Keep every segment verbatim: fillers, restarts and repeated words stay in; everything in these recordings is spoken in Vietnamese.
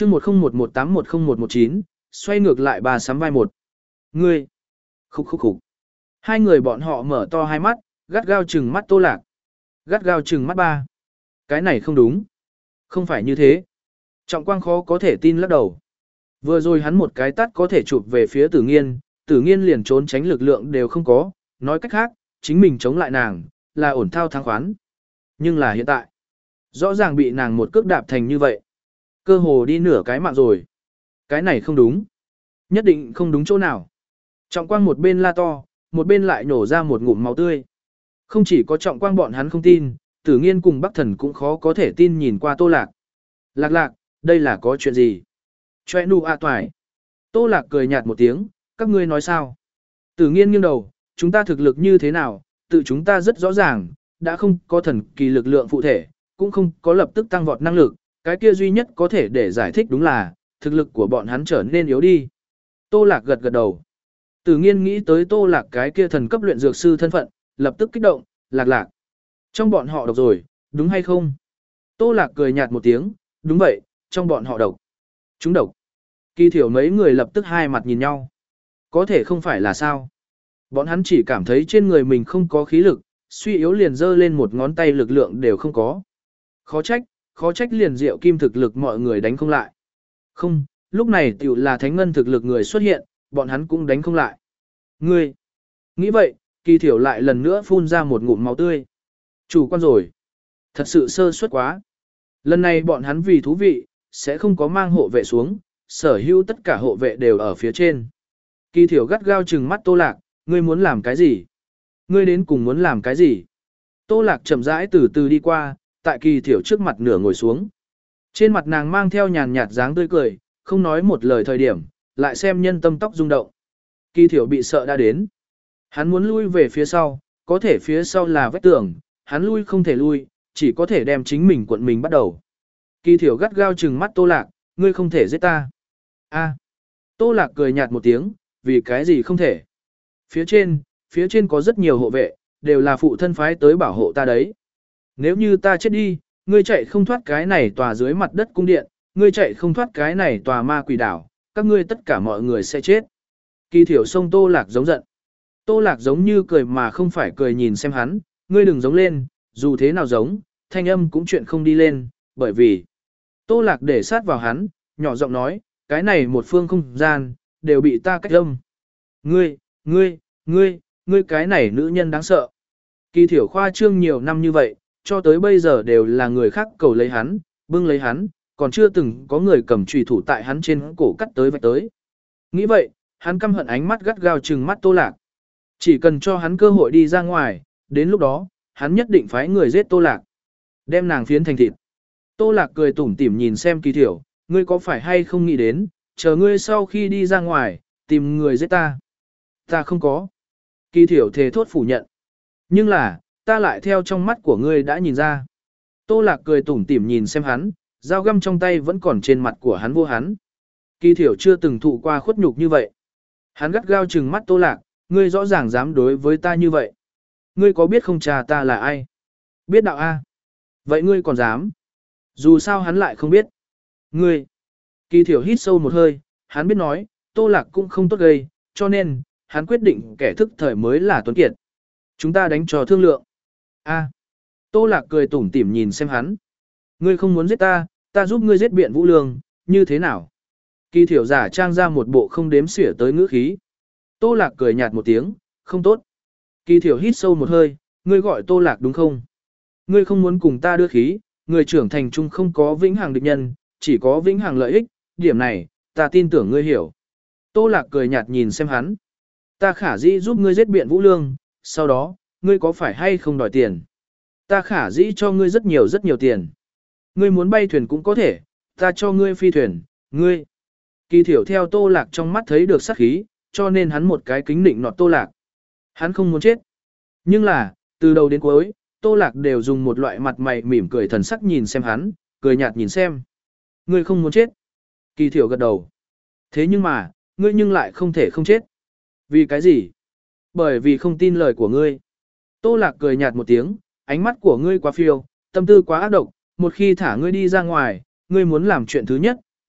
chương một không một một tám một không một một chín, xoay ngược lại bà sắm vai một. Ngươi! Khúc khúc khúc. Hai người bọn họ mở to hai mắt, gắt gao chừng mắt Tô Lạc. Gắt gao chừng mắt ba. Cái này không đúng. Không phải như thế. Trọng Quang khó có thể tin lắc đầu. Vừa rồi hắn một cái tát có thể chụp về phía Tử Nghiên, Tử Nghiên liền trốn tránh lực lượng đều không có, nói cách khác, chính mình chống lại nàng, là ổn thao thắng khoán. Nhưng là hiện tại, rõ ràng bị nàng một cước đạp thành như vậy. Cơ hồ đi nửa cái mạng rồi. Cái này không đúng. Nhất định không đúng chỗ nào. Trọng Quang một bên la to, một bên lại nổ ra một ngụm máu tươi. Không chỉ có Trọng Quang bọn hắn không tin, Tử Nghiên cùng Bắc Thần cũng khó có thể tin nhìn qua Tô Lạc. Lạc lạc, đây là có chuyện gì? Choe nu a toài. Tô Lạc cười nhạt một tiếng, các ngươi nói sao? Tử Nghiên nghiêng đầu, chúng ta thực lực như thế nào, tự chúng ta rất rõ ràng, đã không có thần kỳ lực lượng phụ thể, cũng không có lập tức tăng vọt năng lực, cái kia duy nhất có thể để giải thích đúng là, thực lực của bọn hắn trở nên yếu đi. Tô Lạc gật gật đầu. Tử Nghiên nghĩ tới Tô Lạc cái kia thần cấp luyện dược sư thân phận, lập tức kích động, Lạc Lạc. Trong bọn họ độc rồi, đúng hay không? Tô Lạc cười nhạt một tiếng, đúng vậy, trong bọn họ độc. Chúng độc. Kỳ thiểu mấy người lập tức hai mặt nhìn nhau. Có thể không phải là sao? Bọn hắn chỉ cảm thấy trên người mình không có khí lực, suy yếu liền dơ lên một ngón tay lực lượng đều không có. Khó trách, khó trách liền diệu kim thực lực mọi người đánh không lại. Không, lúc này tiểu là thánh ngân thực lực người xuất hiện, bọn hắn cũng đánh không lại. Ngươi! Nghĩ vậy, kỳ thiểu lại lần nữa phun ra một ngụm máu tươi. Chủ quan rồi. Thật sự sơ suất quá. Lần này bọn hắn vì thú vị, sẽ không có mang hộ vệ xuống, sở hữu tất cả hộ vệ đều ở phía trên. Kỳ thiểu gắt gao trừng mắt Tô Lạc, ngươi muốn làm cái gì? Ngươi đến cùng muốn làm cái gì? Tô Lạc chậm rãi từ từ đi qua, tại kỳ thiểu trước mặt nửa ngồi xuống. Trên mặt nàng mang theo nhàn nhạt dáng tươi cười, không nói một lời thời điểm, lại xem nhân tâm tóc rung động. Kỳ thiểu bị sợ đã đến. Hắn muốn lui về phía sau, có thể phía sau là vách tường, hắn lui không thể lui, chỉ có thể đem chính mình quận mình bắt đầu. Kỳ thiểu gắt gao trừng mắt Tô Lạc, ngươi không thể giết ta. A. Tô Lạc cười nhạt một tiếng, vì cái gì không thể. Phía trên, phía trên có rất nhiều hộ vệ, đều là phụ thân phái tới bảo hộ ta đấy. Nếu như ta chết đi, ngươi chạy không thoát cái này tòa dưới mặt đất cung điện, ngươi chạy không thoát cái này tòa ma quỷ đảo, các ngươi tất cả mọi người sẽ chết. Kỳ thiểu sông Tô Lạc giống giận. Tô Lạc giống như cười mà không phải cười nhìn xem hắn, ngươi đừng giống lên, dù thế nào giống, thanh âm cũng chuyện không đi lên, bởi vì Tô Lạc để sát vào hắn, nhỏ giọng nói, cái này một phương không gian, đều bị ta cách âm. Ngươi, ngươi, ngươi, ngươi cái này nữ nhân đáng sợ. Kỳ thiểu khoa trương nhiều năm như vậy, cho tới bây giờ đều là người khác cầu lấy hắn, bưng lấy hắn, còn chưa từng có người cầm chùy thủ tại hắn trên cổ cắt tới vạch tới. Nghĩ vậy, hắn căm hận ánh mắt gắt gao trừng mắt Tô Lạc. Chỉ cần cho hắn cơ hội đi ra ngoài, đến lúc đó, hắn nhất định phái người giết Tô Lạc. Đem nàng phiến thành thịt. Tô Lạc cười tủm tỉm nhìn xem kỳ thiểu, ngươi có phải hay không nghĩ đến, chờ ngươi sau khi đi ra ngoài, tìm người giết ta. Ta không có. Kỳ thiểu thề thốt phủ nhận. Nhưng là, ta lại theo trong mắt của ngươi đã nhìn ra. Tô Lạc cười tủm tỉm nhìn xem hắn, dao găm trong tay vẫn còn trên mặt của hắn vô hắn. Kỳ thiểu chưa từng thụ qua khuất nhục như vậy. Hắn gắt gao trừng mắt Tô Lạc, ngươi rõ ràng dám đối với ta như vậy. Ngươi có biết không cha ta là ai? Biết đạo A. Vậy ngươi còn dám? Dù sao hắn lại không biết. Ngươi. Kỳ thiểu hít sâu một hơi, hắn biết nói, Tô Lạc cũng không tốt gây, cho nên, hắn quyết định kẻ thức thời mới là tuấn kiệt. Chúng ta đánh trò thương lượng. A. Tô Lạc cười tủm tỉm nhìn xem hắn. Ngươi không muốn giết ta, ta giúp ngươi giết Biện Vũ Lương, như thế nào? Kỳ thiểu giả trang ra một bộ không đếm xỉa tới ngữ khí. Tô Lạc cười nhạt một tiếng, không tốt. Kỳ thiểu hít sâu một hơi, ngươi gọi Tô Lạc đúng không? Ngươi không muốn cùng ta đưa khí, người trưởng thành chung không có vĩnh hằng địch nhân, chỉ có vĩnh hằng lợi ích, điểm này, ta tin tưởng ngươi hiểu. Tô Lạc cười nhạt nhìn xem hắn. Ta khả dĩ giúp ngươi giết Biện Vũ Lương, sau đó, ngươi có phải hay không đòi tiền? Ta khả dĩ cho ngươi rất nhiều rất nhiều tiền. Ngươi muốn bay thuyền cũng có thể, ta cho ngươi phi thuyền, ngươi. Kỳ thiểu theo Tô Lạc trong mắt thấy được sát khí, cho nên hắn một cái kính nịnh nọt Tô Lạc. Hắn không muốn chết. Nhưng là, từ đầu đến cuối, Tô Lạc đều dùng một loại mặt mày mỉm cười thần sắc nhìn xem hắn, cười nhạt nhìn xem. Ngươi không muốn chết. Kỳ thiểu gật đầu. Thế nhưng mà, ngươi nhưng lại không thể không chết. Vì cái gì? Bởi vì không tin lời của ngươi. Tô Lạc cười nhạt một tiếng, ánh mắt của ngươi quá phiêu, tâm tư quá ác độc, một khi thả ngươi đi ra ngoài, ngươi muốn làm chuyện thứ nhất,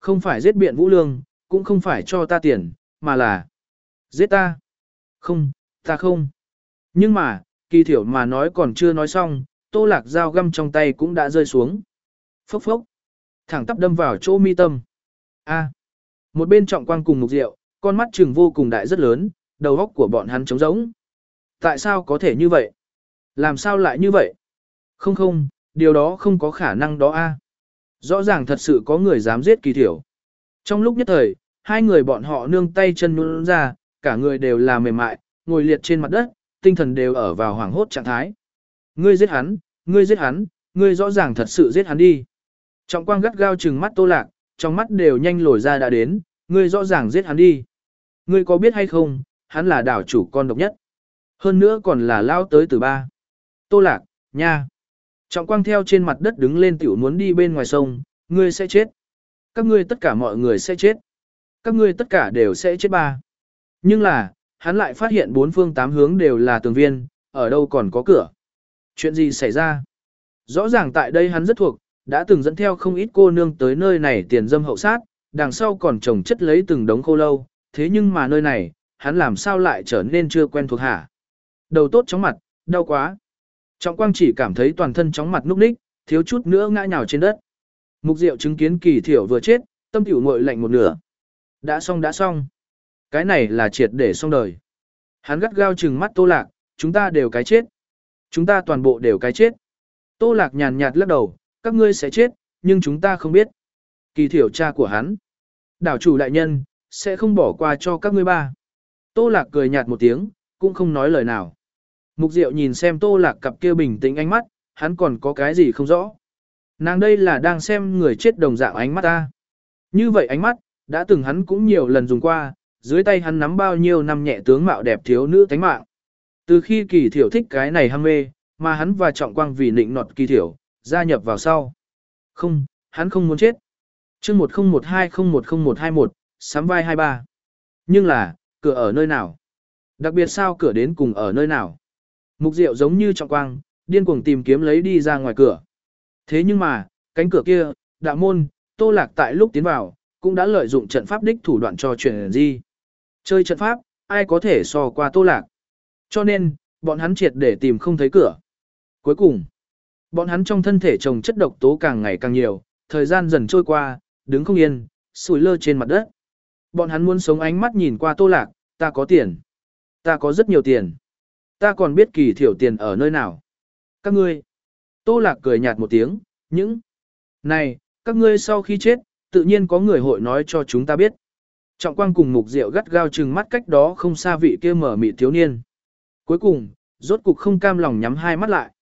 không phải giết Biện Vũ Lương, cũng không phải cho ta tiền, mà là giết ta. Không, ta không. Nhưng mà, Kỳ Thiểu mà nói còn chưa nói xong, Tô Lạc dao găm trong tay cũng đã rơi xuống. Phốc phốc, thẳng tắp đâm vào chỗ mi tâm. A. Một bên Trọng Quang cùng Mục Diệu, con mắt trừng vô cùng đại rất lớn, đầu óc của bọn hắn trống rỗng. Tại sao có thể như vậy? Làm sao lại như vậy? Không không, điều đó không có khả năng đó a. Rõ ràng thật sự có người dám giết Kỳ Thiểu. Trong lúc nhất thời, hai người bọn họ nương tay chân nhún ra, cả người đều là mềm mại, ngồi liệt trên mặt đất, tinh thần đều ở vào hoảng hốt trạng thái. Ngươi giết hắn, ngươi giết hắn, ngươi rõ ràng thật sự giết hắn đi. Trọng Quang gắt gao trừng mắt Tô Lạc, trong mắt đều nhanh lồi ra đã đến, ngươi rõ ràng giết hắn đi. Ngươi có biết hay không, hắn là đảo chủ con độc nhất. Hơn nữa còn là lao tới từ ba. Tô Lạc, nha. Trọng Quang theo trên mặt đất đứng lên tiểu muốn đi bên ngoài sông, ngươi sẽ chết. Các ngươi tất cả mọi người sẽ chết. Các ngươi tất cả đều sẽ chết ba. Nhưng là, hắn lại phát hiện bốn phương tám hướng đều là tường viên, ở đâu còn có cửa. Chuyện gì xảy ra? Rõ ràng tại đây hắn rất thuộc, đã từng dẫn theo không ít cô nương tới nơi này tiền dâm hậu sát, đằng sau còn trồng chất lấy từng đống khô lâu, thế nhưng mà nơi này, hắn làm sao lại trở nên chưa quen thuộc hả? Đầu tốt chóng mặt, đau quá. Trọng Quang chỉ cảm thấy toàn thân chóng mặt núc ních, thiếu chút nữa ngã nhào trên đất. Mục Diệu chứng kiến Kỳ Thiểu vừa chết, tâm tiểu nguội lạnh một nửa. Đã xong đã xong. Cái này là triệt để xong đời. Hắn gắt gao trừng mắt Tô Lạc, chúng ta đều cái chết. Chúng ta toàn bộ đều cái chết. Tô Lạc nhàn nhạt lắc đầu, các ngươi sẽ chết, nhưng chúng ta không biết. Kỳ Thiểu cha của hắn. Đảo chủ đại nhân, sẽ không bỏ qua cho các ngươi ba. Tô Lạc cười nhạt một tiếng, cũng không nói lời nào. Mục Diệu nhìn xem Tô Lạc cặp kia bình tĩnh ánh mắt, hắn còn có cái gì không rõ. Nàng đây là đang xem người chết đồng dạng ánh mắt ta. Như vậy ánh mắt, đã từng hắn cũng nhiều lần dùng qua, dưới tay hắn nắm bao nhiêu năm nhẹ tướng mạo đẹp thiếu nữ tánh mạng. Từ khi Kỳ Thiểu thích cái này ham mê, mà hắn và Trọng Quang vì nịnh nọt Kỳ Thiểu, gia nhập vào sau. Không, hắn không muốn chết. chương một không một hai không một không một hai một, sắm vai hai ba. Nhưng là, cửa ở nơi nào? Đặc biệt sao cửa đến cùng ở nơi nào? Mục Diệu giống như Trọng Quang, điên cuồng tìm kiếm lấy đi ra ngoài cửa. Thế nhưng mà, cánh cửa kia, đạo môn, Tô Lạc tại lúc tiến vào, cũng đã lợi dụng trận pháp đích thủ đoạn cho chuyện gì. Chơi trận pháp, ai có thể so qua Tô Lạc. Cho nên, bọn hắn triệt để tìm không thấy cửa. Cuối cùng, bọn hắn trong thân thể trồng chất độc tố càng ngày càng nhiều, thời gian dần trôi qua, đứng không yên, sủi lơ trên mặt đất. Bọn hắn muốn sống ánh mắt nhìn qua Tô Lạc, ta có tiền. Ta có rất nhiều tiền. Ta còn biết Kỳ Thiểu tiền ở nơi nào. Các ngươi. Tô Lạc cười nhạt một tiếng, những này, các ngươi sau khi chết, tự nhiên có người hội nói cho chúng ta biết. Trọng Quang cùng Mục Diệu gắt gao trừng mắt cách đó không xa vị kia mở mị thiếu niên. Cuối cùng, rốt cục không cam lòng nhắm hai mắt lại.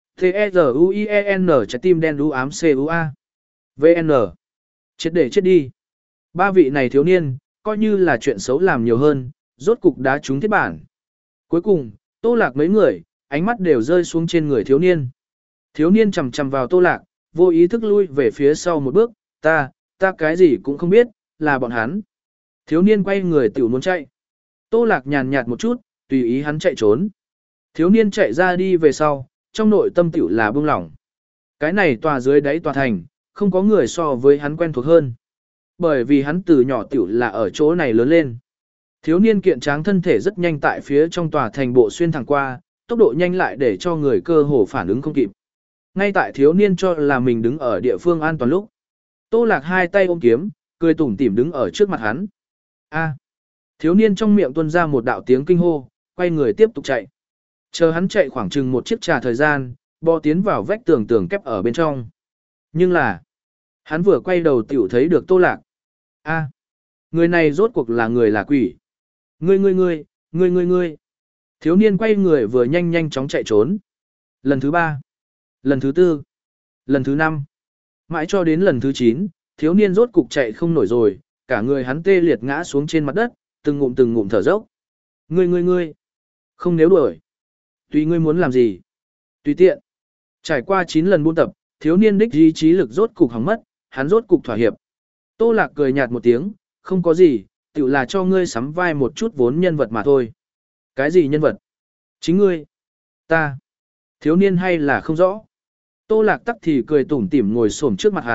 T-E-Z-U-I-E-N trái tim đen đu ám C-U-A. V-N. Chết để chết đi. Ba vị này thiếu niên, coi như là chuyện xấu làm nhiều hơn, rốt cục đá trúng thiết bản. Cuối cùng, Tô Lạc mấy người, ánh mắt đều rơi xuống trên người thiếu niên. Thiếu niên chầm chầm vào Tô Lạc, vô ý thức lui về phía sau một bước, ta, ta cái gì cũng không biết, là bọn hắn. Thiếu niên quay người tiểu muốn chạy. Tô Lạc nhàn nhạt một chút, tùy ý hắn chạy trốn. Thiếu niên chạy ra đi về sau, trong nội tâm tiểu là buông lỏng. Cái này tòa dưới đáy tòa thành, không có người so với hắn quen thuộc hơn. Bởi vì hắn từ nhỏ tiểu là ở chỗ này lớn lên. Thiếu niên kiện tráng thân thể rất nhanh tại phía trong tòa thành bộ xuyên thẳng qua, tốc độ nhanh lại để cho người cơ hồ phản ứng không kịp. Ngay tại thiếu niên cho là mình đứng ở địa phương an toàn lúc. Tô Lạc hai tay ôm kiếm, cười tủm tỉm đứng ở trước mặt hắn. A. Thiếu niên trong miệng tuôn ra một đạo tiếng kinh hô, quay người tiếp tục chạy. Chờ hắn chạy khoảng chừng một chiếc trà thời gian, bò tiến vào vách tường tường kép ở bên trong. Nhưng là, hắn vừa quay đầu tiểu thấy được Tô Lạc. A. Người này rốt cuộc là người là quỷ. Ngươi ngươi ngươi, ngươi ngươi ngươi. Thiếu niên quay người vừa nhanh nhanh chóng chạy trốn. Lần thứ ba, lần thứ tư, lần thứ năm. Mãi cho đến lần thứ chín, thiếu niên rốt cục chạy không nổi rồi, cả người hắn tê liệt ngã xuống trên mặt đất, từng ngụm từng ngụm thở dốc. Ngươi ngươi ngươi, không nếu đuổi. Tùy ngươi muốn làm gì. Tùy tiện. Trải qua chín lần buôn tập, thiếu niên đích ý chí lực rốt cục hỏng mất, hắn rốt cục thỏa hiệp. Tô Lạc cười nhạt một tiếng, không có gì, tự là cho ngươi sắm vai một chút vốn nhân vật mà thôi. Cái gì nhân vật? Chính ngươi. Ta. Thiếu niên hay là không rõ. Tô Lạc tắc thì cười tủm tỉm ngồi xổm trước mặt hắn,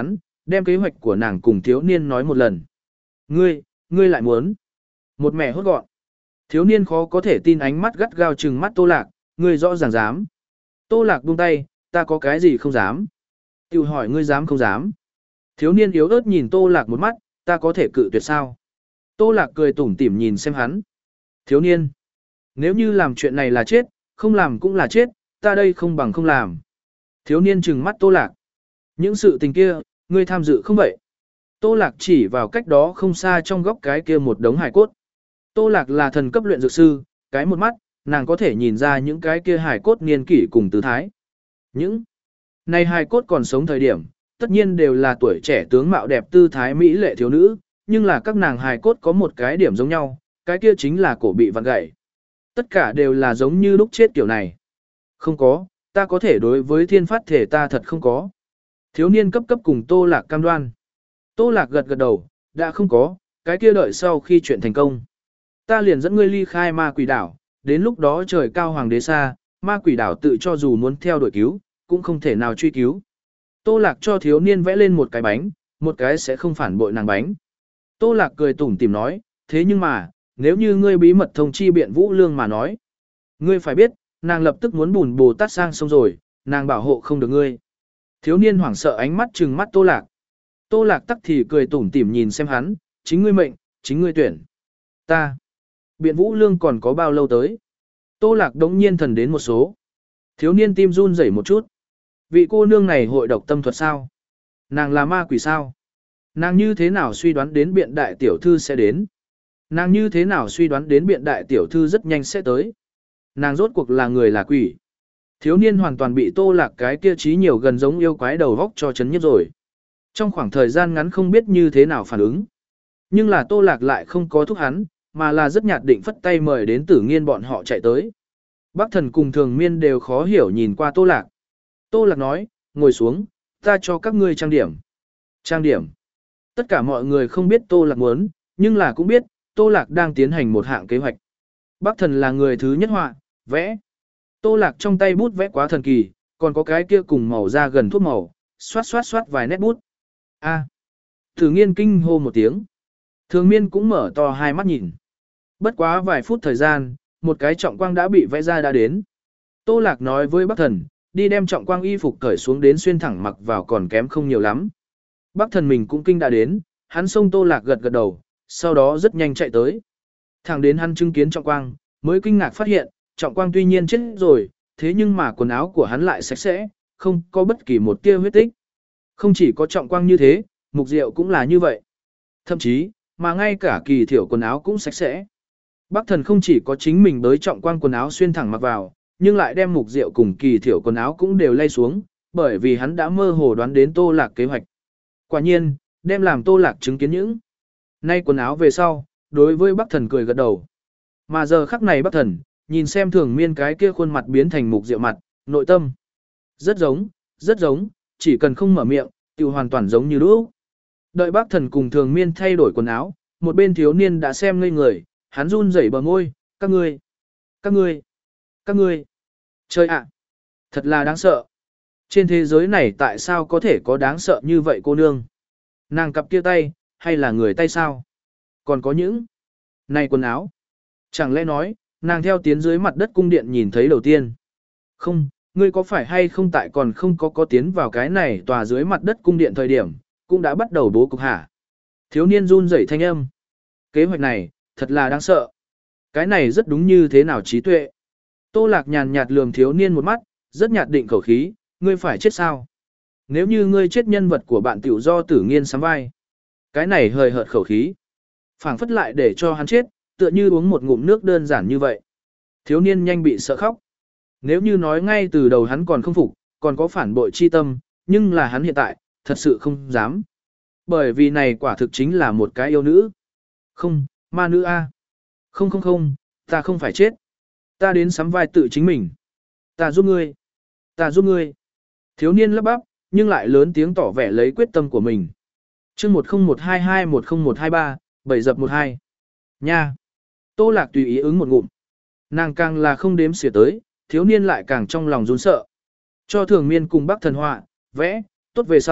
đem kế hoạch của nàng cùng thiếu niên nói một lần. Ngươi, ngươi lại muốn. Một mẹ hốt gọn. Thiếu niên khó có thể tin ánh mắt gắt gao trừng mắt Tô Lạc, ngươi rõ ràng dám. Tô Lạc buông tay, ta có cái gì không dám. Tiểu hỏi ngươi dám không dám. Thiếu niên yếu ớt nhìn Tô Lạc một mắt, ta có thể cự tuyệt sao. Tô Lạc cười tủm tỉm nhìn xem hắn. Thiếu niên, nếu như làm chuyện này là chết, không làm cũng là chết, ta đây không bằng không làm. Thiếu niên trừng mắt Tô Lạc. Những sự tình kia, ngươi tham dự không vậy? Tô Lạc chỉ vào cách đó không xa trong góc cái kia một đống hài cốt. Tô Lạc là thần cấp luyện dược sư, cái một mắt, nàng có thể nhìn ra những cái kia hài cốt niên kỷ cùng tứ thái. Những này hài cốt còn sống thời điểm, tất nhiên đều là tuổi trẻ tướng mạo đẹp tư thái mỹ lệ thiếu nữ, nhưng là các nàng hài cốt có một cái điểm giống nhau, cái kia chính là cổ bị vặn gãy. Tất cả đều là giống như lúc chết kiểu này. Không có, ta có thể đối với thiên phát thể ta thật không có. Thiếu niên cấp cấp cùng Tô Lạc cam đoan. Tô Lạc gật gật đầu, đã không có, cái kia đợi sau khi chuyện thành công. Ta liền dẫn ngươi ly khai ma quỷ đảo, đến lúc đó trời cao hoàng đế xa, ma quỷ đảo tự cho dù muốn theo đuổi cứu, cũng không thể nào truy cứu. Tô Lạc cho thiếu niên vẽ lên một cái bánh, một cái sẽ không phản bội nàng bánh. Tô Lạc cười tủm tỉm nói, thế nhưng mà, nếu như ngươi bí mật thông chi biện Vũ Lương mà nói, ngươi phải biết, nàng lập tức muốn bùn bồ tát sang sông rồi, nàng bảo hộ không được ngươi. Thiếu niên hoảng sợ ánh mắt trừng mắt Tô Lạc. Tô Lạc tắc thì cười tủm tỉm nhìn xem hắn, chính ngươi mệnh, chính ngươi tuyển. Ta. Biện Vũ Lương còn có bao lâu tới? Tô Lạc đống nhiên thần đến một số. Thiếu niên tim run rẩy một chút. Vị cô nương này hội độc tâm thuật sao? Nàng là ma quỷ sao? Nàng như thế nào suy đoán đến biện đại tiểu thư sẽ đến? Nàng như thế nào suy đoán đến biện đại tiểu thư rất nhanh sẽ tới? Nàng rốt cuộc là người là quỷ. Thiếu niên hoàn toàn bị Tô Lạc cái kia trí nhiều gần giống yêu quái đầu vóc cho chấn nhất rồi. Trong khoảng thời gian ngắn không biết như thế nào phản ứng. Nhưng là Tô Lạc lại không có thúc hắn, mà là rất nhạt định phất tay mời đến Tử Nghiên bọn họ chạy tới. Bác Thần cùng Thường Miên đều khó hiểu nhìn qua Tô Lạc. Tô Lạc nói, ngồi xuống, ta cho các ngươi trang điểm. Trang điểm. Tất cả mọi người không biết Tô Lạc muốn, nhưng là cũng biết, Tô Lạc đang tiến hành một hạng kế hoạch. Bác Thần là người thứ nhất họa, vẽ. Tô Lạc trong tay bút vẽ quá thần kỳ, còn có cái kia cùng màu da gần thuốc màu, xoát xoát xoát vài nét bút. A. Tử Nghiên kinh hô một tiếng. Thường Miên cũng mở to hai mắt nhìn. Bất quá vài phút thời gian, một cái trọng quang đã bị vẽ ra đã đến. Tô Lạc nói với Bác Thần, đi đem trọng quang y phục cởi xuống đến xuyên thẳng mặc vào còn kém không nhiều lắm. Bác Thần mình cũng kinh đã đến, hắn xông Tô Lạc gật gật đầu, sau đó rất nhanh chạy tới. Thẳng đến hắn chứng kiến trọng quang, mới kinh ngạc phát hiện, trọng quang tuy nhiên chết rồi, thế nhưng mà quần áo của hắn lại sạch sẽ, không có bất kỳ một tia huyết tích. Không chỉ có trọng quang như thế, mục diệu cũng là như vậy. Thậm chí, mà ngay cả kỳ thiểu quần áo cũng sạch sẽ. Bác Thần không chỉ có chính mình bới trọng quang quần áo xuyên thẳng mặc vào, nhưng lại đem mục diệu cùng kỳ thiểu quần áo cũng đều lay xuống, bởi vì hắn đã mơ hồ đoán đến Tô Lạc kế hoạch. Quả nhiên, đem làm Tô Lạc chứng kiến những nay quần áo về sau, đối với Bác Thần cười gật đầu. Mà giờ khắc này Bác Thần, nhìn xem Thường Miên cái kia khuôn mặt biến thành mục diệu mặt, nội tâm. Rất giống, rất giống, chỉ cần không mở miệng, tiểu hoàn toàn giống như lúc. Đợi Bác Thần cùng Thường Miên thay đổi quần áo, một bên thiếu niên đã xem ngây người, hắn run rẩy bờ môi, các ngươi, các ngươi, các ngươi. Trời ạ, thật là đáng sợ. Trên thế giới này tại sao có thể có đáng sợ như vậy cô nương? Nàng cặp kia tay, hay là người tay sao? Còn có những này quần áo. Chẳng lẽ nói, nàng theo tiến dưới mặt đất cung điện nhìn thấy đầu tiên. Không, ngươi có phải hay không tại còn không có có tiến vào cái này tòa dưới mặt đất cung điện thời điểm, cũng đã bắt đầu bố cục hả? Thiếu niên run rẩy thanh âm. Kế hoạch này, thật là đáng sợ. Cái này rất đúng như thế nào trí tuệ. Tô Lạc nhàn nhạt lườm thiếu niên một mắt, rất nhạt định khẩu khí, ngươi phải chết sao? Nếu như ngươi chết nhân vật của bạn tiểu do Tử Nghiên sắm vai. Cái này hời hợt khẩu khí. Phảng phất lại để cho hắn chết, tựa như uống một ngụm nước đơn giản như vậy. Thiếu niên nhanh bị sợ khóc. Nếu như nói ngay từ đầu hắn còn không phục, còn có phản bội chi tâm, nhưng là hắn hiện tại, thật sự không dám. Bởi vì này quả thực chính là một cái yêu nữ. Không, ma nữ a. Không không không, ta không phải chết. Ta đến sắm vai tự chính mình. Ta giúp ngươi. Ta giúp ngươi. Thiếu niên lắp bắp, nhưng lại lớn tiếng tỏ vẻ lấy quyết tâm của mình. chương một không một hai hai một không một hai ba, bảy dập một hai. Nha. Tô Lạc tùy ý ứng một ngụm. Nàng càng là không đếm xỉa tới, thiếu niên lại càng trong lòng run sợ. Cho Thường Miên cùng Bác Thần họa, vẽ, tốt về sau,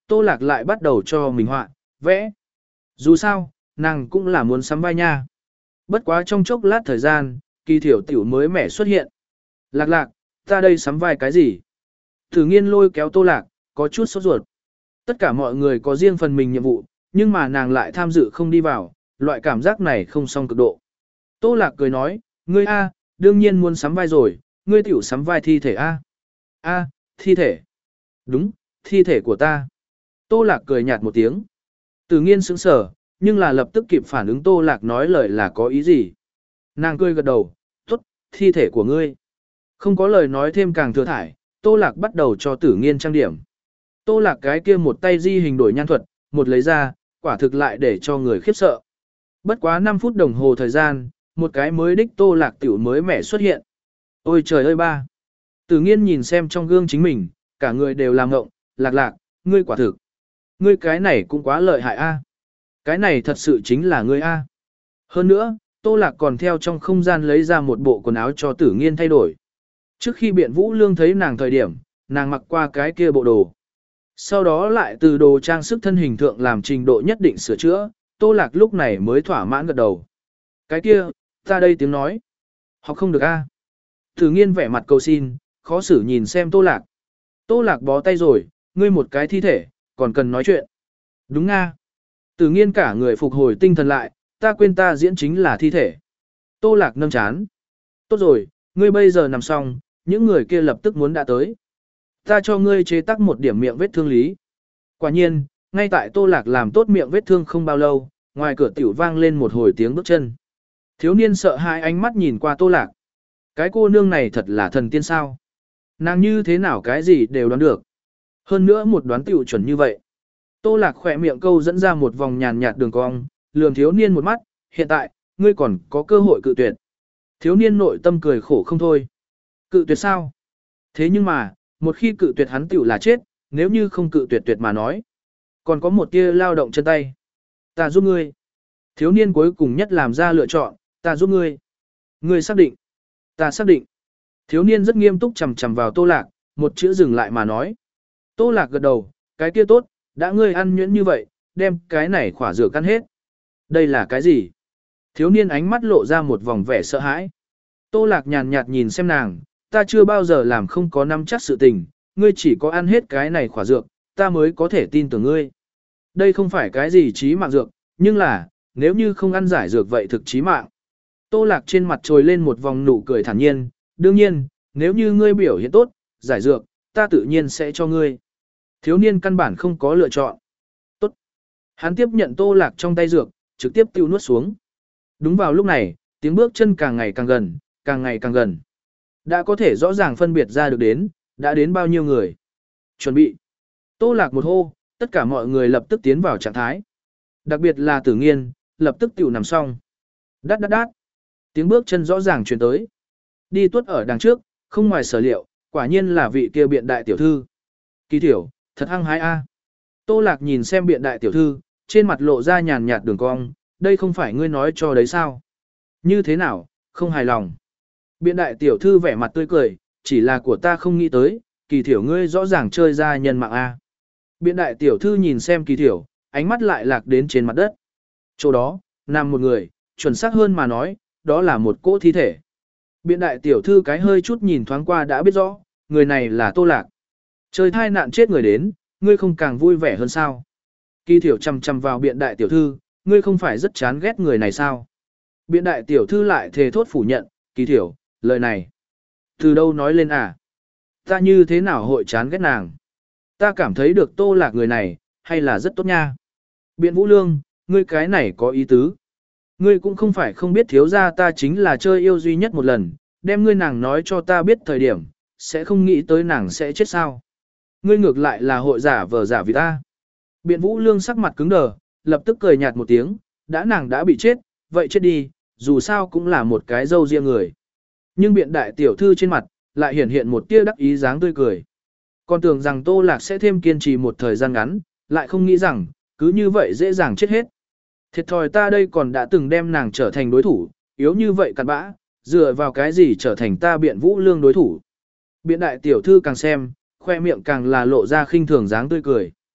Tô Lạc lại bắt đầu cho mình họa, vẽ. Dù sao, nàng cũng là muốn sắm vai nha. Bất quá trong chốc lát thời gian, Kỳ Thiểu tiểu mới mẻ xuất hiện. Lạc lạc, ta đây sắm vai cái gì? Thử nghiên lôi kéo Tô Lạc, có chút sốt ruột. Tất cả mọi người có riêng phần mình nhiệm vụ, nhưng mà nàng lại tham dự không đi vào, loại cảm giác này không song cực độ. Tô Lạc cười nói, ngươi A, đương nhiên muốn sắm vai rồi, ngươi tiểu sắm vai thi thể A. A, thi thể. Đúng, thi thể của ta. Tô Lạc cười nhạt một tiếng. Tử nghiên sững sờ, nhưng là lập tức kịp phản ứng Tô Lạc nói lời là có ý gì. Nàng cười gật đầu, tốt, thi thể của ngươi. Không có lời nói thêm càng thừa thải, Tô Lạc bắt đầu cho tử nghiên trang điểm. Tô Lạc cái kia một tay di hình đổi nhan thuật, một lấy ra, quả thực lại để cho người khiếp sợ. Bất quá năm phút đồng hồ thời gian, một cái mới đích Tô Lạc tiểu mới mẻ xuất hiện. Ôi trời ơi ba! Tử nghiên nhìn xem trong gương chính mình, cả người đều làm ngộng, Lạc lạc, ngươi quả thực. Ngươi cái này cũng quá lợi hại a. Cái này thật sự chính là ngươi a. Hơn nữa, Tô Lạc còn theo trong không gian lấy ra một bộ quần áo cho tử nghiên thay đổi. Trước khi biện Vũ Lương thấy nàng thời điểm, nàng mặc qua cái kia bộ đồ. Sau đó lại từ đồ trang sức thân hình thượng làm trình độ nhất định sửa chữa, Tô Lạc lúc này mới thỏa mãn gật đầu. Cái kia, ta đây tiếng nói. Học không được a. Tử nghiên vẻ mặt cầu xin, khó xử nhìn xem Tô Lạc. Tô Lạc bó tay rồi, ngươi một cái thi thể, còn cần nói chuyện. Đúng nga. Tử nghiên cả người phục hồi tinh thần lại, ta quên ta diễn chính là thi thể. Tô Lạc nâng chán. Tốt rồi, ngươi bây giờ nằm xong, những người kia lập tức muốn đã tới. Ta cho ngươi chế tác một điểm miệng vết thương lý. Quả nhiên, ngay tại Tô Lạc làm tốt miệng vết thương không bao lâu, ngoài cửa tiểu vang lên một hồi tiếng bước chân. Thiếu niên sợ hãi ánh mắt nhìn qua Tô Lạc. Cái cô nương này thật là thần tiên sao. Nàng như thế nào cái gì đều đoán được. Hơn nữa một đoán tiểu chuẩn như vậy. Tô Lạc khỏe miệng câu dẫn ra một vòng nhàn nhạt đường cong, lườm thiếu niên một mắt, hiện tại, ngươi còn có cơ hội cự tuyệt. Thiếu niên nội tâm cười khổ không thôi. Cự tuyệt sao? Thế nhưng mà, một khi cự tuyệt hắn tiểu là chết, nếu như không cự tuyệt tuyệt mà nói. Còn có một tia lao động chân tay. Ta giúp ngươi. Thiếu niên cuối cùng nhất làm ra lựa chọn, ta giúp ngươi. Ngươi xác định. Ta xác định. Thiếu niên rất nghiêm túc chầm chầm vào Tô Lạc, một chữ dừng lại mà nói. Tô Lạc gật đầu, cái kia tốt, đã ngươi ăn nhuyễn như vậy, đem cái này khỏa rửa căn hết. Đây là cái gì? Thiếu niên ánh mắt lộ ra một vòng vẻ sợ hãi. Tô Lạc nhàn nhạt nhìn xem nàng, ta chưa bao giờ làm không có nắm chắc sự tình, ngươi chỉ có ăn hết cái này khỏa dược, ta mới có thể tin tưởng ngươi. Đây không phải cái gì chí mạng dược, nhưng là, nếu như không ăn giải dược vậy thực chí mạng. Tô Lạc trên mặt trồi lên một vòng nụ cười thản nhiên, đương nhiên, nếu như ngươi biểu hiện tốt, giải dược, ta tự nhiên sẽ cho ngươi. Thiếu niên căn bản không có lựa chọn. Tốt. Hắn tiếp nhận Tô Lạc trong tay dược, trực tiếp tiêu nuốt xuống. Đúng vào lúc này, tiếng bước chân càng ngày càng gần, càng ngày càng gần. Đã có thể rõ ràng phân biệt ra được đến, đã đến bao nhiêu người. Chuẩn bị. Tô Lạc một hô, tất cả mọi người lập tức tiến vào trạng thái. Đặc biệt là Tử Nghiên, lập tức tiểu nằm xong. Đát đát đát. Tiếng bước chân rõ ràng truyền tới. Đi tuốt ở đằng trước, không ngoài sở liệu, quả nhiên là vị kia biện đại tiểu thư. Kỳ tiểu, thật hăng hái a. Tô Lạc nhìn xem biện đại tiểu thư, trên mặt lộ ra nhàn nhạt đường cong, đây không phải ngươi nói cho đấy sao? Như thế nào, không hài lòng. Biện đại tiểu thư vẻ mặt tươi cười, chỉ là của ta không nghĩ tới, kỳ thiểu ngươi rõ ràng chơi ra nhân mạng a. Biện đại tiểu thư nhìn xem kỳ thiểu, ánh mắt lại lạc đến trên mặt đất. Chỗ đó, nằm một người, chuẩn xác hơn mà nói, đó là một cỗ thi thể. Biện đại tiểu thư cái hơi chút nhìn thoáng qua đã biết rõ, người này là Tô Lạc. Trời thai nạn chết người đến, ngươi không càng vui vẻ hơn sao? Kỳ thiểu chằm chằm vào biện đại tiểu thư, ngươi không phải rất chán ghét người này sao? Biện đại tiểu thư lại thề thốt phủ nhận, kỳ thiểu, lời này. Từ đâu nói lên à? Ta như thế nào hội chán ghét nàng? Ta cảm thấy được Tô Lạc người này, hay là rất tốt nha. Biện Vũ Lương, ngươi cái này có ý tứ. Ngươi cũng không phải không biết thiếu gia ta chính là chơi yêu duy nhất một lần, đem ngươi nàng nói cho ta biết thời điểm, sẽ không nghĩ tới nàng sẽ chết sao. Ngươi ngược lại là hội giả vờ giả vì ta. Biện Vũ Lương sắc mặt cứng đờ, lập tức cười nhạt một tiếng, đã nàng đã bị chết, vậy chết đi, dù sao cũng là một cái dâu riêng người. Nhưng biện đại tiểu thư trên mặt, lại hiển hiện một tia đắc ý dáng tươi cười. Còn tưởng rằng Tô Lạc sẽ thêm kiên trì một thời gian ngắn, lại không nghĩ rằng, cứ như vậy dễ dàng chết hết. Thiệt thòi ta đây còn đã từng đem nàng trở thành đối thủ, yếu như vậy cặn bã, dựa vào cái gì trở thành ta biện Vũ Lương đối thủ. Biện đại tiểu thư càng xem, khoe miệng càng là lộ ra khinh thường dáng tươi cười.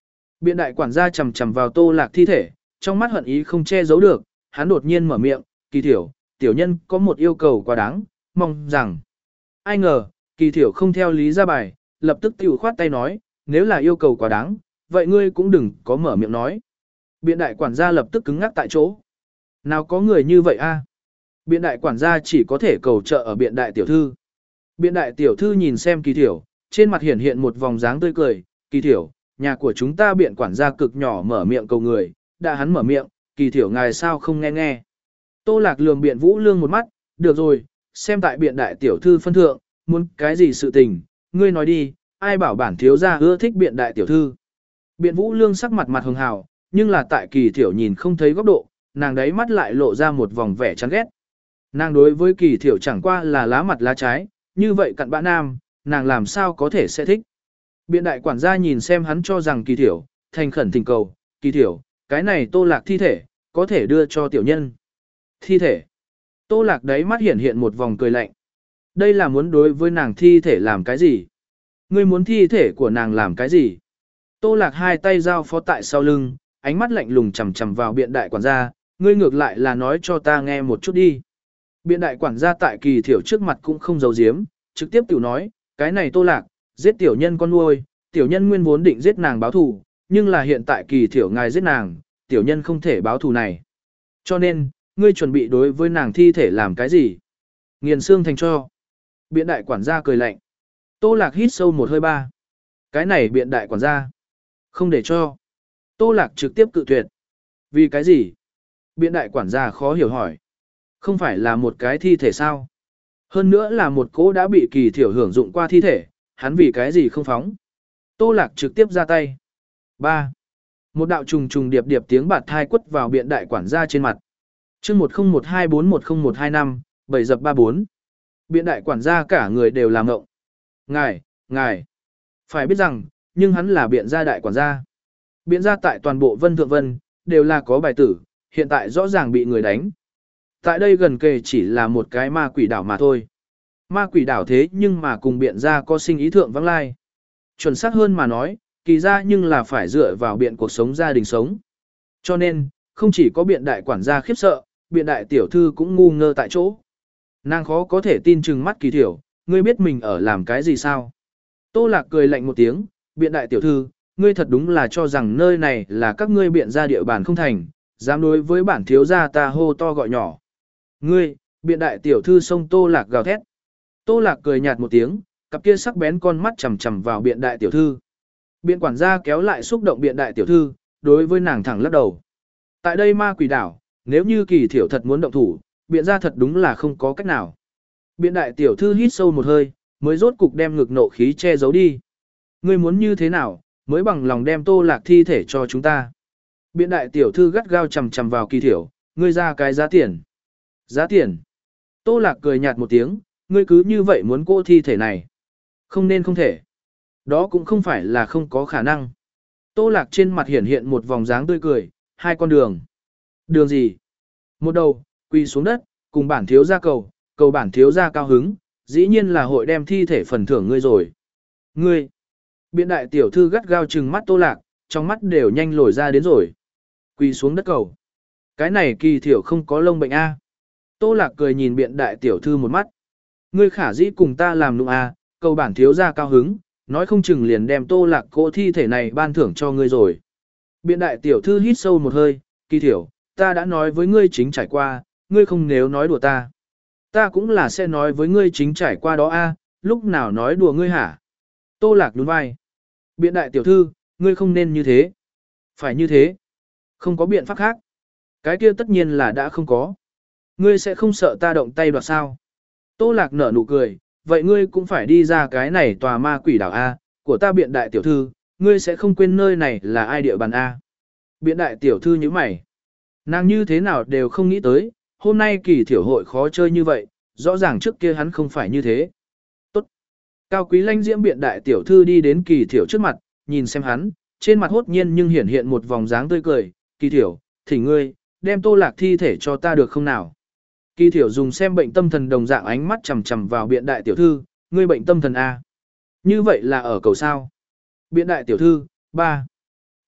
Biện đại quản gia chầm chầm vào Tô Lạc thi thể, trong mắt hận ý không che giấu được, hắn đột nhiên mở miệng, Kỳ Thiểu, tiểu nhân có một yêu cầu quá đáng, mong rằng. Ai ngờ, Kỳ Thiểu không theo lý ra bài, lập tức tiểu khoát tay nói, nếu là yêu cầu quá đáng, vậy ngươi cũng đừng có mở miệng nói. Biện đại quản gia lập tức cứng ngắc tại chỗ. Nào có người như vậy a? Biện đại quản gia chỉ có thể cầu trợ ở biện đại tiểu thư. Biện đại tiểu thư nhìn xem Kỳ Thiểu, trên mặt hiện hiện một vòng dáng tươi cười, Kỳ Thiểu, nhà của chúng ta biện quản gia cực nhỏ mở miệng cầu người, đã hắn mở miệng, Kỳ Thiểu ngài sao không nghe nghe. Tô Lạc lườm biện Vũ Lương một mắt, được rồi, xem tại biện đại tiểu thư phân thượng, muốn cái gì sự tình, ngươi nói đi, ai bảo bản thiếu gia ưa thích biện đại tiểu thư. Biện Vũ Lương sắc mặt mặt hường hào, nhưng là tại Kỳ Thiểu nhìn không thấy góc độ, nàng đấy mắt lại lộ ra một vòng vẻ chán ghét. Nàng đối với Kỳ Thiểu chẳng qua là lá mặt lá trái, như vậy cặn bã nam, nàng làm sao có thể sẽ thích. Biện đại quản gia nhìn xem hắn cho rằng Kỳ Thiểu, thành khẩn thỉnh cầu, Kỳ Thiểu, cái này Tô Lạc thi thể, có thể đưa cho tiểu nhân. Thi thể. Tô Lạc đấy mắt hiện hiện một vòng cười lạnh. Đây là muốn đối với nàng thi thể làm cái gì? Ngươi muốn thi thể của nàng làm cái gì? Tô Lạc hai tay giao phó tại sau lưng, ánh mắt lạnh lùng chằm chằm vào biện đại quản gia, ngươi ngược lại là nói cho ta nghe một chút đi. Biện đại quản gia tại Kỳ Thiểu trước mặt cũng không giấu giếm, trực tiếp tiểu nói, cái này Tô Lạc, giết tiểu nhân con nuôi, tiểu nhân nguyên vốn định giết nàng báo thù, nhưng là hiện tại Kỳ Thiểu ngài giết nàng, tiểu nhân không thể báo thù này. Cho nên, ngươi chuẩn bị đối với nàng thi thể làm cái gì? Nghiền xương thành cho. Biện đại quản gia cười lạnh. Tô Lạc hít sâu một hơi ba. Cái này biện đại quản gia. Không để cho. Tô Lạc trực tiếp cự tuyệt. Vì cái gì? Biện đại quản gia khó hiểu hỏi. Không phải là một cái thi thể sao? Hơn nữa là một cỗ đã bị Kỳ Thiểu hưởng dụng qua thi thể, hắn vì cái gì không phóng? Tô Lạc trực tiếp ra tay. ba. Một đạo trùng trùng điệp điệp tiếng bạt thai quất vào biện đại quản gia trên mặt. Chương một không một hai bốn một không một hai năm, bảy dập ba bốn. Biện đại quản gia cả người đều làm ngộng. Ngài, ngài. Phải biết rằng, nhưng hắn là biện gia đại quản gia. Biện gia tại toàn bộ Vân Thượng Vân, đều là có bài tử, hiện tại rõ ràng bị người đánh. Tại đây gần kề chỉ là một cái ma quỷ đảo mà thôi. Ma quỷ đảo thế nhưng mà cùng biện gia có sinh ý thượng vắng lai. Chuẩn xác hơn mà nói, kỳ ra nhưng là phải dựa vào biện cuộc sống gia đình sống. Cho nên, không chỉ có biện đại quản gia khiếp sợ, biện đại tiểu thư cũng ngu ngơ tại chỗ. Nàng khó có thể tin chừng mắt Kỳ Thiểu, ngươi biết mình ở làm cái gì sao? Tô Lạc cười lạnh một tiếng, biện đại tiểu thư, ngươi thật đúng là cho rằng nơi này là các ngươi biện gia địa bàn không thành, dám đối với bản thiếu gia ta hô to gọi nhỏ. Ngươi, biện đại tiểu thư xông Tô Lạc gào thét. Tô Lạc cười nhạt một tiếng, cặp kia sắc bén con mắt chằm chằm vào biện đại tiểu thư. Biện quản gia kéo lại xúc động biện đại tiểu thư, đối với nàng thẳng lắc đầu. Tại đây ma quỷ đảo, nếu như Kỳ Thiểu thật muốn động thủ, biện gia thật đúng là không có cách nào. Biện đại tiểu thư hít sâu một hơi, mới rốt cục đem ngực nộ khí che giấu đi. Ngươi muốn như thế nào, mới bằng lòng đem Tô Lạc thi thể cho chúng ta. Biện đại tiểu thư gắt gao chằm chằm vào Kỳ Thiểu, ngươi ra cái giá tiền. Giá tiền. Tô Lạc cười nhạt một tiếng, ngươi cứ như vậy muốn cô thi thể này. Không nên không thể. Đó cũng không phải là không có khả năng. Tô Lạc trên mặt hiển hiện một vòng dáng tươi cười, hai con đường. Đường gì? Một đầu, quỳ xuống đất, cùng bản thiếu gia cầu, cầu bản thiếu gia cao hứng, dĩ nhiên là hội đem thi thể phần thưởng ngươi rồi. Ngươi. Biện đại tiểu thư gắt gao trừng mắt Tô Lạc, trong mắt đều nhanh lồi ra đến rồi. Quỳ xuống đất cầu. Cái này Kỳ Thiểu không có lông bệnh a. Tô Lạc cười nhìn biện đại tiểu thư một mắt. Ngươi khả dĩ cùng ta làm nụ a, cầu bản thiếu gia cao hứng, nói không chừng liền đem Tô Lạc cỗ thi thể này ban thưởng cho ngươi rồi. Biện đại tiểu thư hít sâu một hơi, Kỳ Thiểu, ta đã nói với ngươi chính trải qua, ngươi không nếu nói đùa ta. Ta cũng là sẽ nói với ngươi chính trải qua đó a, lúc nào nói đùa ngươi hả? Tô Lạc nhún vai. Biện đại tiểu thư, ngươi không nên như thế. Phải như thế. Không có biện pháp khác. Cái kia tất nhiên là đã không có. Ngươi sẽ không sợ ta động tay đoạt sao? Tô Lạc nở nụ cười, vậy ngươi cũng phải đi ra cái này tòa ma quỷ đảo A, của ta biện đại tiểu thư, ngươi sẽ không quên nơi này là ai địa bàn A. Biện đại tiểu thư như mày. Nàng như thế nào đều không nghĩ tới, hôm nay Kỳ Thiểu hội khó chơi như vậy, rõ ràng trước kia hắn không phải như thế. Tốt. Cao quý lãnh diễm biện đại tiểu thư đi đến Kỳ Thiểu trước mặt, nhìn xem hắn, trên mặt hốt nhiên nhưng hiển hiện một vòng dáng tươi cười, Kỳ Thiểu, thỉnh ngươi, đem Tô Lạc thi thể cho ta được không nào? Kỳ Thiểu dùng xem bệnh tâm thần đồng dạng ánh mắt chằm chằm vào biện đại tiểu thư, ngươi bệnh tâm thần A. Như vậy là ở cầu sao? Biện đại tiểu thư, ba.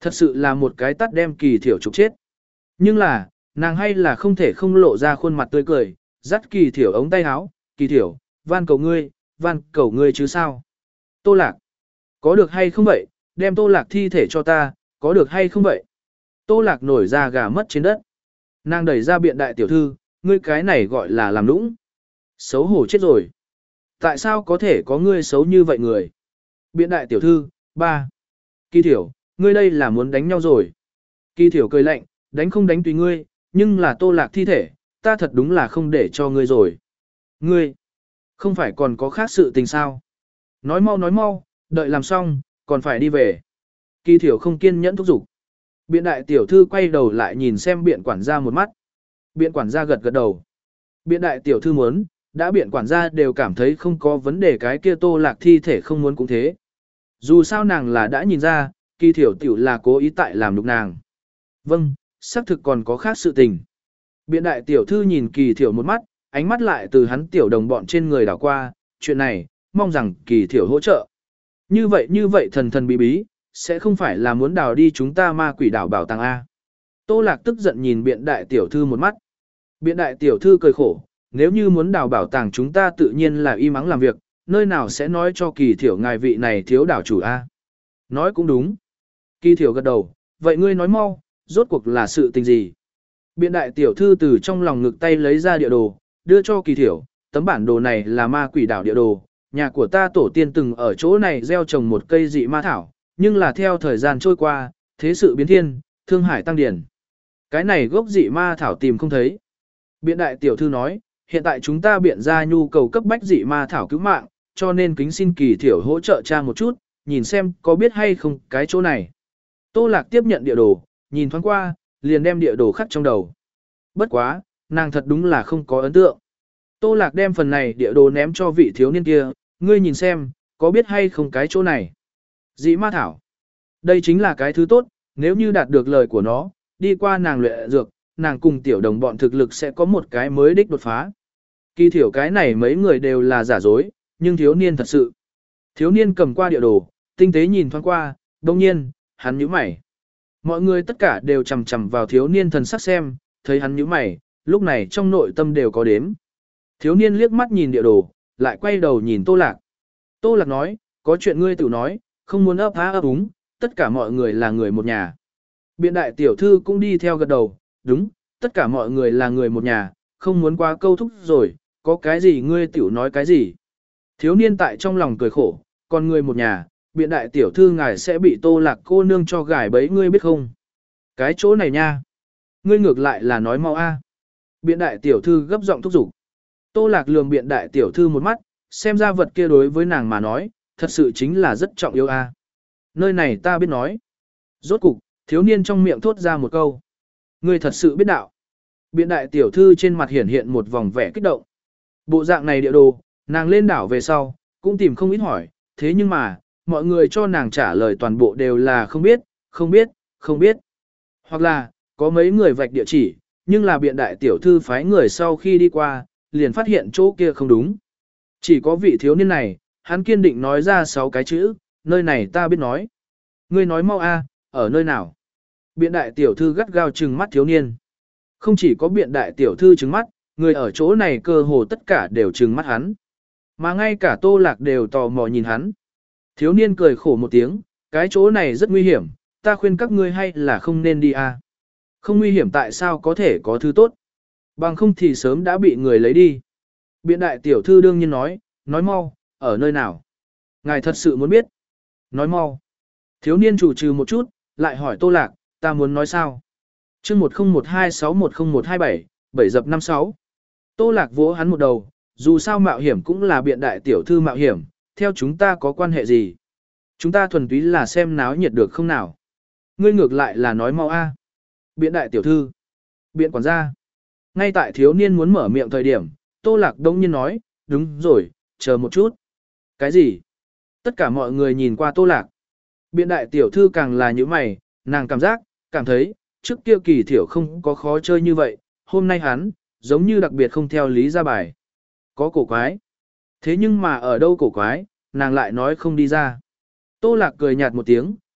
Thật sự là một cái tắt đem Kỳ Thiểu trục chết. Nhưng là, nàng hay là không thể không lộ ra khuôn mặt tươi cười, dắt Kỳ Thiểu ống tay áo, Kỳ Thiểu, van cầu ngươi, van cầu ngươi chứ sao. Tô Lạc, có được hay không vậy, đem Tô Lạc thi thể cho ta, có được hay không vậy. Tô Lạc nổi ra gà mất trên đất. Nàng đẩy ra biện đại tiểu thư, ngươi cái này gọi là làm nũng. Xấu hổ chết rồi. Tại sao có thể có ngươi xấu như vậy người? Biện đại tiểu thư, ba. Kỳ Thiểu, ngươi đây là muốn đánh nhau rồi. Kỳ Thiểu cười lạnh, đánh không đánh tùy ngươi, nhưng là Tô Lạc thi thể, ta thật đúng là không để cho ngươi rồi. Ngươi, không phải còn có khác sự tình sao? Nói mau nói mau, đợi làm xong, còn phải đi về. Kỳ Thiểu không kiên nhẫn thúc giục. Biện đại tiểu thư quay đầu lại nhìn xem biện quản gia một mắt. Biện quản gia gật gật đầu. Biện đại tiểu thư muốn, đã biện quản gia đều cảm thấy không có vấn đề, cái kia Tô Lạc thi thể không muốn cũng thế. Dù sao nàng là đã nhìn ra, Kỳ Thiểu tiểu là cố ý tại làm nhục nàng. Vâng, xác thực còn có khác sự tình. Biện đại tiểu thư nhìn Kỳ Thiểu một mắt, ánh mắt lại từ hắn tiểu đồng bọn trên người đảo qua, chuyện này, mong rằng Kỳ Thiểu hỗ trợ. Như vậy như vậy thần thần bí bí, sẽ không phải là muốn đào đi chúng ta ma quỷ đảo bảo tàng A. Tô Lạc tức giận nhìn biện đại tiểu thư một mắt. Biện đại tiểu thư cười khổ, nếu như muốn đào bảo tàng chúng ta tự nhiên là y mắng làm việc, nơi nào sẽ nói cho Kỳ Thiểu ngài vị này thiếu đảo chủ A. Nói cũng đúng. Kỳ Thiểu gật đầu, vậy ngươi nói mau, rốt cuộc là sự tình gì? Biện đại tiểu thư từ trong lòng ngực tay lấy ra địa đồ, đưa cho Kỳ Thiểu, tấm bản đồ này là ma quỷ đảo địa đồ, nhà của ta tổ tiên từng ở chỗ này gieo trồng một cây dị ma thảo, nhưng là theo thời gian trôi qua, thế sự biến thiên, thương hải tăng điển. Cái này gốc dị ma thảo tìm không thấy. Biện đại tiểu thư nói, hiện tại chúng ta biện ra nhu cầu cấp bách dị ma thảo cứu mạng, cho nên kính xin Kỳ Thiểu hỗ trợ cha một chút, nhìn xem có biết hay không cái chỗ này. Tô Lạc tiếp nhận địa đồ, nhìn thoáng qua, liền đem địa đồ khắc trong đầu. Bất quá, nàng thật đúng là không có ấn tượng. Tô Lạc đem phần này địa đồ ném cho vị thiếu niên kia, ngươi nhìn xem, có biết hay không cái chỗ này. Dị ma thảo. Đây chính là cái thứ tốt, nếu như đạt được lời của nó, đi qua nàng luyện dược, nàng cùng tiểu đồng bọn thực lực sẽ có một cái mới đích đột phá. Kỳ Thiểu cái này mấy người đều là giả dối, nhưng thiếu niên thật sự. Thiếu niên cầm qua địa đồ, tinh tế nhìn thoáng qua, đồng nhiên, hắn nhíu mày. Mọi người tất cả đều chầm chầm vào thiếu niên thần sắc xem, thấy hắn nhíu mày, lúc này trong nội tâm đều có đếm. Thiếu niên liếc mắt nhìn địa đồ, lại quay đầu nhìn Tô Lạc. Tô Lạc nói, có chuyện ngươi tự nói, không muốn ấp há ấp úng, tất cả mọi người là người một nhà. Biện đại tiểu thư cũng đi theo gật đầu, đúng, tất cả mọi người là người một nhà, không muốn quá câu thúc rồi, có cái gì ngươi tiểu nói cái gì. Thiếu niên tại trong lòng cười khổ, còn người một nhà, biện đại tiểu thư ngài sẽ bị Tô Lạc cô nương cho gài bẫy ngươi biết không. Cái chỗ này nha, ngươi ngược lại là nói mau a. Biện đại tiểu thư gấp giọng thúc giục. Tô Lạc lườm biện đại tiểu thư một mắt, xem ra vật kia đối với nàng mà nói, thật sự chính là rất trọng yếu a. Nơi này ta biết nói. Rốt cục, thiếu niên trong miệng thốt ra một câu. Ngươi thật sự biết đạo. Biện đại tiểu thư trên mặt hiển hiện một vòng vẻ kích động. Bộ dạng này địa đồ, nàng lên đảo về sau, cũng tìm không ít hỏi, thế nhưng mà, mọi người cho nàng trả lời toàn bộ đều là không biết, không biết, không biết. Hoặc là, có mấy người vạch địa chỉ, nhưng là biện đại tiểu thư phái người sau khi đi qua, liền phát hiện chỗ kia không đúng. Chỉ có vị thiếu niên này, hắn kiên định nói ra sáu cái chữ, nơi này ta biết nói. Ngươi nói mau a, ở nơi nào? Biện đại tiểu thư gắt gao trừng mắt thiếu niên. Không chỉ có biện đại tiểu thư trừng mắt, người ở chỗ này cơ hồ tất cả đều trừng mắt hắn. Mà ngay cả Tô Lạc đều tò mò nhìn hắn. Thiếu niên cười khổ một tiếng, cái chỗ này rất nguy hiểm, ta khuyên các ngươi hay là không nên đi a. Không nguy hiểm tại sao có thể có thứ tốt? Bằng không thì sớm đã bị người lấy đi. Biện đại tiểu thư đương nhiên nói, nói mau, ở nơi nào? Ngài thật sự muốn biết. Nói mau. Thiếu niên chủ trừ một chút, lại hỏi Tô Lạc, ta muốn nói sao? chương một không một hai sáu một không một hai bảy, bảy dập năm sáu. Tô Lạc vỗ hắn một đầu, dù sao mạo hiểm cũng là biện đại tiểu thư mạo hiểm, theo chúng ta có quan hệ gì? Chúng ta thuần túy là xem náo nhiệt được không nào? Ngươi ngược lại là nói mau a. Biện đại tiểu thư. Biện quản gia. Ngay tại thiếu niên muốn mở miệng thời điểm, Tô Lạc đông nhiên nói, đúng rồi, chờ một chút. Cái gì? Tất cả mọi người nhìn qua Tô Lạc. Biện đại tiểu thư càng là như mày, nàng cảm giác, cảm thấy, trước kia Kỳ Thiểu không có khó chơi như vậy, hôm nay hắn, giống như đặc biệt không theo lý ra bài. Có cổ quái. Thế nhưng mà ở đâu cổ quái, nàng lại nói không đi ra. Tô Lạc cười nhạt một tiếng,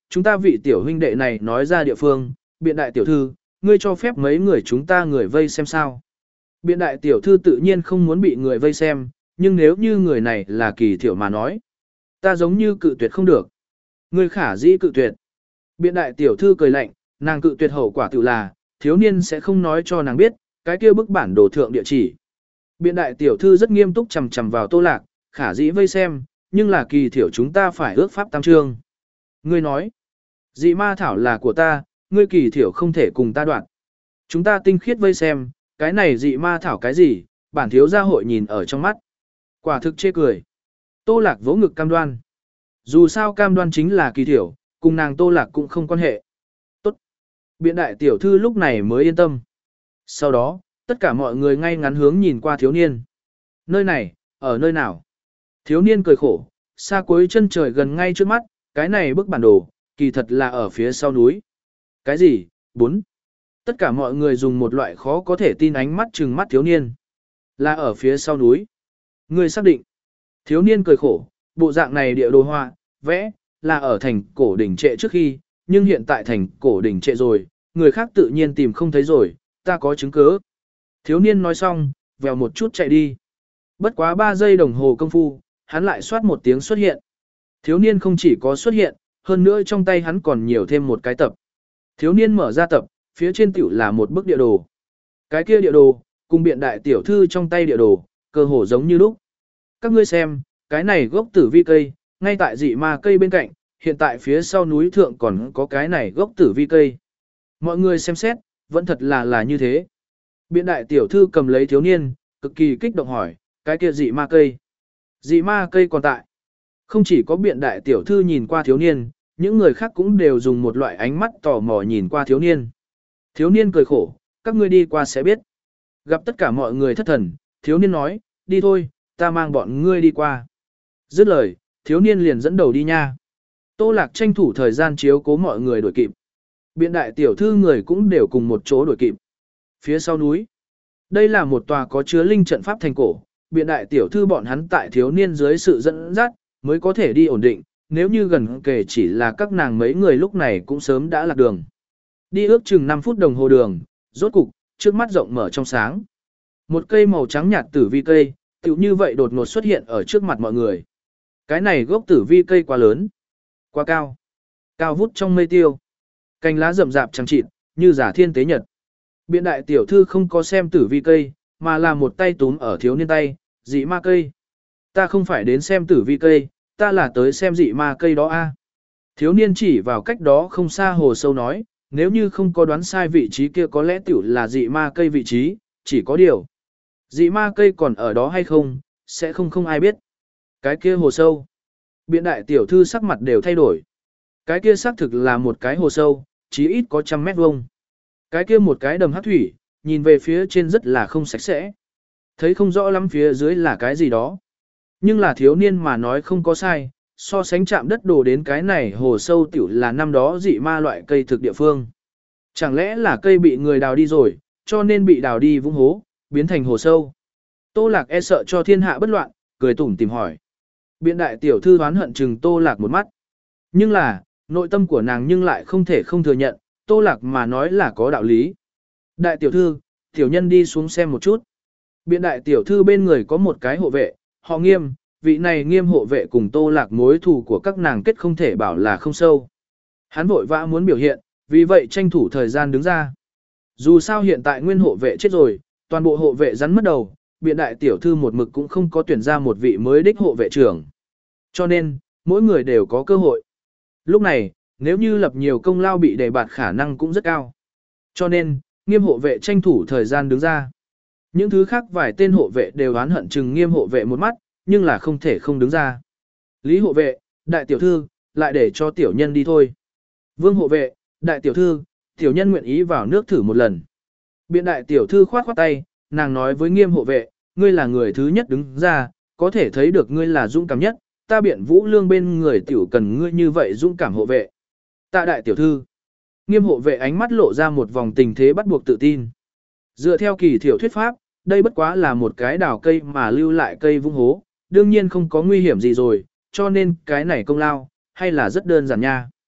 chúng ta vị tiểu huynh đệ này nói ra địa phương, biện đại tiểu thư, ngươi cho phép mấy người chúng ta người vây xem sao. Biện đại tiểu thư tự nhiên không muốn bị người vây xem, nhưng nếu như người này là Kỳ Thiểu mà nói, ta giống như cự tuyệt không được. Ngươi khả dĩ cự tuyệt. Biện đại tiểu thư cười lạnh, nàng cự tuyệt hậu quả tự là, thiếu niên sẽ không nói cho nàng biết, cái kia bức bản đồ thượng địa chỉ. Biện đại tiểu thư rất nghiêm túc chằm chằm vào Tô Lạc, khả dĩ vây xem, nhưng là Kỳ Thiểu chúng ta phải ước pháp tam trương. Ngươi nói, dị ma thảo là của ta, ngươi Kỳ Thiểu không thể cùng ta đoạn. Chúng ta tinh khiết vây xem, cái này dị ma thảo cái gì, bản thiếu gia hội nhìn ở trong mắt. Quả thực chê cười. Tô Lạc vỗ ngực cam đoan. Dù sao cam đoan chính là Kỳ Thiểu, cùng nàng Tô Lạc cũng không quan hệ. Tốt. Biện đại tiểu thư lúc này mới yên tâm. Sau đó, tất cả mọi người ngay ngắn hướng nhìn qua thiếu niên. Nơi này, ở nơi nào? Thiếu niên cười khổ, xa cuối chân trời gần ngay trước mắt, cái này bức bản đồ, kỳ thật là ở phía sau núi. Cái gì? Bốn. Tất cả mọi người dùng một loại khó có thể tin ánh mắt trừng mắt thiếu niên. Là ở phía sau núi. Người xác định. Thiếu niên cười khổ, bộ dạng này địa đồ hoa, vẽ, là ở thành cổ đỉnh trệ trước khi, nhưng hiện tại thành cổ đỉnh trệ rồi, người khác tự nhiên tìm không thấy rồi, ta có chứng cứ. Thiếu niên nói xong, vèo một chút chạy đi. Bất quá ba giây đồng hồ công phu, hắn lại soát một tiếng xuất hiện. Thiếu niên không chỉ có xuất hiện, hơn nữa trong tay hắn còn nhiều thêm một cái tập. Thiếu niên mở ra tập, phía trên tiểu là một bức địa đồ. Cái kia địa đồ, cùng biện đại tiểu thư trong tay địa đồ, cơ hồ giống như lúc. Các ngươi xem, cái này gốc tử vi cây, ngay tại dị ma cây bên cạnh, hiện tại phía sau núi thượng còn có cái này gốc tử vi cây. Mọi người xem xét, vẫn thật là là như thế. Biện đại tiểu thư cầm lấy thiếu niên, cực kỳ kích động hỏi, cái kia dị ma cây. Dị ma cây còn tại. Không chỉ có biện đại tiểu thư nhìn qua thiếu niên, những người khác cũng đều dùng một loại ánh mắt tò mò nhìn qua thiếu niên. Thiếu niên cười khổ, các ngươi đi qua sẽ biết. Gặp tất cả mọi người thất thần, thiếu niên nói, đi thôi, ta mang bọn ngươi đi qua. Dứt lời, thiếu niên liền dẫn đầu đi nha. Tô Lạc tranh thủ thời gian chiếu cố mọi người đuổi kịp. Biện đại tiểu thư người cũng đều cùng một chỗ đuổi kịp. Phía sau núi, đây là một tòa có chứa linh trận pháp thành cổ. Biện đại tiểu thư bọn hắn tại thiếu niên dưới sự dẫn dắt, mới có thể đi ổn định, nếu như gần kể chỉ là các nàng mấy người lúc này cũng sớm đã lạc đường. Đi ước chừng năm phút đồng hồ đường, rốt cục, trước mắt rộng mở trong sáng. Một cây màu trắng nhạt tử vi cây, tựu như vậy đột ngột xuất hiện ở trước mặt mọi người. Cái này gốc tử vi cây quá lớn, quá cao, cao vút trong mây tiêu. Cành lá rậm rạp chẳng chịt, như giả thiên tế nhật. Biện đại tiểu thư không có xem tử vi cây, mà là một tay túm ở thiếu niên tay, dị ma cây. Ta không phải đến xem tử vi cây, ta là tới xem dị ma cây đó a. Thiếu niên chỉ vào cách đó không xa hồ sâu nói, nếu như không có đoán sai vị trí kia có lẽ tiểu là dị ma cây vị trí, chỉ có điều. Dị ma cây còn ở đó hay không, sẽ không không ai biết. Cái kia hồ sâu. Biện đại tiểu thư sắc mặt đều thay đổi. Cái kia xác thực là một cái hồ sâu, chí ít có trăm mét vuông. Cái kia một cái đầm hắc thủy, nhìn về phía trên rất là không sạch sẽ. Thấy không rõ lắm phía dưới là cái gì đó. Nhưng là thiếu niên mà nói không có sai, so sánh chạm đất đồ đến cái này hồ sâu tiểu là năm đó dị ma loại cây thực địa phương. Chẳng lẽ là cây bị người đào đi rồi, cho nên bị đào đi vũng hố, biến thành hồ sâu. Tô Lạc e sợ cho thiên hạ bất loạn, cười tủm tìm hỏi. Biện đại tiểu thư oán hận chừng Tô Lạc một mắt. Nhưng là, nội tâm của nàng nhưng lại không thể không thừa nhận, Tô Lạc mà nói là có đạo lý. Đại tiểu thư, tiểu nhân đi xuống xem một chút. Biện đại tiểu thư bên người có một cái hộ vệ, họ Nghiêm, vị này Nghiêm hộ vệ cùng Tô Lạc mối thù của các nàng kết không thể bảo là không sâu. Hắn vội vã muốn biểu hiện, vì vậy tranh thủ thời gian đứng ra. Dù sao hiện tại nguyên hộ vệ chết rồi, toàn bộ hộ vệ rắn mất đầu, biện đại tiểu thư một mực cũng không có tuyển ra một vị mới đích hộ vệ trưởng. Cho nên, mỗi người đều có cơ hội. Lúc này, nếu như lập nhiều công lao bị đề bạt khả năng cũng rất cao. Cho nên, Nghiêm hộ vệ tranh thủ thời gian đứng ra. Những thứ khác vài tên hộ vệ đều oán hận chừng Nghiêm hộ vệ một mắt, nhưng là không thể không đứng ra. Lý hộ vệ, đại tiểu thư, lại để cho tiểu nhân đi thôi. Vương hộ vệ, đại tiểu thư, tiểu nhân nguyện ý vào nước thử một lần. Biện đại tiểu thư khoát khoát tay, nàng nói với Nghiêm hộ vệ, ngươi là người thứ nhất đứng ra, có thể thấy được ngươi là dũng cảm nhất, ta biện vũ lương bên người tiểu cần ngươi như vậy dũng cảm hộ vệ. Tạ đại tiểu thư. Nghiêm hộ vệ ánh mắt lộ ra một vòng tình thế bắt buộc tự tin. Dựa theo Kỳ Thiểu thuyết pháp, đây bất quá là một cái đào cây mà lưu lại cây vung hố, đương nhiên không có nguy hiểm gì rồi, cho nên cái này công lao, hay là rất đơn giản nha.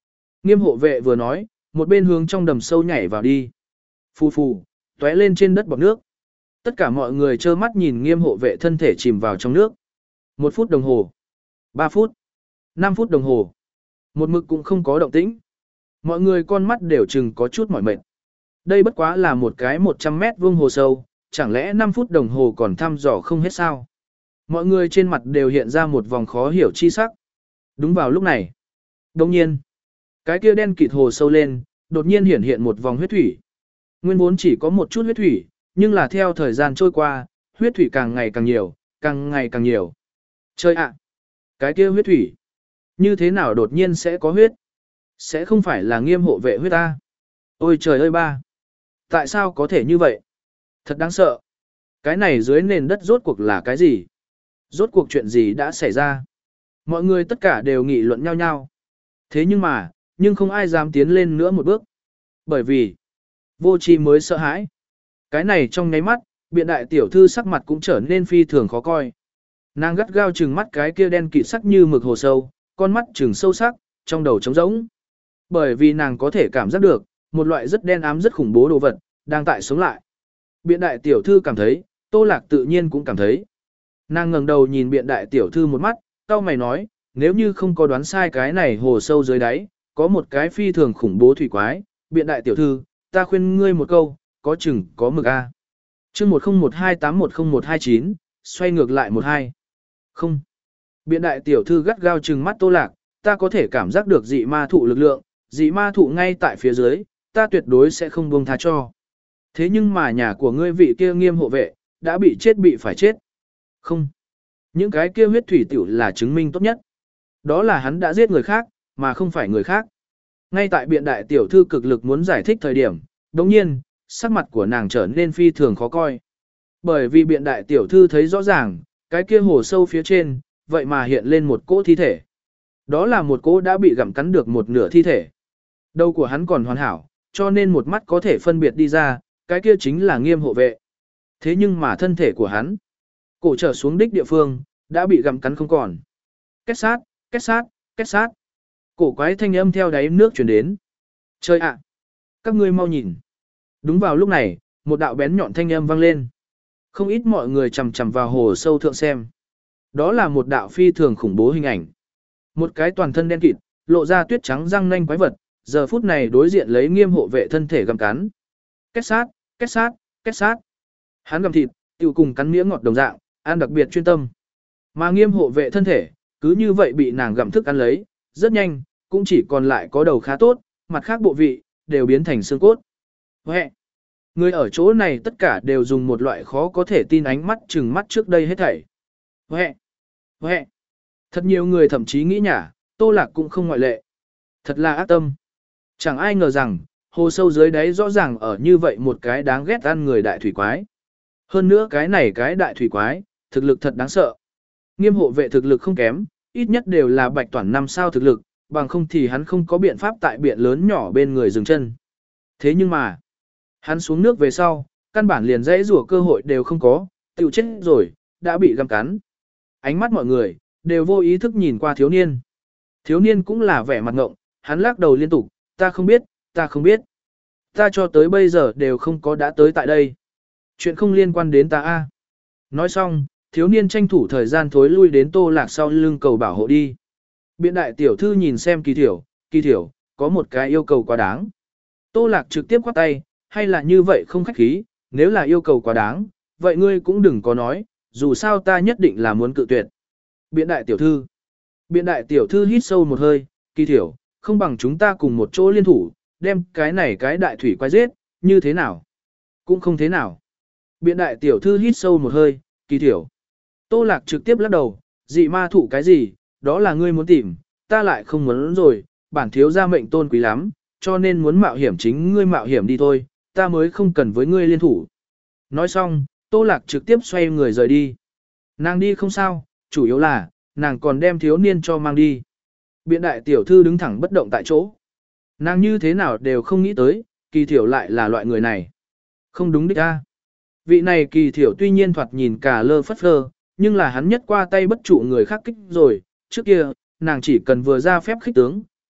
Nghiêm hộ vệ vừa nói, một bên hướng trong đầm sâu nhảy vào đi. Phù phù, tóe lên trên đất bọt nước. Tất cả mọi người trơ mắt nhìn nghiêm hộ vệ thân thể chìm vào trong nước. Một phút đồng hồ. Ba phút. Năm phút đồng hồ. Một mực cũng không có động tĩnh. Mọi người con mắt đều chừng có chút mỏi mệt. Đây bất quá là một cái một trăm mét vuông hồ sâu, chẳng lẽ năm phút đồng hồ còn thăm dò không hết sao? Mọi người trên mặt đều hiện ra một vòng khó hiểu chi sắc. Đúng vào lúc này. Đồng nhiên, cái kia đen kịt hồ sâu lên, đột nhiên hiển hiện một vòng huyết thủy. Nguyên vốn chỉ có một chút huyết thủy, nhưng là theo thời gian trôi qua, huyết thủy càng ngày càng nhiều, càng ngày càng nhiều. Chơi ạ! Cái kia huyết thủy, như thế nào đột nhiên sẽ có huyết? Sẽ không phải là nghiêm hộ vệ huyết ta? Ôi trời ơi ba! Tại sao có thể như vậy? Thật đáng sợ! Cái này dưới nền đất rốt cuộc là cái gì? Rốt cuộc chuyện gì đã xảy ra? Mọi người tất cả đều nghị luận nhau nhau. Thế nhưng mà, nhưng không ai dám tiến lên nữa một bước. Bởi vì, vô tri mới sợ hãi. Cái này trong nháy mắt, biện đại tiểu thư sắc mặt cũng trở nên phi thường khó coi. Nàng gắt gao trừng mắt cái kia đen kịt sắc như mực hồ sâu, con mắt trừng sâu sắc, trong đầu trống rỗng. Bởi vì nàng có thể cảm giác được, một loại rất đen ám rất khủng bố đồ vật, đang tại sống lại. Biện đại tiểu thư cảm thấy, Tô Lạc tự nhiên cũng cảm thấy. Nàng ngẩng đầu nhìn biện đại tiểu thư một mắt, cau mày nói, nếu như không có đoán sai cái này hồ sâu dưới đáy, có một cái phi thường khủng bố thủy quái, biện đại tiểu thư, ta khuyên ngươi một câu, có chừng có mực a. Chương một không một hai tám một không một hai chín, xoay ngược lại một hai. Không. Biện đại tiểu thư gắt gao trừng mắt Tô Lạc, ta có thể cảm giác được dị ma thụ lực lượng, dị ma thụ ngay tại phía dưới, ta tuyệt đối sẽ không buông tha cho. Thế nhưng mà nhà của ngươi vị kia nghiêm hộ vệ, đã bị chết bị phải chết. Không. Những cái kia huyết thủy tiểu là chứng minh tốt nhất. Đó là hắn đã giết người khác, mà không phải người khác. Ngay tại biện đại tiểu thư cực lực muốn giải thích thời điểm, đồng nhiên, sắc mặt của nàng trở nên phi thường khó coi. Bởi vì biện đại tiểu thư thấy rõ ràng, cái kia hồ sâu phía trên, vậy mà hiện lên một cỗ thi thể. Đó là một cỗ đã bị gặm cắn được một nửa thi thể. Đầu của hắn còn hoàn hảo, cho nên một mắt có thể phân biệt đi ra, cái kia chính là nghiêm hộ vệ. Thế nhưng mà thân thể của hắn, cổ trở xuống đích địa phương, đã bị gặm cắn không còn. Kết sát, kết sát, kết sát. Cổ quái thanh âm theo đáy nước truyền đến. Trời ạ! Các ngươi mau nhìn. Đúng vào lúc này, một đạo bén nhọn thanh âm vang lên. Không ít mọi người chầm chầm vào hồ sâu thượng xem. Đó là một đạo phi thường khủng bố hình ảnh. Một cái toàn thân đen kịt, lộ ra tuyết trắng răng nanh quái vật, giờ phút này đối diện lấy nghiêm hộ vệ thân thể gặm cắn. Kết sát, kết sát, kết sát. Hắn gặm thịt, tiêu cùng cắn miếng ngọt đồng dạng, ăn đặc biệt chuyên tâm. Mà nghiêm hộ vệ thân thể, cứ như vậy bị nàng gặm thức ăn lấy, rất nhanh, cũng chỉ còn lại có đầu khá tốt, mặt khác bộ vị, đều biến thành xương cốt. Huệ! Người ở chỗ này tất cả đều dùng một loại khó có thể tin ánh mắt chừng mắt trước đây hết thảy. Huệ! Huệ! Thật nhiều người thậm chí nghĩ nhả, Tô Lạc cũng không ngoại lệ. Thật là ác tâm. Chẳng ai ngờ rằng, hồ sâu dưới đáy rõ ràng ở như vậy một cái đáng ghét ăn người đại thủy quái. Hơn nữa cái này cái đại thủy quái, thực lực thật đáng sợ. Nghiêm hộ vệ thực lực không kém, ít nhất đều là bạch toản năm sao thực lực, bằng không thì hắn không có biện pháp tại biển lớn nhỏ bên người dừng chân. Thế nhưng mà, hắn xuống nước về sau, căn bản liền dãy rủa cơ hội đều không có, tiêu chết rồi, đã bị găm cắn. Ánh mắt mọi người, đều vô ý thức nhìn qua thiếu niên. Thiếu niên cũng là vẻ mặt ngộng, hắn lắc đầu liên tục, ta không biết, ta không biết. Ta cho tới bây giờ đều không có đã tới tại đây. Chuyện không liên quan đến ta a. Nói xong, thiếu niên tranh thủ thời gian thối lui đến Tô Lạc sau lưng cầu bảo hộ đi. Biện đại tiểu thư nhìn xem kỳ thiểu, kỳ thiểu, có một cái yêu cầu quá đáng. Tô Lạc trực tiếp quát tay, hay là như vậy không khách khí, nếu là yêu cầu quá đáng, vậy ngươi cũng đừng có nói, dù sao ta nhất định là muốn cự tuyệt. Biện đại tiểu thư. Biện đại tiểu thư hít sâu một hơi, kỳ thiểu, không bằng chúng ta cùng một chỗ liên thủ, đem cái này cái đại thủy quái giết, như thế nào? Cũng không thế nào. Biện đại tiểu thư hít sâu một hơi, kỳ thiểu. Tô Lạc trực tiếp lắc đầu, dị ma thụ cái gì, đó là ngươi muốn tìm, ta lại không muốn rồi, bản thiếu gia mệnh tôn quý lắm, cho nên muốn mạo hiểm chính ngươi mạo hiểm đi thôi, ta mới không cần với ngươi liên thủ. Nói xong, Tô Lạc trực tiếp xoay người rời đi. Nàng đi không sao, chủ yếu là, nàng còn đem thiếu niên cho mang đi. Biện đại tiểu thư đứng thẳng bất động tại chỗ. Nàng như thế nào đều không nghĩ tới, kỳ thiểu lại là loại người này. Không đúng đích a. Vị này kỳ thiểu tuy nhiên thoạt nhìn cả lơ phất phơ, nhưng là hắn nhất qua tay bất trụ người khác kích rồi, trước kia, nàng chỉ cần vừa ra phép khích tướng,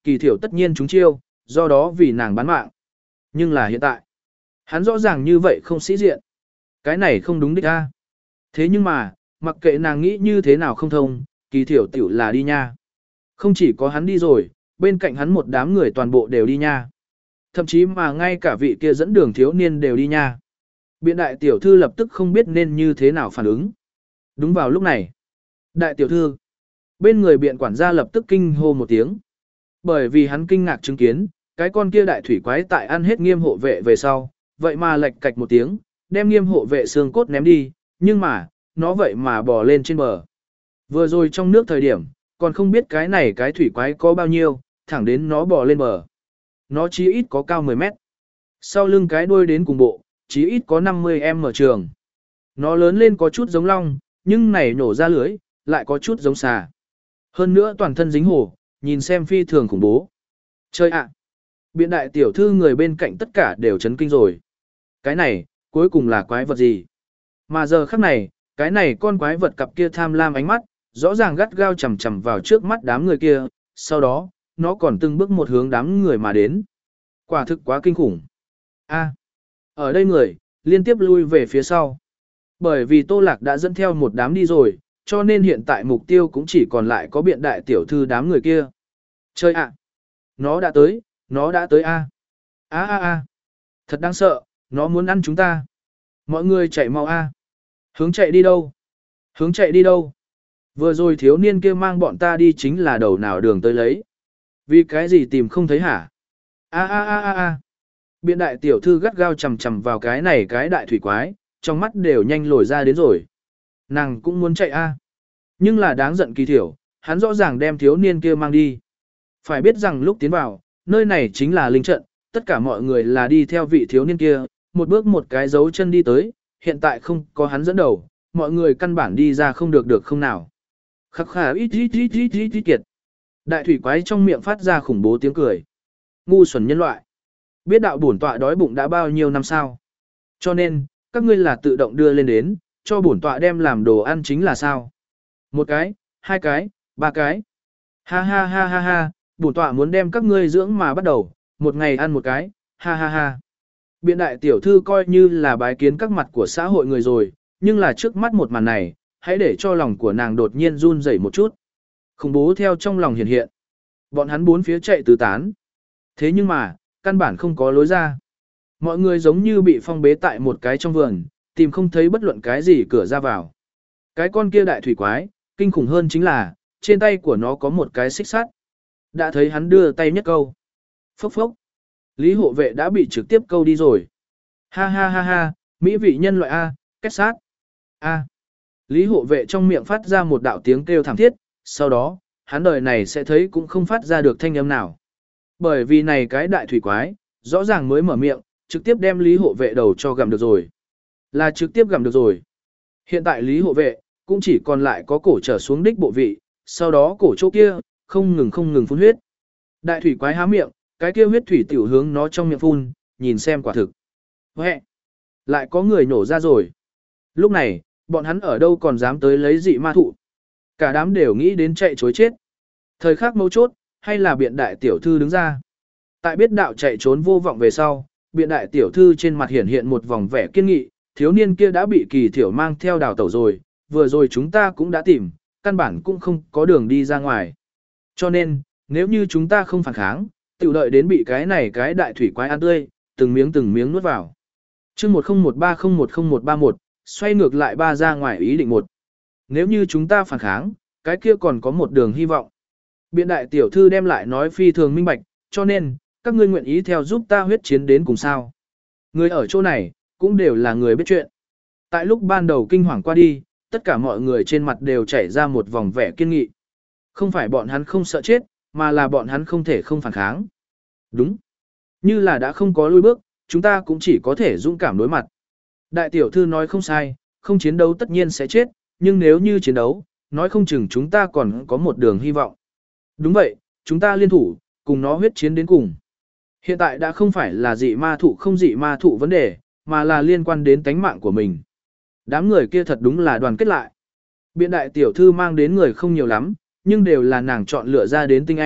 kỳ thiểu tất nhiên chúng chiêu, do đó vì nàng bán mạng. Nhưng là hiện tại, hắn rõ ràng như vậy không sĩ diện. Cái này không đúng đích a. Thế nhưng mà, mặc kệ nàng nghĩ như thế nào không thông, kỳ thiểu tiểu là đi nha. Không chỉ có hắn đi rồi, bên cạnh hắn một đám người toàn bộ đều đi nha. Thậm chí mà ngay cả vị kia dẫn đường thiếu niên đều đi nha. Biện đại tiểu thư lập tức không biết nên như thế nào phản ứng. Đúng vào lúc này. Đại tiểu thư. Bên người biện quản gia lập tức kinh hô một tiếng. Bởi vì hắn kinh ngạc chứng kiến, cái con kia đại thủy quái tại ăn hết nghiêm hộ vệ về sau, vậy mà lệch cạch một tiếng, đem nghiêm hộ vệ xương cốt ném đi, nhưng mà, nó vậy mà bò lên trên bờ. Vừa rồi trong nước thời điểm, còn không biết cái này cái thủy quái có bao nhiêu, thẳng đến nó bò lên bờ. Nó chí ít có cao mười mét. Sau lưng cái đuôi đến cùng bộ, chí ít có năm mươi em mở trường. Nó lớn lên có chút giống long, nhưng này nổ ra lưới, lại có chút giống xà. Hơn nữa toàn thân dính hồ, nhìn xem phi thường khủng bố. Chơi ạ! Biện đại tiểu thư người bên cạnh tất cả đều chấn kinh rồi. Cái này, cuối cùng là quái vật gì? Mà giờ khắc này, cái này con quái vật cặp kia tham lam ánh mắt, rõ ràng gắt gao chầm chầm vào trước mắt đám người kia, sau đó, nó còn từng bước một hướng đám người mà đến. Quả thực quá kinh khủng. A, ở đây người, liên tiếp lui về phía sau. Bởi vì Tô Lạc đã dẫn theo một đám đi rồi, cho nên hiện tại mục tiêu cũng chỉ còn lại có biện đại tiểu thư đám người kia. Chơi ạ! Nó đã tới, nó đã tới a. A a a. Thật đáng sợ, nó muốn ăn chúng ta. Mọi người chạy mau a. Hướng chạy đi đâu? Hướng chạy đi đâu? Vừa rồi thiếu niên kia mang bọn ta đi chính là đầu nào đường tới lấy. Vì cái gì tìm không thấy hả? A a a a a. Biện đại tiểu thư gắt gao chầm chầm vào cái này cái đại thủy quái, trong mắt đều nhanh lồi ra đến rồi. Nàng cũng muốn chạy a. Nhưng là đáng giận kỳ thiểu, hắn rõ ràng đem thiếu niên kia mang đi. Phải biết rằng lúc tiến vào, nơi này chính là linh trận, tất cả mọi người là đi theo vị thiếu niên kia, một bước một cái dấu chân đi tới, hiện tại không có hắn dẫn đầu, mọi người căn bản đi ra không được được không nào. Khắc khả ít ít ít ít ít ít kiệt. Đại thủy quái trong miệng phát ra khủng bố tiếng cười. Ngu xuẩn nhân loại. Biết đạo bổn tọa đói bụng đã bao nhiêu năm sao? Cho nên, các ngươi là tự động đưa lên đến, cho bổn tọa đem làm đồ ăn chính là sao? Một cái, hai cái, ba cái. Ha ha ha ha ha, bổn tọa muốn đem các ngươi dưỡng mà bắt đầu, một ngày ăn một cái, ha ha ha. Biện đại tiểu thư coi như là bái kiến các mặt của xã hội người rồi, nhưng là trước mắt một màn này, hãy để cho lòng của nàng đột nhiên run rẩy một chút. Khủng bố theo trong lòng hiện hiện. Bọn hắn bốn phía chạy tứ tán. Thế nhưng mà, căn bản không có lối ra. Mọi người giống như bị phong bế tại một cái trong vườn, tìm không thấy bất luận cái gì cửa ra vào. Cái con kia đại thủy quái, kinh khủng hơn chính là, trên tay của nó có một cái xích sắt. Đã thấy hắn đưa tay nhất câu. Phốc phốc. Lý hộ vệ đã bị trực tiếp câu đi rồi. Ha ha ha ha, mỹ vị nhân loại A, kết sát. A. Lý hộ vệ trong miệng phát ra một đạo tiếng kêu thảm thiết, sau đó, hắn đời này sẽ thấy cũng không phát ra được thanh âm nào. Bởi vì này cái đại thủy quái, rõ ràng mới mở miệng, trực tiếp đem Lý hộ vệ đầu cho gặm được rồi. Là trực tiếp gặm được rồi. Hiện tại Lý hộ vệ, cũng chỉ còn lại có cổ trở xuống đích bộ vị, sau đó cổ chỗ kia, không ngừng không ngừng phun huyết. Đại thủy quái há miệng, cái kia huyết thủy tiểu hướng nó trong miệng phun, nhìn xem quả thực. Huệ! Lại có người nổ ra rồi. Lúc này, bọn hắn ở đâu còn dám tới lấy dị ma thụ. Cả đám đều nghĩ đến chạy chối chết. Thời khắc mấu chốt, hay là biện đại tiểu thư đứng ra. Tại biết đạo chạy trốn vô vọng về sau, biện đại tiểu thư trên mặt hiển hiện một vòng vẻ kiên nghị, thiếu niên kia đã bị kỳ thiểu mang theo đào tẩu rồi, vừa rồi chúng ta cũng đã tìm, căn bản cũng không có đường đi ra ngoài. Cho nên, nếu như chúng ta không phản kháng, tiểu đợi đến bị cái này cái đại thủy quái ăn tươi, từng miếng từng miếng nuốt vào. chương một không một ba không một không một ba một, xoay ngược lại ba ra ngoài ý định một. Nếu như chúng ta phản kháng, cái kia còn có một đường hy vọng. Biện đại tiểu thư đem lại nói phi thường minh bạch, cho nên, các ngươi nguyện ý theo giúp ta huyết chiến đến cùng sao. Người ở chỗ này, cũng đều là người biết chuyện. Tại lúc ban đầu kinh hoàng qua đi, tất cả mọi người trên mặt đều chảy ra một vòng vẻ kiên nghị. Không phải bọn hắn không sợ chết, mà là bọn hắn không thể không phản kháng. Đúng. Như là đã không có lui bước, chúng ta cũng chỉ có thể dũng cảm đối mặt. Đại tiểu thư nói không sai, không chiến đấu tất nhiên sẽ chết, nhưng nếu như chiến đấu, nói không chừng chúng ta còn có một đường hy vọng. Đúng vậy, chúng ta liên thủ, cùng nó huyết chiến đến cùng. Hiện tại đã không phải là dị ma thụ không dị ma thụ vấn đề, mà là liên quan đến tánh mạng của mình. Đám người kia thật đúng là đoàn kết lại. Biện đại tiểu thư mang đến người không nhiều lắm, nhưng đều là nàng chọn lựa ra đến tinh anh,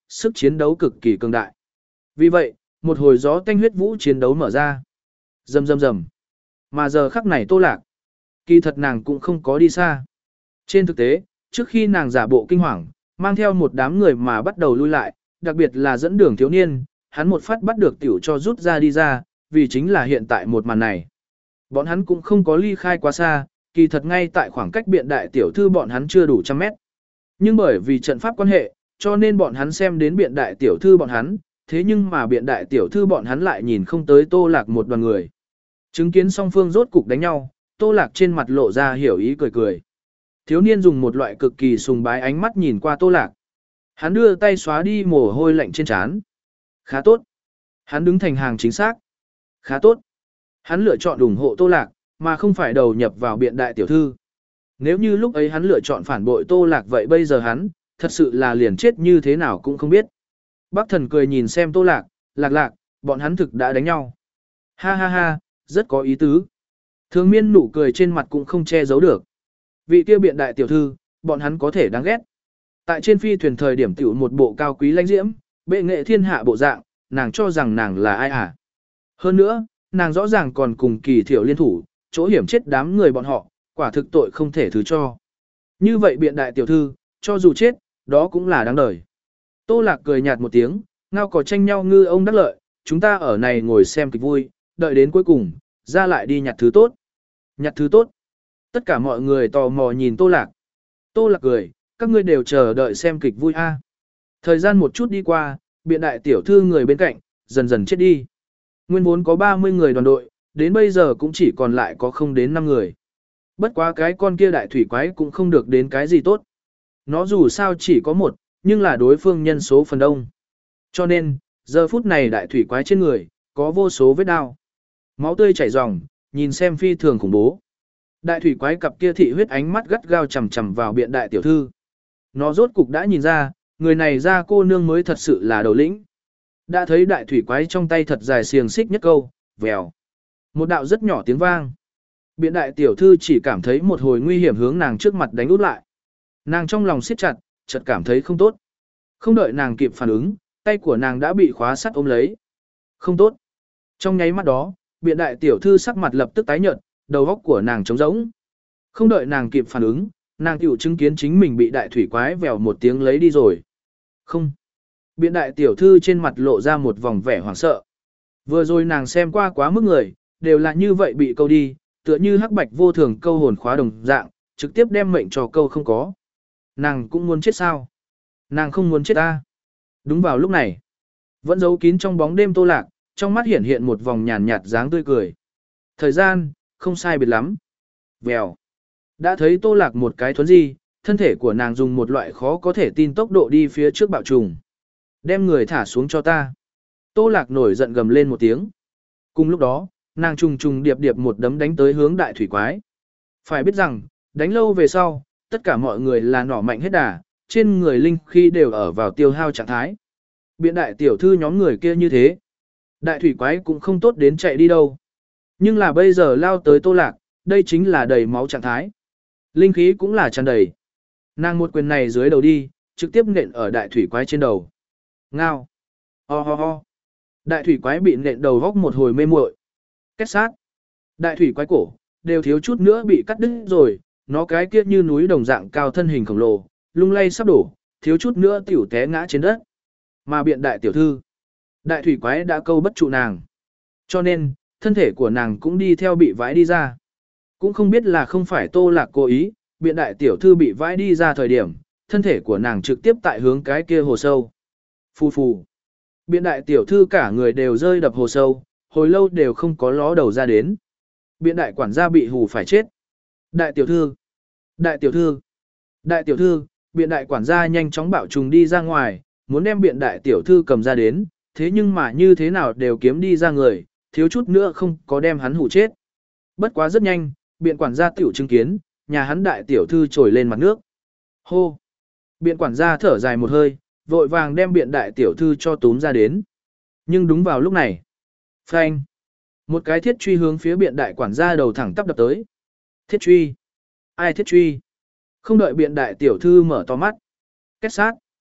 sức chiến đấu cực kỳ cường đại. Vì vậy, một hồi gió tanh huyết vũ chiến đấu mở ra. Rầm rầm rầm. Mà giờ khắc này Tô Lạc, kỳ thật nàng cũng không có đi xa. Trên thực tế, trước khi nàng giả bộ kinh hoàng, mang theo một đám người mà bắt đầu lui lại, đặc biệt là dẫn đường thiếu niên, hắn một phát bắt được tiểu cho rút ra đi ra, vì chính là hiện tại một màn này. Bọn hắn cũng không có ly khai quá xa, kỳ thật ngay tại khoảng cách biện đại tiểu thư bọn hắn chưa đủ trăm mét. Nhưng bởi vì trận pháp quan hệ, cho nên bọn hắn xem đến biện đại tiểu thư bọn hắn, thế nhưng mà biện đại tiểu thư bọn hắn lại nhìn không tới Tô Lạc một đoàn người. Chứng kiến song phương rốt cục đánh nhau, Tô Lạc trên mặt lộ ra hiểu ý cười cười. Thiếu niên dùng một loại cực kỳ sùng bái ánh mắt nhìn qua Tô Lạc. Hắn đưa tay xóa đi mồ hôi lạnh trên trán. Khá tốt. Hắn đứng thành hàng chính xác. Khá tốt. Hắn lựa chọn ủng hộ Tô Lạc, mà không phải đầu nhập vào biện đại tiểu thư. Nếu như lúc ấy hắn lựa chọn phản bội Tô Lạc vậy bây giờ hắn, thật sự là liền chết như thế nào cũng không biết. Bác thần cười nhìn xem Tô Lạc, Lạc Lạc, bọn hắn thực đã đánh nhau. Ha ha ha, rất có ý tứ. Thường miên nụ cười trên mặt cũng không che giấu được. Vị kia biện đại tiểu thư, bọn hắn có thể đáng ghét. Tại trên phi thuyền thời điểm tiểu một bộ cao quý lãnh diễm, bệ nghệ thiên hạ bộ dạng, nàng cho rằng nàng là ai à. Hơn nữa, nàng rõ ràng còn cùng Kỳ Thiệu liên thủ, chỗ hiểm chết đám người bọn họ, quả thực tội không thể thứ cho. Như vậy biện đại tiểu thư, cho dù chết, đó cũng là đáng đời. Tô Lạc cười nhạt một tiếng, ngao cỏ tranh nhau ngư ông đắc lợi, chúng ta ở này ngồi xem kịch vui, đợi đến cuối cùng, ra lại đi nhặt thứ tốt. Nhặt thứ tốt. Tất cả mọi người tò mò nhìn Tô Lạc. Tô Lạc cười, các ngươi đều chờ đợi xem kịch vui a. Thời gian một chút đi qua, biện đại tiểu thư người bên cạnh, dần dần chết đi. Nguyên vốn có ba mươi người đoàn đội, đến bây giờ cũng chỉ còn lại có không đến năm người. Bất quá cái con kia đại thủy quái cũng không được đến cái gì tốt. Nó dù sao chỉ có một, nhưng là đối phương nhân số phần đông. Cho nên, giờ phút này đại thủy quái trên người, có vô số vết đao. Máu tươi chảy ròng, nhìn xem phi thường khủng bố. Đại thủy quái cặp kia thị huyết ánh mắt gắt gao chằm chằm vào biện đại tiểu thư. Nó rốt cục đã nhìn ra, người này ra cô nương mới thật sự là đầu lĩnh. Đã thấy đại thủy quái trong tay thật dài xiềng xích nhất câu, vèo. Một đạo rất nhỏ tiếng vang. Biện đại tiểu thư chỉ cảm thấy một hồi nguy hiểm hướng nàng trước mặt đánh út lại. Nàng trong lòng siết chặt, chợt cảm thấy không tốt. Không đợi nàng kịp phản ứng, tay của nàng đã bị khóa sắt ôm lấy. Không tốt. Trong nháy mắt đó, biện đại tiểu thư sắc mặt lập tức tái nhợt, đầu óc của nàng trống rỗng. Không đợi nàng kịp phản ứng, nàng tiểu chứng kiến chính mình bị đại thủy quái vèo một tiếng lấy đi rồi. Không. Biện đại tiểu thư trên mặt lộ ra một vòng vẻ hoảng sợ. Vừa rồi nàng xem qua quá mức người, đều là như vậy bị câu đi, tựa như hắc bạch vô thường câu hồn khóa đồng dạng, trực tiếp đem mệnh cho câu không có. Nàng cũng muốn chết sao? Nàng không muốn chết ta. Đúng vào lúc này, vẫn giấu kín trong bóng đêm Tô Lạc, trong mắt hiện hiện một vòng nhàn nhạt dáng tươi cười. Thời gian, không sai biệt lắm. Vèo. Đã thấy Tô Lạc một cái thuấn di, thân thể của nàng dùng một loại khó có thể tin tốc độ đi phía trước bạo trùng. Đem người thả xuống cho ta. Tô Lạc nổi giận gầm lên một tiếng. Cùng lúc đó, nàng trùng trùng điệp điệp một đấm đánh tới hướng đại thủy quái. Phải biết rằng, đánh lâu về sau, tất cả mọi người là nỏ mạnh hết đà, trên người linh khi đều ở vào tiêu hao trạng thái. Biện đại tiểu thư nhóm người kia như thế. Đại thủy quái cũng không tốt đến chạy đi đâu. Nhưng là bây giờ lao tới Tô Lạc, đây chính là đầy máu trạng thái. Linh khí cũng là tràn đầy. Nàng một quyền này dưới đầu đi, trực tiếp nện ở đại thủy quái trên đầu. Ngao. Ho ho ho. Đại thủy quái bị nện đầu góc một hồi mê muội. Kết sát. Đại thủy quái cổ, đều thiếu chút nữa bị cắt đứt rồi, nó cái kia như núi đồng dạng cao thân hình khổng lồ, lung lay sắp đổ, thiếu chút nữa tiểu té ngã trên đất. Mà biện đại tiểu thư, đại thủy quái đã câu bất trụ nàng. Cho nên, thân thể của nàng cũng đi theo bị vãi đi ra. Cũng không biết là không phải Tô Lạc cố ý, biện đại tiểu thư bị vãi đi ra thời điểm, thân thể của nàng trực tiếp tại hướng cái kia hồ sâu. Phù phù. Biện đại tiểu thư cả người đều rơi đập hồ sâu, hồi lâu đều không có ló đầu ra đến. Biện đại quản gia bị hù phải chết. Đại tiểu thư. Đại tiểu thư. Đại tiểu thư, biện đại quản gia nhanh chóng bạo trùng đi ra ngoài, muốn đem biện đại tiểu thư cầm ra đến, thế nhưng mà như thế nào đều kiếm đi ra người, thiếu chút nữa không có đem hắn hù chết. Bất quá rất nhanh, biện quản gia tiểu chứng kiến, nhà hắn đại tiểu thư trồi lên mặt nước. Hô! Biện quản gia thở dài một hơi, vội vàng đem biện đại tiểu thư cho túm ra đến. Nhưng đúng vào lúc này, phanh! Một cái thiết truy hướng phía biện đại quản gia đầu thẳng tắp đập tới. Thiết truy! Ai thiết truy? Không đợi biện đại tiểu thư mở to mắt. Kết sát!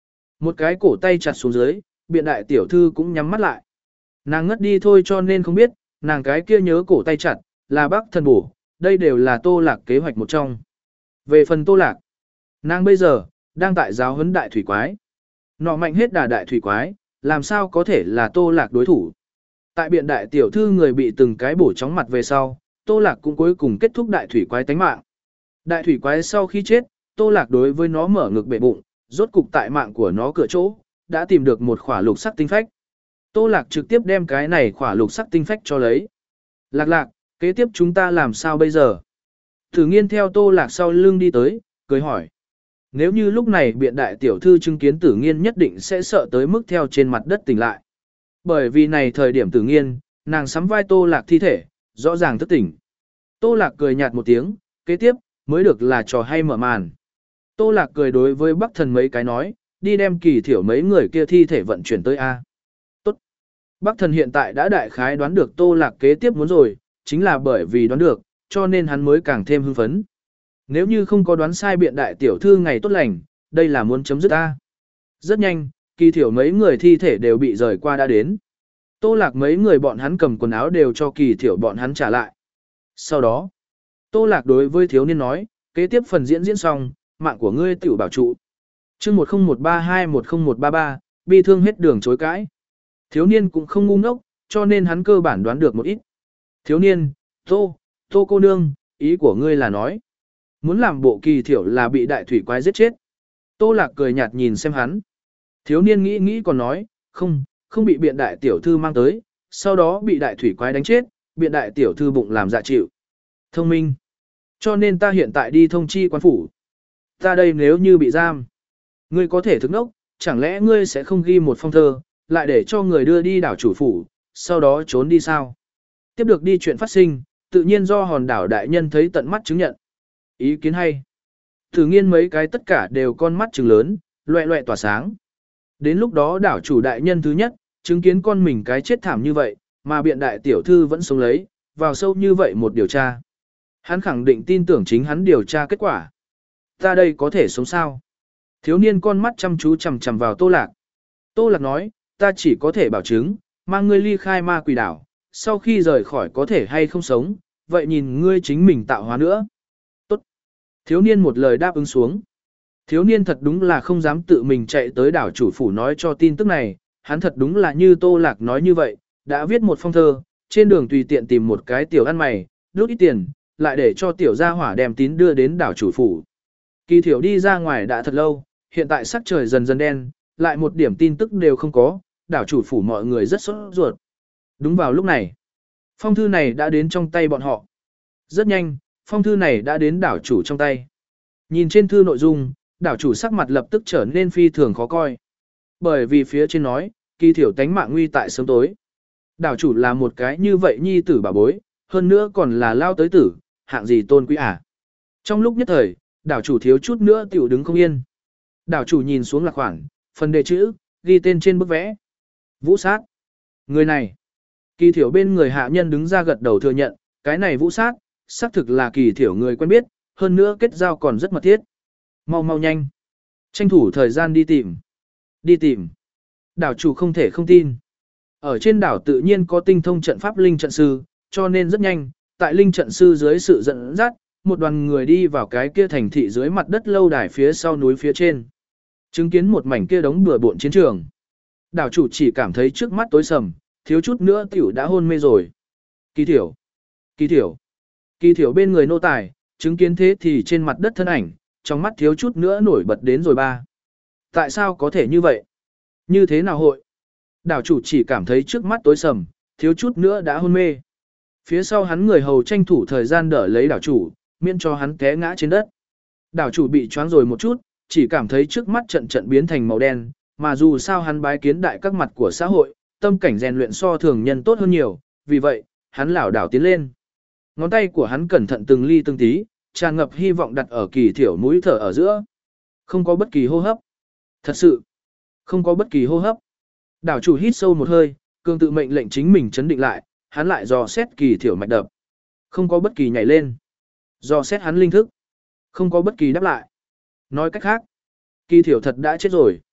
Một cái cổ tay chặt xuống dưới, biện đại tiểu thư cũng nhắm mắt lại. Nàng ngất đi thôi cho nên không biết, nàng cái kia nhớ cổ tay chặt, là bác thần bổ, đây đều là Tô Lạc kế hoạch một trong. Về phần Tô Lạc, nàng bây giờ, đang tại giáo huấn đại thủy quái. Nọ mạnh hết đà đại thủy quái, làm sao có thể là Tô Lạc đối thủ. Tại biện đại tiểu thư người bị từng cái bổ chóng mặt về sau, Tô Lạc cũng cuối cùng kết thúc đại thủy quái tánh mạng. Đại thủy quái sau khi chết, Tô Lạc đối với nó mở ngực bể bụng, rốt cục tại mạng của nó cửa chỗ, đã tìm được một khỏa lục sắc tinh phách. Tô Lạc trực tiếp đem cái này khỏa lục sắc tinh phách cho lấy. Lạc lạc, kế tiếp chúng ta làm sao bây giờ? Thử nghiên theo Tô Lạc sau lưng đi tới, cười hỏi. Nếu như lúc này biện đại tiểu thư chứng kiến tử nghiên nhất định sẽ sợ tới mức theo trên mặt đất tỉnh lại. Bởi vì này thời điểm tử nghiên, nàng sắm vai Tô Lạc thi thể, rõ ràng thức tỉnh. Tô Lạc cười nhạt một tiếng, kế tiếp, mới được là trò hay mở màn. Tô Lạc cười đối với Bắc Thần mấy cái nói, đi đem Kỳ Thiểu mấy người kia thi thể vận chuyển tới A. Tốt. Bắc Thần hiện tại đã đại khái đoán được Tô Lạc kế tiếp muốn rồi, chính là bởi vì đoán được, cho nên hắn mới càng thêm hưng phấn. Nếu như không có đoán sai biện đại tiểu thư ngày tốt lành, đây là muốn chấm dứt A. Rất nhanh, Kỳ Thiểu mấy người thi thể đều bị rời qua đã đến. Tô Lạc mấy người bọn hắn cầm quần áo đều cho Kỳ Thiểu bọn hắn trả lại. Sau đó, Tô Lạc đối với thiếu niên nói, kế tiếp phần diễn diễn xong, mạng của ngươi tiểu bảo trụ. chương một không một ba hai một không một ba ba, bi thương hết đường chối cãi. Thiếu niên cũng không ngu ngốc, cho nên hắn cơ bản đoán được một ít. Thiếu niên, Tô, Tô cô nương, ý của ngươi là nói. Muốn làm bộ Kỳ Thiểu là bị đại thủy quái giết chết. Tô Lạc cười nhạt nhìn xem hắn. Thiếu niên nghĩ nghĩ còn nói, không, không bị biện đại tiểu thư mang tới, sau đó bị đại thủy quái đánh chết, biện đại tiểu thư bụng làm dạ chịu. Thông minh. Cho nên ta hiện tại đi thông chi quan phủ. Ta đây nếu như bị giam, ngươi có thể thức nốc, chẳng lẽ ngươi sẽ không ghi một phong thơ, lại để cho người đưa đi đảo chủ phủ, sau đó trốn đi sao? Tiếp được đi chuyện phát sinh, tự nhiên do hòn đảo đại nhân thấy tận mắt chứng nhận. Ý kiến hay. Thử nghiên mấy cái tất cả đều con mắt trừng lớn, loẹ loẹ tỏa sáng. Đến lúc đó đảo chủ đại nhân thứ nhất, chứng kiến con mình cái chết thảm như vậy, mà biện đại tiểu thư vẫn sống lấy, vào sâu như vậy một điều tra. Hắn khẳng định tin tưởng chính hắn điều tra kết quả. Ta đây có thể sống sao? Thiếu niên con mắt chăm chú chằm chằm vào Tô Lạc. Tô Lạc nói, ta chỉ có thể bảo chứng, mang ngươi ly khai ma quỷ đảo, sau khi rời khỏi có thể hay không sống, vậy nhìn ngươi chính mình tạo hóa nữa. Tốt. Thiếu niên một lời đáp ứng xuống. Thiếu niên thật đúng là không dám tự mình chạy tới đảo chủ phủ nói cho tin tức này, hắn thật đúng là như Tô Lạc nói như vậy, đã viết một phong thơ, trên đường tùy tiện tìm một cái tiểu ăn mày, rút ít tiền, lại để cho tiểu gia hỏa đem tín đưa đến đảo chủ phủ. Kỳ Thiểu đi ra ngoài đã thật lâu, hiện tại sắc trời dần dần đen, lại một điểm tin tức đều không có, đảo chủ phủ mọi người rất sốt ruột. Đúng vào lúc này, phong thư này đã đến trong tay bọn họ. Rất nhanh, phong thư này đã đến đảo chủ trong tay. Nhìn trên thư nội dung, đảo chủ sắc mặt lập tức trở nên phi thường khó coi. Bởi vì phía trên nói, Kỳ Thiểu tánh mạng nguy tại sớm tối. Đảo chủ là một cái như vậy nhi tử bà bối, hơn nữa còn là lao tới tử, hạng gì tôn quý à. Trong lúc nhất thời, đảo chủ thiếu chút nữa tiểu đứng không yên. Đảo chủ nhìn xuống lạc khoản, phần đề chữ, ghi tên trên bức vẽ. Vũ sát. Người này. Kỳ Thiểu bên người hạ nhân đứng ra gật đầu thừa nhận, cái này vũ sát, xác thực là Kỳ Thiểu người quen biết, hơn nữa kết giao còn rất mật thiết. Mau mau nhanh. Tranh thủ thời gian đi tìm. Đi tìm. Đảo chủ không thể không tin. Ở trên đảo tự nhiên có tinh thông trận pháp linh trận sư, cho nên rất nhanh, tại linh trận sư dưới sự dẫn dắt, một đoàn người đi vào cái kia thành thị dưới mặt đất lâu đài phía sau núi phía trên. Chứng kiến một mảnh kia đống bừa bộn chiến trường. Đảo chủ chỉ cảm thấy trước mắt tối sầm, thiếu chút nữa tiểu đã hôn mê rồi. Kỳ Thiểu. Kỳ Thiểu. Kỳ Thiểu bên người nô tài, chứng kiến thế thì trên mặt đất thân ảnh, trong mắt thiếu chút nữa nổi bật đến rồi ba. Tại sao có thể như vậy? Như thế nào hội? Đảo chủ chỉ cảm thấy trước mắt tối sầm, thiếu chút nữa đã hôn mê. Phía sau hắn người hầu tranh thủ thời gian đỡ lấy đảo chủ, miễn cho hắn té ngã trên đất. Đảo chủ bị choáng rồi một chút, chỉ cảm thấy trước mắt trận trận biến thành màu đen, mà dù sao hắn bái kiến đại các mặt của xã hội, tâm cảnh rèn luyện so thường nhân tốt hơn nhiều, vì vậy, hắn lảo đảo tiến lên. Ngón tay của hắn cẩn thận từng ly từng tí, tràn ngập hy vọng đặt ở Kỳ Thiểu mũi thở ở giữa. Không có bất kỳ hô hấp. Thật sự, không có bất kỳ hô hấp. Đảo chủ hít sâu một hơi, cường tự mệnh lệnh chính mình chấn định lại, hắn lại dò xét Kỳ Thiểu mạch đập. Không có bất kỳ nhảy lên. Dò xét hắn linh thức. Không có bất kỳ đáp lại. Nói cách khác, Kỳ Thiểu thật đã chết rồi.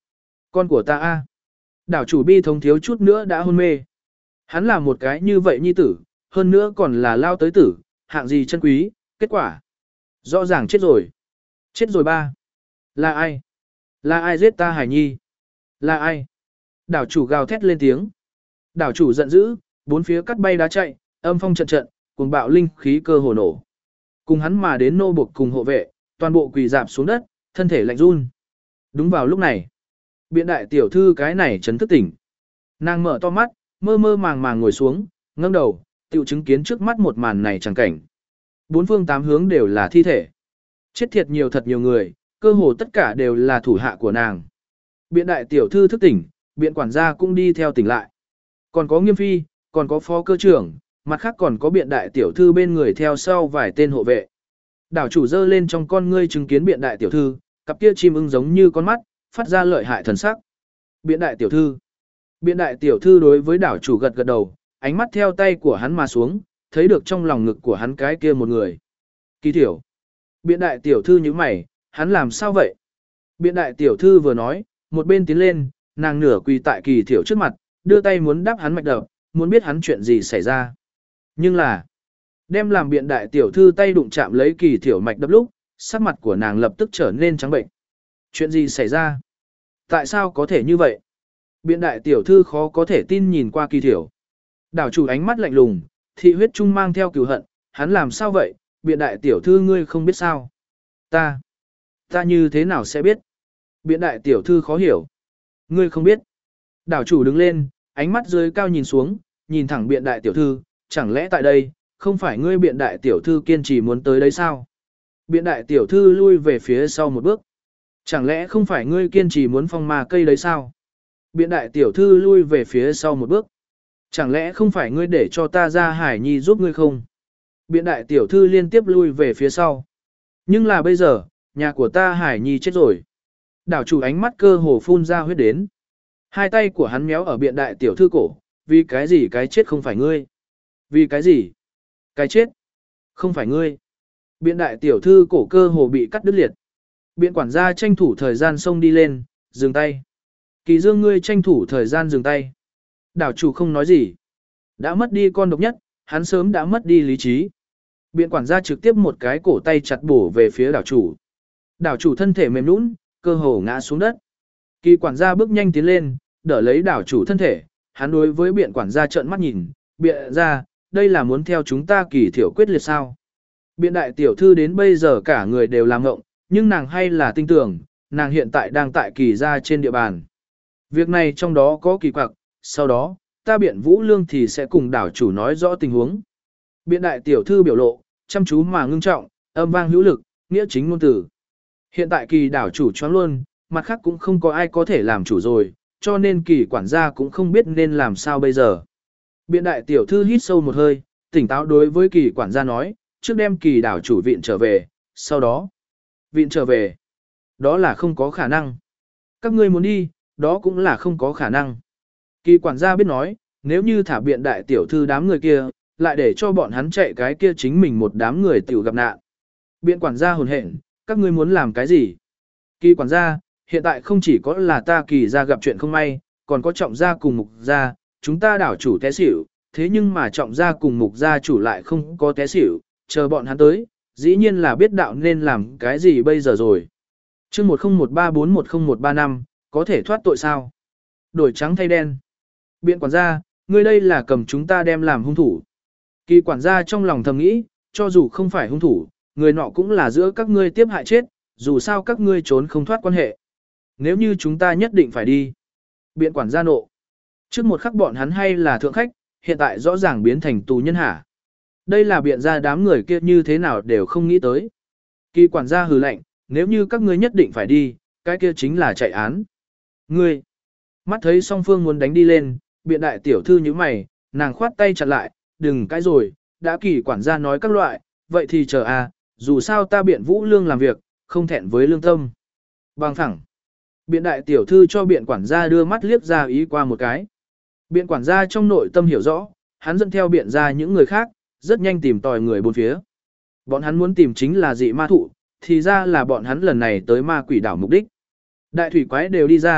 Con của ta a. Đảo chủ bi thống thiếu chút nữa đã hôn mê. Hắn là một cái như vậy nhi tử, hơn nữa còn là lao tới tử, hạng gì chân quý, kết quả. Rõ ràng chết rồi. Chết rồi ba. Là ai? Là ai giết ta Hải Nhi? Là ai? Đảo chủ gào thét lên tiếng. Đảo chủ giận dữ, bốn phía cắt bay đá chạy, âm phong trận trận, cuồng bạo linh khí cơ hồ nổ. Cùng hắn mà đến nô buộc cùng hộ vệ, toàn bộ quỳ dạp xuống đất, thân thể lạnh run. Đúng vào lúc này, biện đại tiểu thư cái này chấn thức tỉnh. Nàng mở to mắt, mơ mơ màng màng ngồi xuống, ngẩng đầu, tiểu chứng kiến trước mắt một màn này chẳng cảnh. Bốn phương tám hướng đều là thi thể. Chết thiệt nhiều thật nhiều người, cơ hồ tất cả đều là thủ hạ của nàng. Biện đại tiểu thư thức tỉnh, biện quản gia cũng đi theo tỉnh lại. Còn có Nghiêm Phi, còn có phó cơ trưởng, mặt khác còn có biện đại tiểu thư bên người theo sau vài tên hộ vệ. Đảo chủ dơ lên trong con ngươi chứng kiến biện đại tiểu thư, cặp kia chim ưng giống như con mắt, phát ra lợi hại thần sắc. Biện đại tiểu thư. Biện đại tiểu thư đối với đảo chủ gật gật đầu, ánh mắt theo tay của hắn mà xuống, thấy được trong lòng ngực của hắn cái kia một người. Kỳ tiểu. Biện đại tiểu thư như mày, hắn làm sao vậy? Biện đại tiểu thư vừa nói, một bên tiến lên, nàng nửa quỳ tại kỳ thiểu trước mặt, đưa tay muốn đáp hắn mạch đập, muốn biết hắn chuyện gì xảy ra. Nhưng là, đem làm biện đại tiểu thư tay đụng chạm lấy kỳ thiểu mạch đập lúc, sắc mặt của nàng lập tức trở nên trắng bệnh. Chuyện gì xảy ra? Tại sao có thể như vậy? Biện đại tiểu thư khó có thể tin nhìn qua kỳ thiểu. Đảo chủ ánh mắt lạnh lùng, thị huyết trung mang theo cừu hận, hắn làm sao vậy? Biện đại tiểu thư ngươi không biết sao? Ta, ta như thế nào sẽ biết? Biện đại tiểu thư khó hiểu. Ngươi không biết. Đảo chủ đứng lên, ánh mắt dưới cao nhìn xuống, nhìn thẳng biện đại tiểu thư, chẳng lẽ tại đây, không phải ngươi biện đại tiểu thư kiên trì muốn tới đấy sao? Biện đại tiểu thư lui về phía sau một bước. Chẳng lẽ không phải ngươi kiên trì muốn phong ma cây đấy sao? Biện đại tiểu thư lui về phía sau một bước. Chẳng lẽ không phải ngươi để cho ta ra Hải Nhi giúp ngươi không? Biện đại tiểu thư liên tiếp lui về phía sau. Nhưng là bây giờ, nhà của ta Hải Nhi chết rồi. Đảo chủ ánh mắt cơ hồ phun ra huyết đến. Hai tay của hắn méo ở biện đại tiểu thư cổ, vì cái gì cái chết không phải ngươi? Vì cái gì? Cái chết không phải ngươi. Biện đại tiểu thư cổ cơ hồ bị cắt đứt liệt. Biện quản gia tranh thủ thời gian xông đi lên, dừng tay. Kỳ Dương ngươi tranh thủ thời gian dừng tay. Đảo chủ không nói gì. Đã mất đi con độc nhất, hắn sớm đã mất đi lý trí. Biện quản gia trực tiếp một cái cổ tay chặt bổ về phía đảo chủ. Đảo chủ thân thể mềm nhũn, cơ hồ ngã xuống đất. Kỳ quản gia bước nhanh tiến lên, đỡ lấy đảo chủ thân thể, hắn đối với biện quản gia trợn mắt nhìn, biện gia, đây là muốn theo chúng ta kỳ thiểu quyết liệt sao. Biện đại tiểu thư đến bây giờ cả người đều làm ngộng, nhưng nàng hay là tin tưởng, nàng hiện tại đang tại kỳ gia trên địa bàn. Việc này trong đó có kỳ quặc, sau đó, ta biện vũ lương thì sẽ cùng đảo chủ nói rõ tình huống. Biện đại tiểu thư biểu lộ, chăm chú mà ngưng trọng, âm vang hữu lực, nghĩa chính ngôn từ. Hiện tại kỳ đảo chủ choáng luôn, mặt khác cũng không có ai có thể làm chủ rồi, cho nên kỳ quản gia cũng không biết nên làm sao bây giờ. Biện đại tiểu thư hít sâu một hơi, tỉnh táo đối với kỳ quản gia nói, trước đem kỳ đảo chủ viện trở về, sau đó, viện trở về, đó là không có khả năng. Các ngươi muốn đi, đó cũng là không có khả năng. Kỳ quản gia biết nói, nếu như thả biện đại tiểu thư đám người kia, lại để cho bọn hắn chạy cái kia chính mình một đám người tiểu gặp nạn. Biện quản gia hồn hển, các ngươi muốn làm cái gì? Kỳ quản gia, hiện tại không chỉ có là ta kỳ gia gặp chuyện không may, còn có trọng gia cùng mục gia, chúng ta đảo chủ té xỉu, thế nhưng mà trọng gia cùng mục gia chủ lại không có té xỉu, chờ bọn hắn tới, dĩ nhiên là biết đạo nên làm cái gì bây giờ rồi. Chương một không một ba bốn một không một ba năm, có thể thoát tội sao? Đổi trắng thay đen. Biện quản gia, ngươi đây là cầm chúng ta đem làm hung thủ. Kỳ quản gia trong lòng thầm nghĩ, cho dù không phải hung thủ, người nọ cũng là giữa các ngươi tiếp hại chết, dù sao các ngươi trốn không thoát quan hệ. Nếu như chúng ta nhất định phải đi. Biện quản gia nộ. Trước một khắc bọn hắn hay là thượng khách, hiện tại rõ ràng biến thành tù nhân hả. Đây là biện gia đám người kia như thế nào đều không nghĩ tới. Kỳ quản gia hừ lạnh, nếu như các ngươi nhất định phải đi, cái kia chính là chạy án. Ngươi, mắt thấy song phương muốn đánh đi lên, biện đại tiểu thư như mày, nàng khoát tay chặt lại, đừng cãi rồi, đã kỳ quản gia nói các loại, vậy thì chờ à, dù sao ta biện vũ lương làm việc, không thẹn với lương tâm. Bằng thẳng, biện đại tiểu thư cho biện quản gia đưa mắt liếc ra ý qua một cái. Biện quản gia trong nội tâm hiểu rõ, hắn dẫn theo biện ra những người khác, rất nhanh tìm tòi người bốn phía. Bọn hắn muốn tìm chính là dị ma thụ, thì ra là bọn hắn lần này tới ma quỷ đảo mục đích. Đại thủy quái đều đi ra,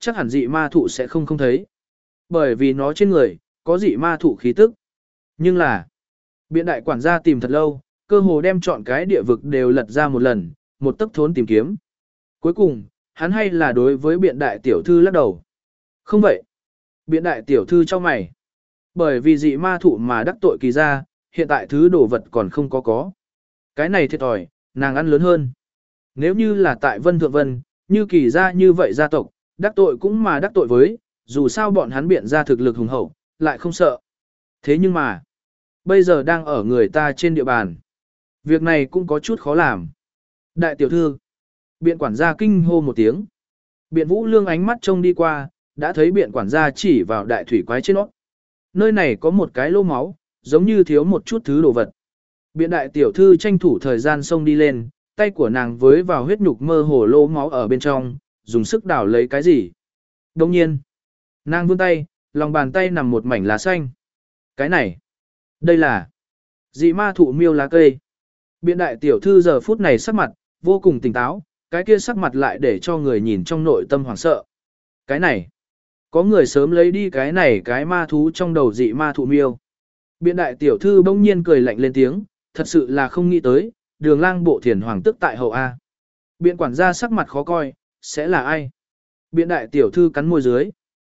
chắc hẳn dị ma thụ sẽ không không thấy. Bởi vì nó trên người, có dị ma thụ khí tức. Nhưng là, biện đại quản gia tìm thật lâu, cơ hồ đem chọn cái địa vực đều lật ra một lần, một tấc thốn tìm kiếm. Cuối cùng, hắn hay là đối với biện đại tiểu thư lắc đầu. Không vậy. Biện đại tiểu thư cho mày. Bởi vì dị ma thụ mà đắc tội kỳ ra, hiện tại thứ đồ vật còn không có có. Cái này thiệt thòi, nàng ăn lớn hơn. Nếu như là tại Vân Thượng Vân, như kỳ ra như vậy gia tộc, đắc tội cũng mà đắc tội với, dù sao bọn hắn biện ra thực lực hùng hậu, lại không sợ. Thế nhưng mà, bây giờ đang ở người ta trên địa bàn. Việc này cũng có chút khó làm. Đại tiểu thư, biện quản gia kinh hô một tiếng. Biện Vũ Lương ánh mắt trông đi qua, đã thấy biện quản gia chỉ vào đại thủy quái trên nó. Nơi này có một cái lô máu, giống như thiếu một chút thứ đồ vật. Biện đại tiểu thư tranh thủ thời gian xông đi lên, tay của nàng với vào huyết nhục mơ hồ lô máu ở bên trong, dùng sức đảo lấy cái gì. Đồng nhiên, nàng vươn tay, lòng bàn tay nằm một mảnh lá xanh. Cái này, đây là dị ma thụ miêu lá cây. Biện đại tiểu thư giờ phút này sắc mặt, vô cùng tỉnh táo, cái kia sắc mặt lại để cho người nhìn trong nội tâm hoảng sợ. Cái này, có người sớm lấy đi cái này cái ma thú trong đầu dị ma thụ miêu. Biện đại tiểu thư bỗng nhiên cười lạnh lên tiếng, thật sự là không nghĩ tới, đường lang bộ thiền hoàng tức tại hậu A. Biện quản gia sắc mặt khó coi, sẽ là ai? Biện đại tiểu thư cắn môi dưới.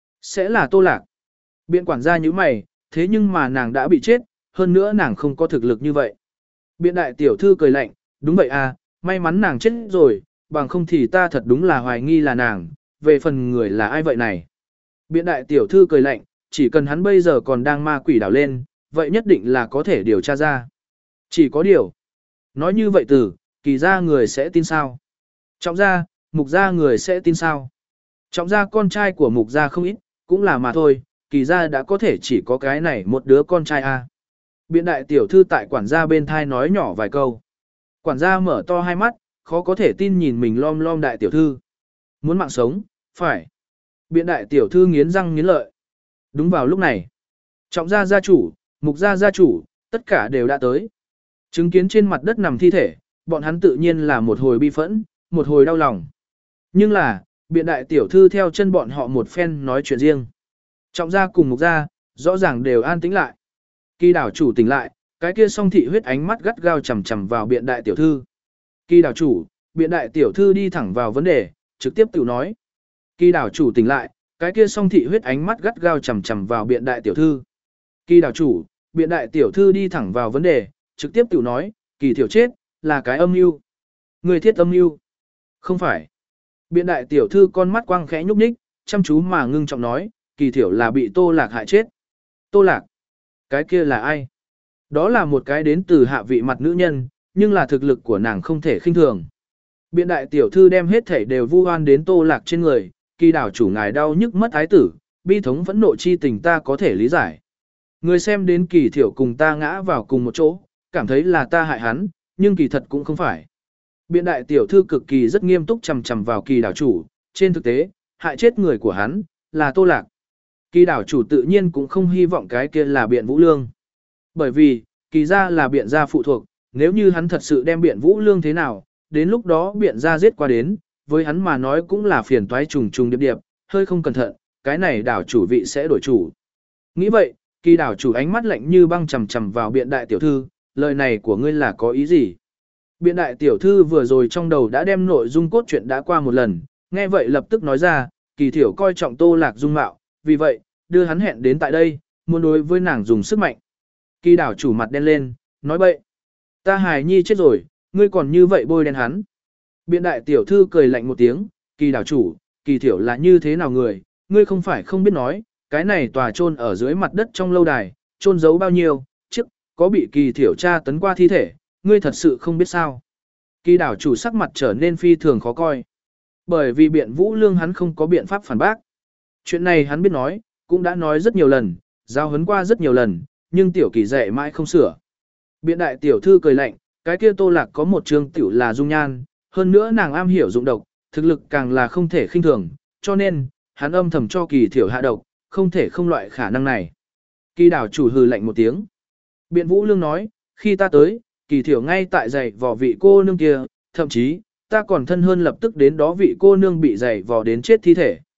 Sẽ là Tô Lạc. Biện quản gia như mày, thế nhưng mà nàng đã bị chết, hơn nữa nàng không có thực lực như vậy. Biện đại tiểu thư cười lạnh, đúng vậy à, may mắn nàng chết rồi, bằng không thì ta thật đúng là hoài nghi là nàng, về phần người là ai vậy này. Biện đại tiểu thư cười lạnh, chỉ cần hắn bây giờ còn đang ma quỷ đảo lên, vậy nhất định là có thể điều tra ra. Chỉ có điều. Nói như vậy từ, kỳ ra người sẽ tin sao? Trọng ra, mục ra người sẽ tin sao? Trọng ra con trai của mục ra không ít, cũng là mà thôi, kỳ ra đã có thể chỉ có cái này một đứa con trai a. À. Biện đại tiểu thư tại quản gia bên thai nói nhỏ vài câu. Quản gia mở to hai mắt, khó có thể tin nhìn mình lom lom đại tiểu thư. Muốn mạng sống, phải. Biện đại tiểu thư nghiến răng nghiến lợi. Đúng vào lúc này, trọng gia gia chủ, mục gia gia chủ, tất cả đều đã tới. Chứng kiến trên mặt đất nằm thi thể, bọn hắn tự nhiên là một hồi bi phẫn, một hồi đau lòng. Nhưng là, biện đại tiểu thư theo chân bọn họ một phen nói chuyện riêng. Trọng gia cùng mục gia, rõ ràng đều an tĩnh lại. Kỳ đảo chủ tỉnh lại, cái kia song thị huyết ánh mắt gắt gao chằm chằm vào biện đại tiểu thư. Kỳ đảo chủ, biện đại tiểu thư đi thẳng vào vấn đề, trực tiếp tự nói. Kỳ đảo chủ tỉnh lại, cái kia song thị huyết ánh mắt gắt gao chằm chằm vào biện đại tiểu thư. Kỳ đảo chủ, biện đại tiểu thư đi thẳng vào vấn đề, trực tiếp tự nói, kỳ thiểu chết, là cái âm mưu. Người thiết âm mưu. Không phải. Biện đại tiểu thư con mắt quang khẽ nhúc nhích, chăm chú mà ngưng trọng nói, kỳ thiểu là bị Tô Lạc hại chết. Tô Lạc? Cái kia là ai? Đó là một cái đến từ hạ vị mặt nữ nhân, nhưng là thực lực của nàng không thể khinh thường. Biện đại tiểu thư đem hết thể đều vu oan đến Tô Lạc trên người, kỳ đảo chủ ngài đau nhức mất ái tử, bi thống phẫn nộ chi tình ta có thể lý giải. Người xem đến kỳ thiểu cùng ta ngã vào cùng một chỗ, cảm thấy là ta hại hắn, nhưng kỳ thật cũng không phải. Biện đại tiểu thư cực kỳ rất nghiêm túc chằm chằm vào kỳ đảo chủ, trên thực tế, hại chết người của hắn, là Tô Lạc. Kỳ đảo chủ tự nhiên cũng không hy vọng cái kia là biện Vũ Lương. Bởi vì, kỳ ra là biện gia phụ thuộc, nếu như hắn thật sự đem biện Vũ Lương thế nào, đến lúc đó biện gia giết qua đến, với hắn mà nói cũng là phiền toái trùng trùng điệp điệp, hơi không cẩn thận, cái này đảo chủ vị sẽ đổi chủ. Nghĩ vậy, kỳ đảo chủ ánh mắt lạnh như băng chằm chằm vào biện đại tiểu thư, lời này của ngươi là có ý gì? Biện đại tiểu thư vừa rồi trong đầu đã đem nội dung cốt truyện đã qua một lần, nghe vậy lập tức nói ra, kỳ thiểu coi trọng Tô Lạc dung mạo, vì vậy, đưa hắn hẹn đến tại đây, muốn đối với nàng dùng sức mạnh. Kỳ đảo chủ mặt đen lên, nói bậy. Ta hài nhi chết rồi, ngươi còn như vậy bôi đen hắn. Biện đại tiểu thư cười lạnh một tiếng, kỳ đảo chủ, kỳ thiểu là như thế nào người, ngươi không phải không biết nói, cái này tòa chôn ở dưới mặt đất trong lâu đài, chôn giấu bao nhiêu, chiếc, có bị kỳ thiểu tra tấn qua thi thể, ngươi thật sự không biết sao. Kỳ đảo chủ sắc mặt trở nên phi thường khó coi. Bởi vì biện Vũ Lương hắn không có biện pháp phản bác. Chuyện này hắn biết nói, cũng đã nói rất nhiều lần, giao huấn qua rất nhiều lần, nhưng tiểu kỳ dạy mãi không sửa. Biện đại tiểu thư cười lạnh, cái kia Tô Lạc có một trường tiểu là dung nhan, hơn nữa nàng am hiểu dụng độc, thực lực càng là không thể khinh thường, cho nên, hắn âm thầm cho kỳ thiểu hạ độc, không thể không loại khả năng này. Kỳ đảo chủ hừ lạnh một tiếng. Biện Vũ Lương nói, khi ta tới, kỳ thiểu ngay tại giày vò vị cô nương kia, thậm chí, ta còn thân hơn lập tức đến đó vị cô nương bị giày vò đến chết thi thể.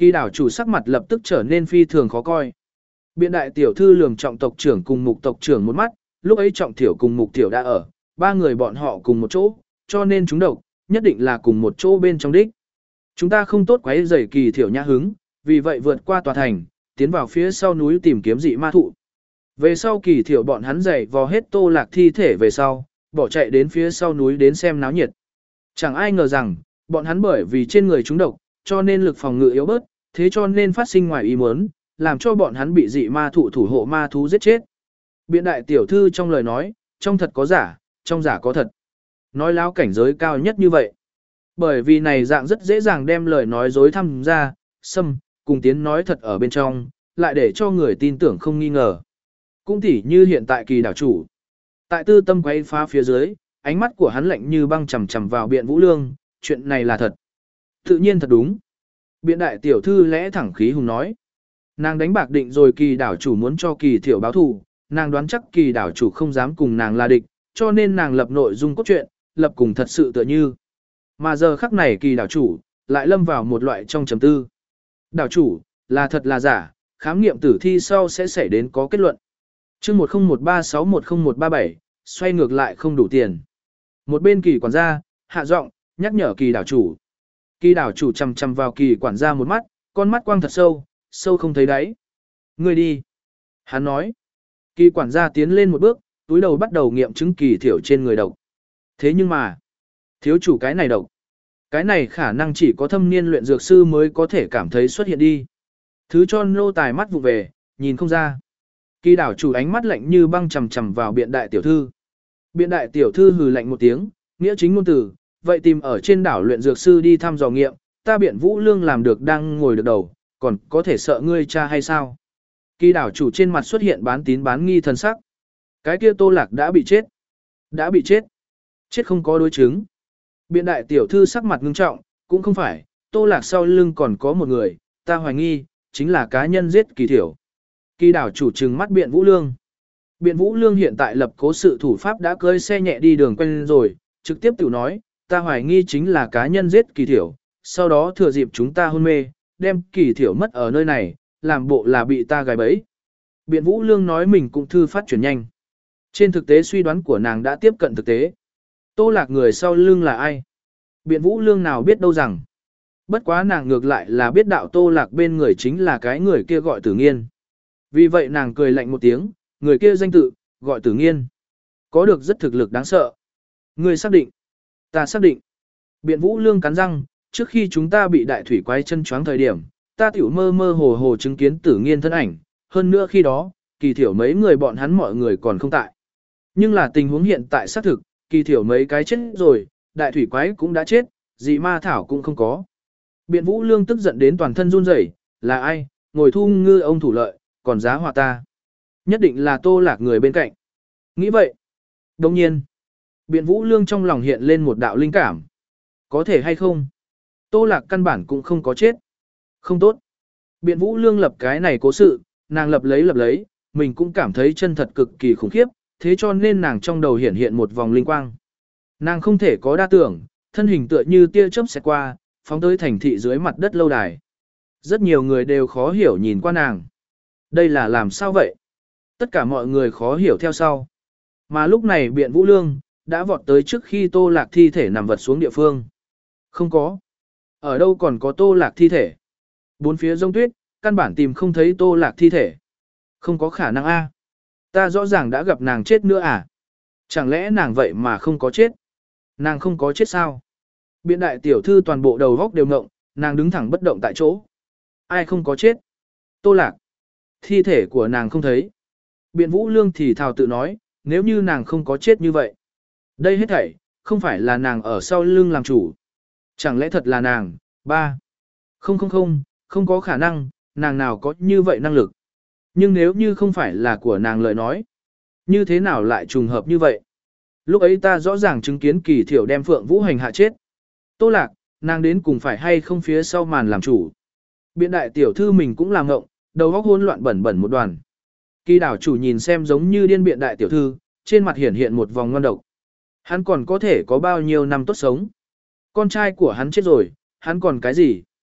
Kỳ đảo chủ sắc mặt lập tức trở nên phi thường khó coi. Biện đại tiểu thư lườm trọng tộc trưởng cùng mục tộc trưởng một mắt, lúc ấy trọng thiểu cùng mục thiểu đã ở, ba người bọn họ cùng một chỗ, cho nên chúng độc, nhất định là cùng một chỗ bên trong đích. Chúng ta không tốt quấy rầy kỳ thiểu nhã hứng, vì vậy vượt qua tòa thành, tiến vào phía sau núi tìm kiếm dị ma thụ. Về sau kỳ thiểu bọn hắn giày vò hết Tô Lạc thi thể về sau, bỏ chạy đến phía sau núi đến xem náo nhiệt. Chẳng ai ngờ rằng, bọn hắn bởi vì trên người chúng độc, cho nên lực phòng ngự yếu bớt, thế cho nên phát sinh ngoài ý muốn, làm cho bọn hắn bị dị ma thụ thủ hộ ma thú giết chết. Biện đại tiểu thư trong lời nói, trong thật có giả, trong giả có thật. Nói láo cảnh giới cao nhất như vậy. Bởi vì này dạng rất dễ dàng đem lời nói dối thăm ra, xâm, cùng tiếng nói thật ở bên trong, lại để cho người tin tưởng không nghi ngờ. Cũng tỉ như hiện tại kỳ đảo chủ. Tại tư tâm quay phá phía dưới, ánh mắt của hắn lạnh như băng chầm chầm vào biện vũ lương, chuyện này là thật. Tự nhiên thật đúng. Biện đại tiểu thư lẽ thẳng khí hùng nói. Nàng đánh bạc định rồi kỳ đảo chủ muốn cho kỳ thiểu báo thù, nàng đoán chắc kỳ đảo chủ không dám cùng nàng là địch, cho nên nàng lập nội dung cốt truyện, lập cùng thật sự tựa như. Mà giờ khắc này kỳ đảo chủ, lại lâm vào một loại trong trầm tư. Đảo chủ, là thật là giả, khám nghiệm tử thi sau sẽ xảy đến có kết luận. chương một không một ba sáu một không một ba bảy, xoay ngược lại không đủ tiền. Một bên kỳ quản gia, hạ giọng nhắc nhở kỳ đảo chủ. Kỳ đảo chủ chằm chằm vào kỳ quản gia một mắt, con mắt quang thật sâu, sâu không thấy đáy. Ngươi đi. Hắn nói. Kỳ quản gia tiến lên một bước, túi đầu bắt đầu nghiệm chứng kỳ thiểu trên người độc. Thế nhưng mà, thiếu chủ cái này độc. Cái này khả năng chỉ có thâm niên luyện dược sư mới có thể cảm thấy xuất hiện đi. Thứ cho nô tài mắt vụ về, nhìn không ra. Kỳ đảo chủ ánh mắt lạnh như băng chầm chầm vào biện đại tiểu thư. Biện đại tiểu thư hừ lạnh một tiếng, nghĩa chính ngôn từ, vậy tìm ở trên đảo luyện dược sư đi thăm dò nghiệm, ta biện vũ lương làm được đang ngồi được đầu, còn có thể sợ ngươi cha hay sao? Kỳ đảo chủ trên mặt xuất hiện bán tín bán nghi thần sắc. Cái kia Tô Lạc đã bị chết. Đã bị chết. Chết không có đối chứng. Biện đại tiểu thư sắc mặt ngưng trọng, cũng không phải, Tô Lạc sau lưng còn có một người, ta hoài nghi, chính là cá nhân giết kỳ thiểu. Kỳ đảo chủ trừng mắt biện vũ lương. Biện vũ lương hiện tại lập cố sự thủ pháp đã cưỡi xe nhẹ đi đường quen rồi, trực tiếp tự nói, ta hoài nghi chính là cá nhân giết kỳ thiểu, sau đó thừa dịp chúng ta hôn mê, đem kỳ thiểu mất ở nơi này, làm bộ là bị ta gài bẫy. Biện vũ lương nói mình cũng thư phát chuyển nhanh. Trên thực tế suy đoán của nàng đã tiếp cận thực tế. Tô Lạc người sau lưng là ai? Biện vũ lương nào biết đâu rằng. Bất quá nàng ngược lại là biết đạo Tô Lạc bên người chính là cái người kia gọi Tử Nghiên. Vì vậy nàng cười lạnh một tiếng, người kia danh tự, gọi Tử Nghiên. Có được rất thực lực đáng sợ. Người xác định. Ta xác định. Biện vũ lương cắn răng, trước khi chúng ta bị đại thủy quái chân choáng thời điểm, ta tiểu mơ mơ hồ hồ chứng kiến Tử Nghiên thân ảnh, hơn nữa khi đó, kỳ thiểu mấy người bọn hắn mọi người còn không tại. Nhưng là tình huống hiện tại xác thực, kỳ thiểu mấy cái chết rồi, đại thủy quái cũng đã chết, dị ma thảo cũng không có. Biện vũ lương tức giận đến toàn thân run rẩy, là ai, ngồi thu ngư ông thủ lợi, còn giá họa ta. Nhất định là Tô Lạc người bên cạnh. Nghĩ vậy. Đồng nhiên, biện vũ lương trong lòng hiện lên một đạo linh cảm. Có thể hay không? Tô Lạc căn bản cũng không có chết. Không tốt. Biện vũ lương lập cái này cố sự, nàng lập lấy lập lấy, mình cũng cảm thấy chân thật cực kỳ khủng khiếp, thế cho nên nàng trong đầu hiện hiện một vòng linh quang. Nàng không thể có đa tưởng, thân hình tựa như tia chớp xẹt qua, phóng tới thành thị dưới mặt đất lâu đài. Rất nhiều người đều khó hiểu nhìn qua nàng. Đây là làm sao vậy? Tất cả mọi người khó hiểu theo sau. Mà lúc này biện vũ lương, đã vọt tới trước khi Tô Lạc thi thể nằm vật xuống địa phương. Không có. Ở đâu còn có Tô Lạc thi thể? Bốn phía rông tuyết, căn bản tìm không thấy Tô Lạc thi thể. Không có khả năng a. Ta rõ ràng đã gặp nàng chết nữa à? Chẳng lẽ nàng vậy mà không có chết? Nàng không có chết sao? Biện đại tiểu thư toàn bộ đầu góc đều ngộng, nàng đứng thẳng bất động tại chỗ. Ai không có chết? Tô Lạc. Thi thể của nàng không thấy. Biện vũ lương thì thào tự nói, nếu như nàng không có chết như vậy. Đây hết thảy, không phải là nàng ở sau lưng làm chủ. Chẳng lẽ thật là nàng? Ba. Không không không, không có khả năng, nàng nào có như vậy năng lực. Nhưng nếu như không phải là của nàng lời nói, như thế nào lại trùng hợp như vậy? Lúc ấy ta rõ ràng chứng kiến kỳ thiểu đem Phượng Vũ Hành hạ chết. Tô Lạc, nàng đến cùng phải hay không phía sau màn làm chủ. Biện đại tiểu thư mình cũng làm ngộng, đầu óc hỗn loạn bẩn bẩn một đoàn. Kỳ đảo chủ nhìn xem giống như điên biện đại tiểu thư, trên mặt hiển hiện một vòng ngon độc. Hắn còn có thể có bao nhiêu năm tốt sống. Con trai của hắn chết rồi, hắn còn cái gì?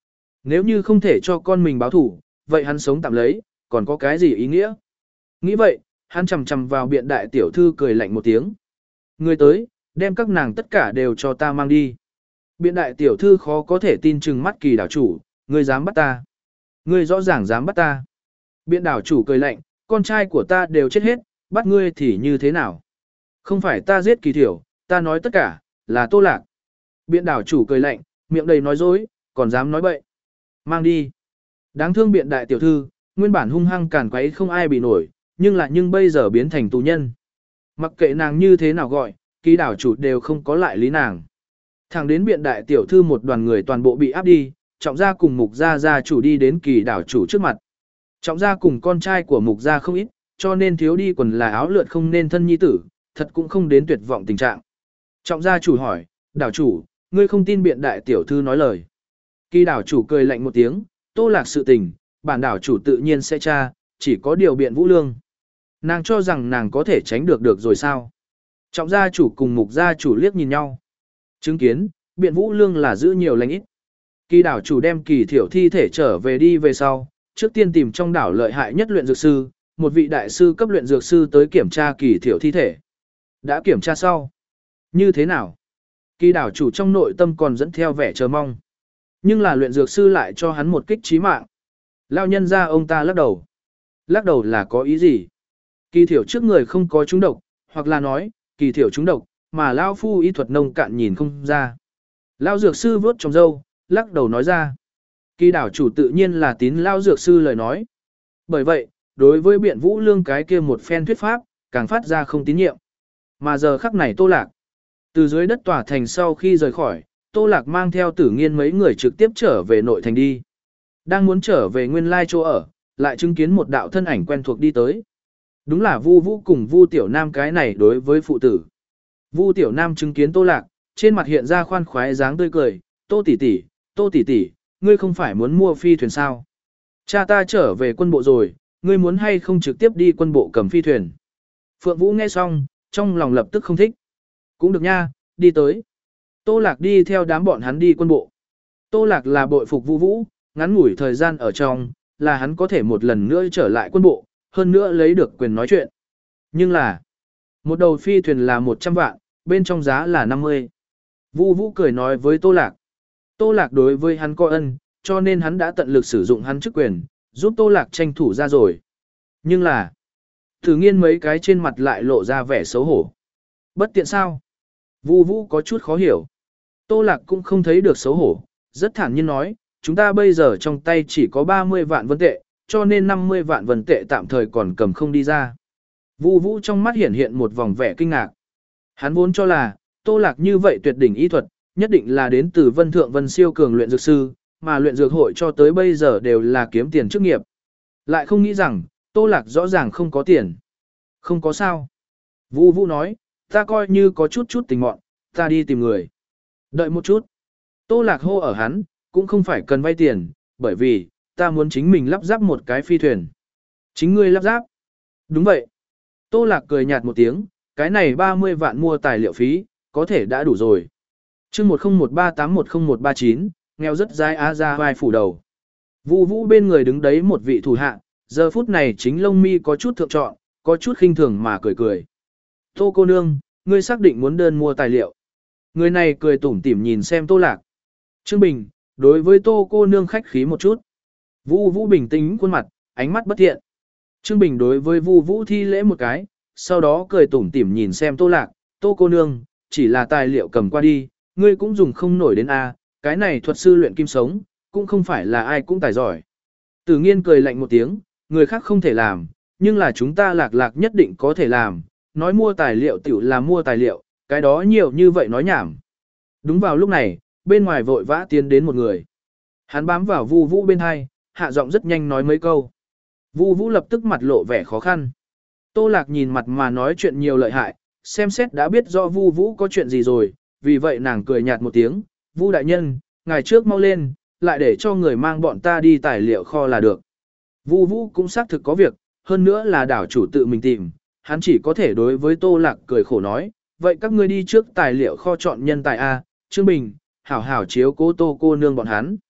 Nếu như không thể cho con mình báo thủ, vậy hắn sống tạm lấy, còn có cái gì ý nghĩa? Nghĩ vậy, hắn chầm chầm vào biện đại tiểu thư cười lạnh một tiếng. Người tới, đem các nàng tất cả đều cho ta mang đi. Biện đại tiểu thư khó có thể tin chừng mắt Kỳ đảo chủ, ngươi dám bắt ta. Ngươi rõ ràng dám bắt ta. Biện đảo chủ cười lạnh, con trai của ta đều chết hết, bắt ngươi thì như thế nào? Không phải ta giết Kỳ Thiểu, ta nói tất cả, là Tô Lạc. Biện đảo chủ cười lạnh, miệng đầy nói dối, còn dám nói bậy. Mang đi. Đáng thương biện đại tiểu thư, nguyên bản hung hăng càn quấy không ai bị nổi, nhưng lại nhưng bây giờ biến thành tù nhân. Mặc kệ nàng như thế nào gọi, Kỳ đảo chủ đều không có lại lý nàng. Thẳng đến biện đại tiểu thư một đoàn người toàn bộ bị áp đi, trọng gia cùng mục gia gia chủ đi đến Kỳ đảo chủ trước mặt. Trọng gia cùng con trai của mục gia không ít, cho nên thiếu đi quần là áo lượt không nên thân nhi tử, thật cũng không đến tuyệt vọng tình trạng. Trọng gia chủ hỏi, đảo chủ, ngươi không tin biện đại tiểu thư nói lời. Kỳ đảo chủ cười lạnh một tiếng, Tô Lạc sự tình, bản đảo chủ tự nhiên sẽ tra, chỉ có điều biện Vũ Lương. Nàng cho rằng nàng có thể tránh được được rồi sao? Trọng gia chủ cùng mục gia chủ liếc nhìn nhau. Chứng kiến, biện Vũ Lương là giữ nhiều lành ít. Kỳ đảo chủ đem Kỳ Thiểu thi thể trở về đi về sau, trước tiên tìm trong đảo lợi hại nhất luyện dược sư, một vị đại sư cấp luyện dược sư tới kiểm tra Kỳ Thiểu thi thể. Đã kiểm tra sau. Như thế nào? Kỳ đảo chủ trong nội tâm còn dẫn theo vẻ chờ mong. Nhưng là luyện dược sư lại cho hắn một kích chí mạng. Lao nhân ra ông ta lắc đầu. Lắc đầu là có ý gì? Kỳ Thiểu trước người không có trúng độc, hoặc là nói, Kỳ Thiểu trúng độc, mà Lao phu y thuật nông cạn nhìn không ra. Lao dược sư vớt trong râu, lắc đầu nói ra. Kỳ đảo chủ tự nhiên là tín Lao dược sư lời nói. Bởi vậy, đối với biện Vũ Lương cái kia một phen thuyết pháp, càng phát ra không tín nhiệm. Mà giờ khắc này Tô Lạc. Từ dưới đất tòa thành sau khi rời khỏi, Tô Lạc mang theo Tử Nghiên mấy người trực tiếp trở về nội thành đi. Đang muốn trở về nguyên lai chỗ ở, lại chứng kiến một đạo thân ảnh quen thuộc đi tới. Đúng là Vu Vũ cùng Vu Tiểu Nam cái này đối với phụ tử. Vu Tiểu Nam chứng kiến Tô Lạc, trên mặt hiện ra khoan khoái dáng tươi cười, "Tô tỷ tỷ, Tô tỷ tỷ, ngươi không phải muốn mua phi thuyền sao? Cha ta trở về quân bộ rồi, ngươi muốn hay không trực tiếp đi quân bộ cầm phi thuyền?" Phượng Vũ nghe xong, trong lòng lập tức không thích. Cũng được nha, đi tới. Tô Lạc đi theo đám bọn hắn đi quân bộ. Tô Lạc là bội phục Vu Vũ, ngắn ngủi thời gian ở trong, là hắn có thể một lần nữa trở lại quân bộ, hơn nữa lấy được quyền nói chuyện. Nhưng là, một đầu phi thuyền là một trăm vạn, bên trong giá là năm mươi. Vu Vũ cười nói với Tô Lạc. Tô Lạc đối với hắn có ân, cho nên hắn đã tận lực sử dụng hắn chức quyền, giúp Tô Lạc tranh thủ ra rồi. Nhưng là, Thử Nghiên mấy cái trên mặt lại lộ ra vẻ xấu hổ. Bất tiện sao? Vu Vũ có chút khó hiểu. Tô Lạc cũng không thấy được xấu hổ, rất thản nhiên nói, chúng ta bây giờ trong tay chỉ có ba mươi vạn vân tệ, cho nên năm mươi vạn vân tệ tạm thời còn cầm không đi ra. Vu Vũ trong mắt hiện hiện một vòng vẻ kinh ngạc. Hắn vốn cho là, Tô Lạc như vậy tuyệt đỉnh y thuật, nhất định là đến từ Vân Thượng Vân siêu cường luyện dược sư, mà luyện dược hội cho tới bây giờ đều là kiếm tiền chức nghiệp. Lại không nghĩ rằng, Tô Lạc rõ ràng không có tiền. Không có sao. Vu Vũ nói, ta coi như có chút chút tình mọn, ta đi tìm người. Đợi một chút. Tô Lạc hô ở hắn, cũng không phải cần vay tiền, bởi vì, ta muốn chính mình lắp ráp một cái phi thuyền. Chính ngươi lắp ráp. Đúng vậy. Tô Lạc cười nhạt một tiếng, cái này ba mươi vạn mua tài liệu phí, có thể đã đủ rồi. chương một không một ba tám một không một ba chín, nghèo rất dai á ra vai phủ đầu. Vu Vũ bên người đứng đấy một vị thủ hạ, giờ phút này chính lông mi có chút thượng trọn, có chút khinh thường mà cười cười. Tô cô nương, ngươi xác định muốn đơn mua tài liệu. Người này cười tủm tỉm nhìn xem Tô Lạc. Trương Bình, đối với Tô cô nương khách khí một chút. Vu Vũ bình tĩnh khuôn mặt, ánh mắt bất thiện. Trương Bình đối với Vu Vũ thi lễ một cái, sau đó cười tủm tỉm nhìn xem Tô Lạc, Tô cô nương, chỉ là tài liệu cầm qua đi, ngươi cũng dùng không nổi đến A, cái này thuật sư luyện kim sống, cũng không phải là ai cũng tài giỏi. Tử Nghiên cười lạnh một tiếng, người khác không thể làm, nhưng là chúng ta Lạc Lạc nhất định có thể làm, nói mua tài liệu tiểu là mua tài liệu, cái đó nhiều như vậy nói nhảm. Đúng vào lúc này, bên ngoài vội vã tiến đến một người. Hắn bám vào Vu Vũ bên hai, hạ giọng rất nhanh nói mấy câu. Vu Vũ lập tức mặt lộ vẻ khó khăn. Tô Lạc nhìn mặt mà nói chuyện nhiều lợi hại, xem xét đã biết rõ Vu Vũ có chuyện gì rồi, vì vậy nàng cười nhạt một tiếng, Vu đại nhân, ngài trước mau lên, lại để cho người mang bọn ta đi tài liệu kho là được. Vu Vũ cũng xác thực có việc, hơn nữa là đảo chủ tự mình tìm, hắn chỉ có thể đối với Tô Lạc cười khổ nói, vậy các ngươi đi trước tài liệu kho chọn nhân tài A, Trương Bình, hảo hảo chiếu cố Tô cô nương bọn hắn.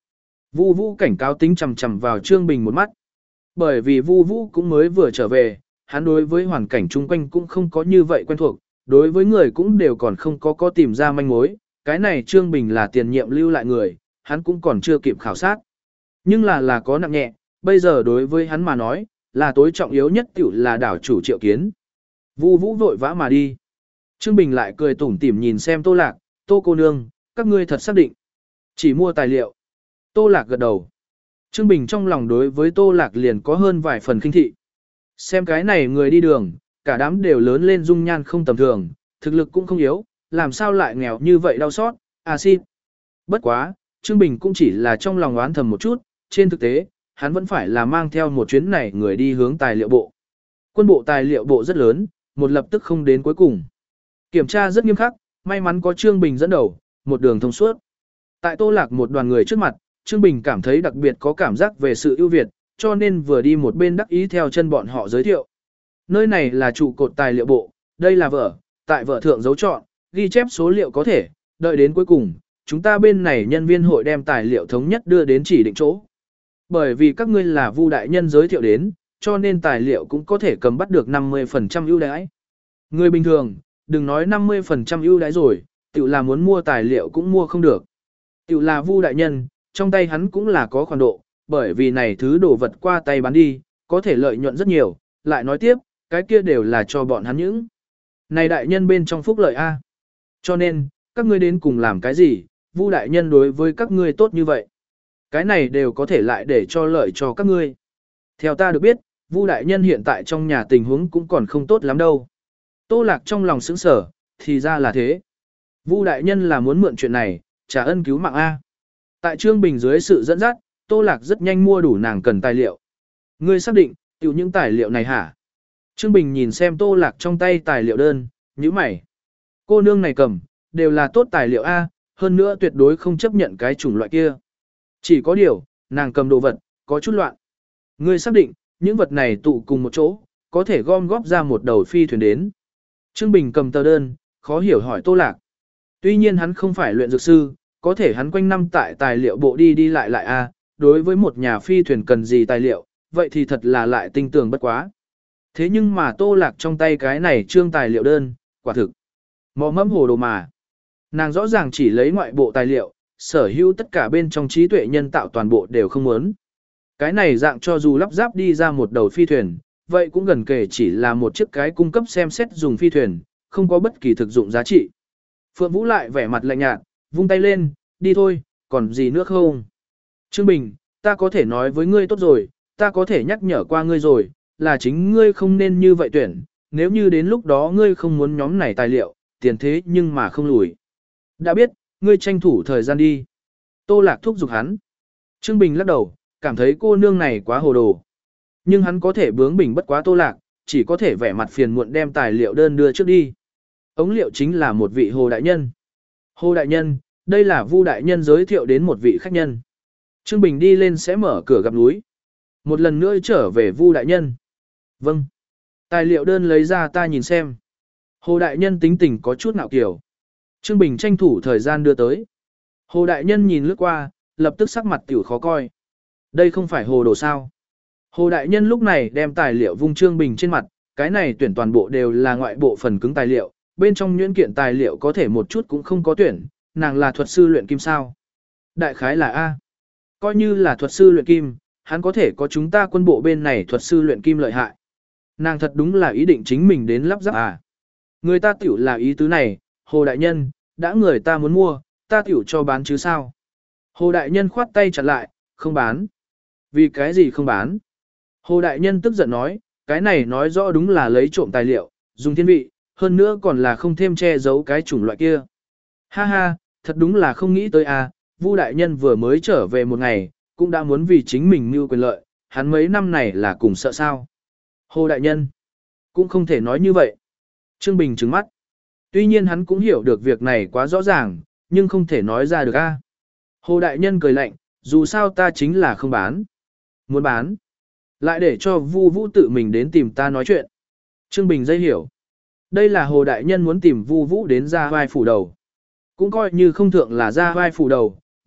Vu Vũ cảnh cáo tính chằm chằm vào Trương Bình một mắt. Bởi vì Vu Vũ cũng mới vừa trở về, hắn đối với hoàn cảnh chung quanh cũng không có như vậy quen thuộc, đối với người cũng đều còn không có có tìm ra manh mối, cái này Trương Bình là tiền nhiệm lưu lại người, hắn cũng còn chưa kịp khảo sát. Nhưng là là có nặng nhẹ, bây giờ đối với hắn mà nói, là tối trọng yếu nhất tiểu là đảo chủ Triệu Kiến. Vu Vũ vội vã mà đi. Trương Bình lại cười tủm tỉm nhìn xem Tô Lạc, Tô cô nương, các ngươi thật xác định. Chỉ mua tài liệu. Tô Lạc gật đầu. Trương Bình trong lòng đối với Tô Lạc liền có hơn vài phần kinh thị. Xem cái này người đi đường, cả đám đều lớn lên dung nhan không tầm thường, thực lực cũng không yếu, làm sao lại nghèo như vậy đau xót, à xin. Bất quá, Trương Bình cũng chỉ là trong lòng oán thầm một chút, trên thực tế, hắn vẫn phải là mang theo một chuyến này người đi hướng tài liệu bộ. Quân bộ tài liệu bộ rất lớn, một lập tức không đến cuối cùng. Kiểm tra rất nghiêm khắc, may mắn có Trương Bình dẫn đầu, một đường thông suốt. Tại Tô Lạc một đoàn người trước mặt, Trương Bình cảm thấy đặc biệt có cảm giác về sự ưu việt, cho nên vừa đi một bên đắc ý theo chân bọn họ giới thiệu. Nơi này là trụ cột tài liệu bộ, đây là vở, tại vở thượng dấu chọn, ghi chép số liệu có thể, đợi đến cuối cùng, chúng ta bên này nhân viên hội đem tài liệu thống nhất đưa đến chỉ định chỗ. Bởi vì các ngươi là Vu đại nhân giới thiệu đến, cho nên tài liệu cũng có thể cầm bắt được năm mươi phần trăm ưu đãi. Người bình thường, đừng nói năm mươi phần trăm ưu đãi rồi, tự là muốn mua tài liệu cũng mua không được. Tự là Vu đại nhân, trong tay hắn cũng là có khoản độ, bởi vì này thứ đồ vật qua tay bán đi, có thể lợi nhuận rất nhiều, lại nói tiếp, cái kia đều là cho bọn hắn những. Này đại nhân bên trong phúc lợi A. Cho nên, các ngươi đến cùng làm cái gì, Vu đại nhân đối với các ngươi tốt như vậy. Cái này đều có thể lại để cho lợi cho các ngươi. Theo ta được biết, Vu đại nhân hiện tại trong nhà tình huống cũng còn không tốt lắm đâu. Tô Lạc trong lòng sững sở, thì ra là thế. Vu đại nhân là muốn mượn chuyện này, trả ân cứu mạng A. Tại Trương Bình dưới sự dẫn dắt, Tô Lạc rất nhanh mua đủ nàng cần tài liệu. Ngươi xác định, tiểu những tài liệu này hả? Trương Bình nhìn xem Tô Lạc trong tay tài liệu đơn, nhíu mày. Cô nương này cầm, đều là tốt tài liệu A, hơn nữa tuyệt đối không chấp nhận cái chủng loại kia. Chỉ có điều, nàng cầm đồ vật, có chút loạn. Ngươi xác định, những vật này tụ cùng một chỗ, có thể gom góp ra một đầu phi thuyền đến. Trương Bình cầm tờ đơn, khó hiểu hỏi Tô Lạc. Tuy nhiên hắn không phải luyện dược sư, có thể hắn quanh năm tại tài liệu bộ đi đi lại lại a, đối với một nhà phi thuyền cần gì tài liệu, vậy thì thật là lại tinh tường bất quá. Thế nhưng mà Tô Lạc trong tay cái này trương tài liệu đơn, quả thực. Mò mẫm hồ đồ mà. Nàng rõ ràng chỉ lấy ngoại bộ tài liệu, sở hữu tất cả bên trong trí tuệ nhân tạo toàn bộ đều không muốn. Cái này dạng cho dù lắp ráp đi ra một đầu phi thuyền, vậy cũng gần kể chỉ là một chiếc cái cung cấp xem xét dùng phi thuyền, không có bất kỳ thực dụng giá trị. Phượng Vũ lại vẻ mặt lạnh nhạt, vung tay lên, đi thôi, còn gì nữa không? Trương Bình, ta có thể nói với ngươi tốt rồi, ta có thể nhắc nhở qua ngươi rồi, là chính ngươi không nên như vậy tuyển, nếu như đến lúc đó ngươi không muốn nhóm này tài liệu, tiền thế nhưng mà không lùi. Đã biết, ngươi tranh thủ thời gian đi. Tô Lạc thúc giục hắn. Trương Bình lắc đầu, cảm thấy cô nương này quá hồ đồ. Nhưng hắn có thể bướng bỉnh bất quá Tô Lạc, chỉ có thể vẻ mặt phiền muộn đem tài liệu đơn đưa trước đi. Ống liệu chính là một vị Hồ Đại Nhân. Hồ Đại Nhân, đây là Vu Đại Nhân giới thiệu đến một vị khách nhân. Trương Bình đi lên sẽ mở cửa gặp núi. Một lần nữa trở về Vu Đại Nhân. Vâng. Tài liệu đơn lấy ra ta nhìn xem. Hồ Đại Nhân tính tình có chút nạo kiểu. Trương Bình tranh thủ thời gian đưa tới. Hồ Đại Nhân nhìn lướt qua, lập tức sắc mặt tiểu khó coi. Đây không phải hồ đồ sao. Hồ Đại Nhân lúc này đem tài liệu vung Trương Bình trên mặt, cái này tuyển toàn bộ đều là ngoại bộ phần cứng tài liệu, bên trong nhuyễn kiện tài liệu có thể một chút cũng không có tuyển, nàng là thuật sư luyện kim sao. Đại khái là A. Coi như là thuật sư luyện kim, hắn có thể có chúng ta quân bộ bên này thuật sư luyện kim lợi hại. Nàng thật đúng là ý định chính mình đến lắp ráp à. Người ta tiểu là ý tứ này, Hồ Đại Nhân, đã người ta muốn mua, ta tiểu cho bán chứ sao. Hồ Đại Nhân khoát tay chặt lại, không bán. Vì cái gì không bán? Hồ Đại Nhân tức giận nói, cái này nói rõ đúng là lấy trộm tài liệu, dùng thiên vị, hơn nữa còn là không thêm che giấu cái chủng loại kia. Ha ha, thật đúng là không nghĩ tới à, Vu Đại Nhân vừa mới trở về một ngày, cũng đã muốn vì chính mình mưu quyền lợi, hắn mấy năm này là cùng sợ sao. Hồ Đại Nhân, cũng không thể nói như vậy. Trương Bình trừng mắt. Tuy nhiên hắn cũng hiểu được việc này quá rõ ràng, nhưng không thể nói ra được a. Hồ Đại Nhân cười lạnh, dù sao ta chính là không bán. Muốn bán. Lại để cho Vu Vũ tự mình đến tìm ta nói chuyện. Trương Bình dây hiểu. Đây là Hồ Đại Nhân muốn tìm Vu Vũ đến ra vai phủ đầu. Cũng coi như không thượng là ra vai phủ đầu,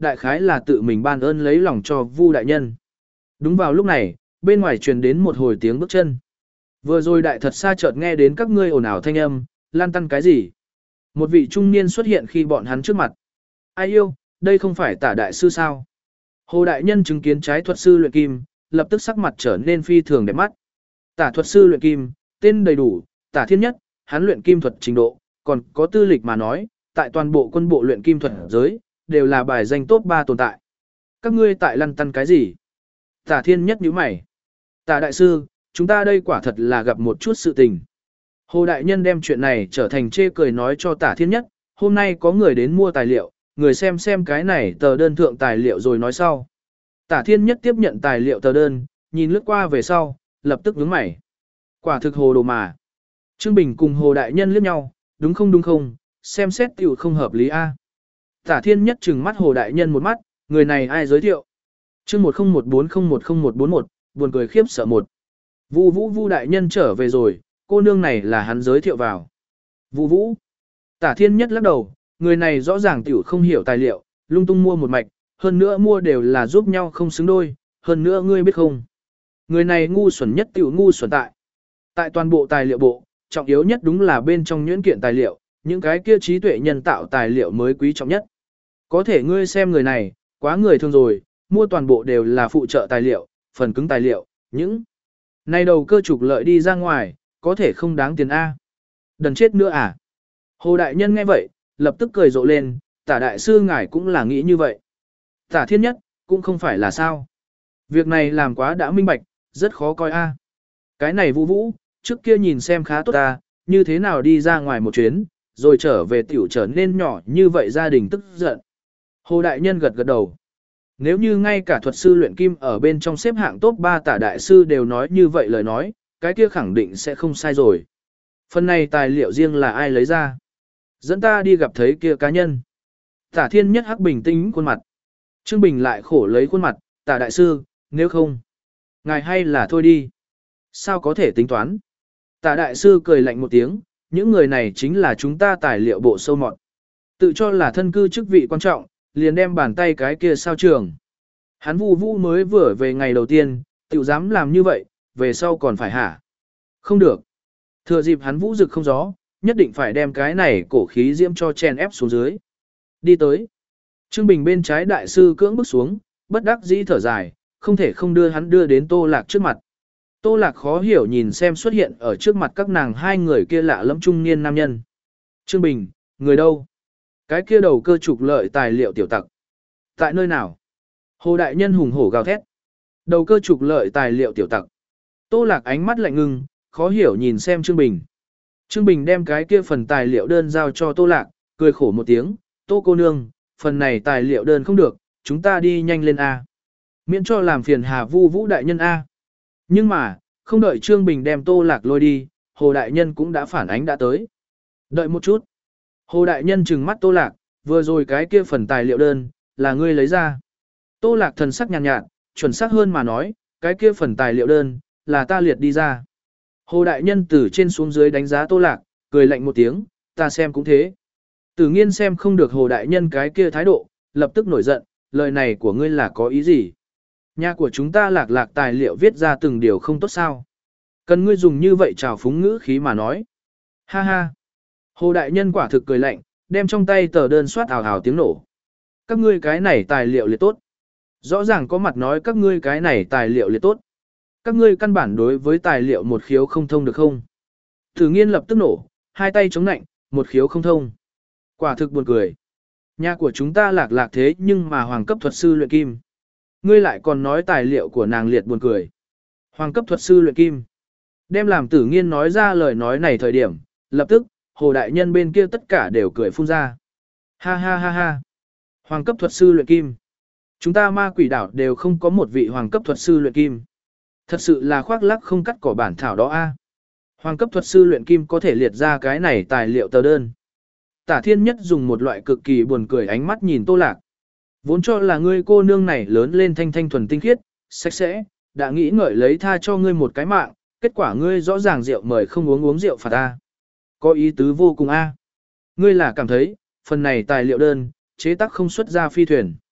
đại khái là tự mình ban ơn lấy lòng cho Vu đại nhân. Đúng vào lúc này, bên ngoài truyền đến một hồi tiếng bước chân. Vừa rồi đại thật xa chợt nghe đến các ngươi ồn ào thanh âm, lan tăn cái gì? Một vị trung niên xuất hiện khi bọn hắn trước mặt. Ai yêu, đây không phải Tả đại sư sao? Hồ đại nhân chứng kiến trái thuật sư luyện kim, lập tức sắc mặt trở nên phi thường đẹp mắt. Tả thuật sư luyện kim, tên đầy đủ, Tả Thiên Nhất, hắn luyện kim thuật trình độ, còn có tư lịch mà nói, tại toàn bộ quân bộ luyện kim thuật giới, đều là bài danh top ba tồn tại. Các ngươi tại lăn tăn cái gì? Tả Thiên Nhất nhíu mày. Tả đại sư, chúng ta đây quả thật là gặp một chút sự tình. Hồ đại nhân đem chuyện này trở thành chê cười nói cho Tả Thiên Nhất, hôm nay có người đến mua tài liệu, người xem xem cái này tờ đơn thượng tài liệu rồi nói sau. Tả Thiên Nhất tiếp nhận tài liệu tờ đơn, nhìn lướt qua về sau, lập tức nhướng mày. Quả thực hồ đồ mà. Trương Bình cùng Hồ đại nhân liếc nhau, đúng không đúng không, xem xét tiểu không hợp lý a. Tả Thiên Nhất trừng mắt Hồ đại nhân một mắt, người này ai giới thiệu? Chương một không một bốn không một không một bốn một, buồn cười khiếp sợ một. Vu Vũ Vu đại nhân trở về rồi, cô nương này là hắn giới thiệu vào. Vu Vũ. Tả Thiên Nhất lắc đầu, người này rõ ràng tiểu không hiểu tài liệu, lung tung mua một mạch, hơn nữa mua đều là giúp nhau không xứng đôi, hơn nữa ngươi biết không? Người này ngu xuẩn nhất tiểu ngu xuẩn tại. Tại toàn bộ tài liệu bộ, trọng yếu nhất đúng là bên trong nhuyễn kiện tài liệu, những cái kia trí tuệ nhân tạo tài liệu mới quý trọng nhất. Có thể ngươi xem người này, quá người thường rồi, mua toàn bộ đều là phụ trợ tài liệu, phần cứng tài liệu, những này đầu cơ trục lợi đi ra ngoài, có thể không đáng tiền A. Đần chết nữa à? Hồ đại nhân nghe vậy, lập tức cười rộ lên, Tả đại sư ngài cũng là nghĩ như vậy. Tả Thiên Nhất, cũng không phải là sao. Việc này làm quá đã minh bạch, rất khó coi A. Cái này Vũ Vũ, trước kia nhìn xem khá tốt ta, như thế nào đi ra ngoài một chuyến, rồi trở về tiểu trở nên nhỏ như vậy gia đình tức giận. Hồ đại nhân gật gật đầu. Nếu như ngay cả thuật sư luyện kim ở bên trong xếp hạng top ba Tả đại sư đều nói như vậy lời nói, cái kia khẳng định sẽ không sai rồi. Phần này tài liệu riêng là ai lấy ra? Dẫn ta đi gặp thấy kia cá nhân. Tả Thiên Nhất hắc bình tĩnh khuôn mặt. Trương Bình lại khổ lấy khuôn mặt, Tả đại sư, nếu không, ngài hay là thôi đi. Sao có thể tính toán? Tả đại sư cười lạnh một tiếng, những người này chính là chúng ta tài liệu bộ sâu mọt. Tự cho là thân cư chức vị quan trọng, liền đem bàn tay cái kia sao trường. Hắn Vu Vũ mới vừa về ngày đầu tiên, tiểu dám làm như vậy, về sau còn phải hả? Không được. Thừa dịp hắn Vũ rực không gió, nhất định phải đem cái này cổ khí diễm cho chèn ép xuống dưới. Đi tới. Trương Bình bên trái đại sư cưỡng bước xuống, bất đắc dĩ thở dài, không thể không đưa hắn đưa đến Tô Lạc trước mặt. Tô Lạc khó hiểu nhìn xem xuất hiện ở trước mặt các nàng hai người kia lạ lẫm trung niên nam nhân. Trương Bình, người đâu? Cái kia đầu cơ trục lợi tài liệu tiểu tặc. Tại nơi nào? Hồ đại nhân hùng hổ gào thét. Đầu cơ trục lợi tài liệu tiểu tặc. Tô Lạc ánh mắt lạnh ngưng, khó hiểu nhìn xem Trương Bình. Trương Bình đem cái kia phần tài liệu đơn giao cho Tô Lạc, cười khổ một tiếng. Tô cô nương, phần này tài liệu đơn không được, chúng ta đi nhanh lên A. Miễn cho làm phiền Hà Vu Vũ đại nhân A. Nhưng mà, không đợi Trương Bình đem Tô Lạc lôi đi, Hồ đại nhân cũng đã phản ánh đã tới. Đợi một chút. Hồ đại nhân trừng mắt Tô Lạc, vừa rồi cái kia phần tài liệu đơn, là ngươi lấy ra. Tô Lạc thần sắc nhàn nhạt, nhạt, chuẩn xác hơn mà nói, cái kia phần tài liệu đơn, là ta liệt đi ra. Hồ đại nhân từ trên xuống dưới đánh giá Tô Lạc, cười lạnh một tiếng, ta xem cũng thế. Tử nghiên xem không được Hồ đại nhân cái kia thái độ, lập tức nổi giận, lời này của ngươi là có ý gì? Nhà của chúng ta Lạc Lạc tài liệu viết ra từng điều không tốt sao? Cần ngươi dùng như vậy trào phúng ngữ khí mà nói. Ha ha. Hồ đại nhân quả thực cười lạnh, đem trong tay tờ đơn soát ào ào tiếng nổ. Các ngươi cái này tài liệu liệt tốt. Rõ ràng có mặt nói các ngươi cái này tài liệu liệt tốt. Các ngươi căn bản đối với tài liệu một khiếu không thông được không? Tử nghiên lập tức nổ, hai tay chống nạnh, một khiếu không thông. Quả thực buồn cười. Nhà của chúng ta Lạc Lạc thế nhưng mà hoàng cấp thuật sư luyện kim. Ngươi lại còn nói tài liệu của nàng liệt buồn cười. Hoàng cấp thuật sư luyện kim. Đem làm Tử nghiên nói ra lời nói này thời điểm, lập tức, Hồ đại nhân bên kia tất cả đều cười phun ra. Ha ha ha ha. Hoàng cấp thuật sư luyện kim. Chúng ta ma quỷ đảo đều không có một vị hoàng cấp thuật sư luyện kim. Thật sự là khoác lác không cắt cỏ bản thảo đó a. Hoàng cấp thuật sư luyện kim có thể liệt ra cái này tài liệu tờ đơn. Tả Thiên Nhất dùng một loại cực kỳ buồn cười ánh mắt nhìn Tô Lạc. Vốn cho là ngươi cô nương này lớn lên thanh thanh thuần tinh khiết, sạch sẽ, đã nghĩ ngợi lấy tha cho ngươi một cái mạng, kết quả ngươi rõ ràng rượu mời không uống uống rượu phạt ta. Có ý tứ vô cùng a. Ngươi là cảm thấy, phần này tài liệu đơn, chế tác không xuất ra phi thuyền.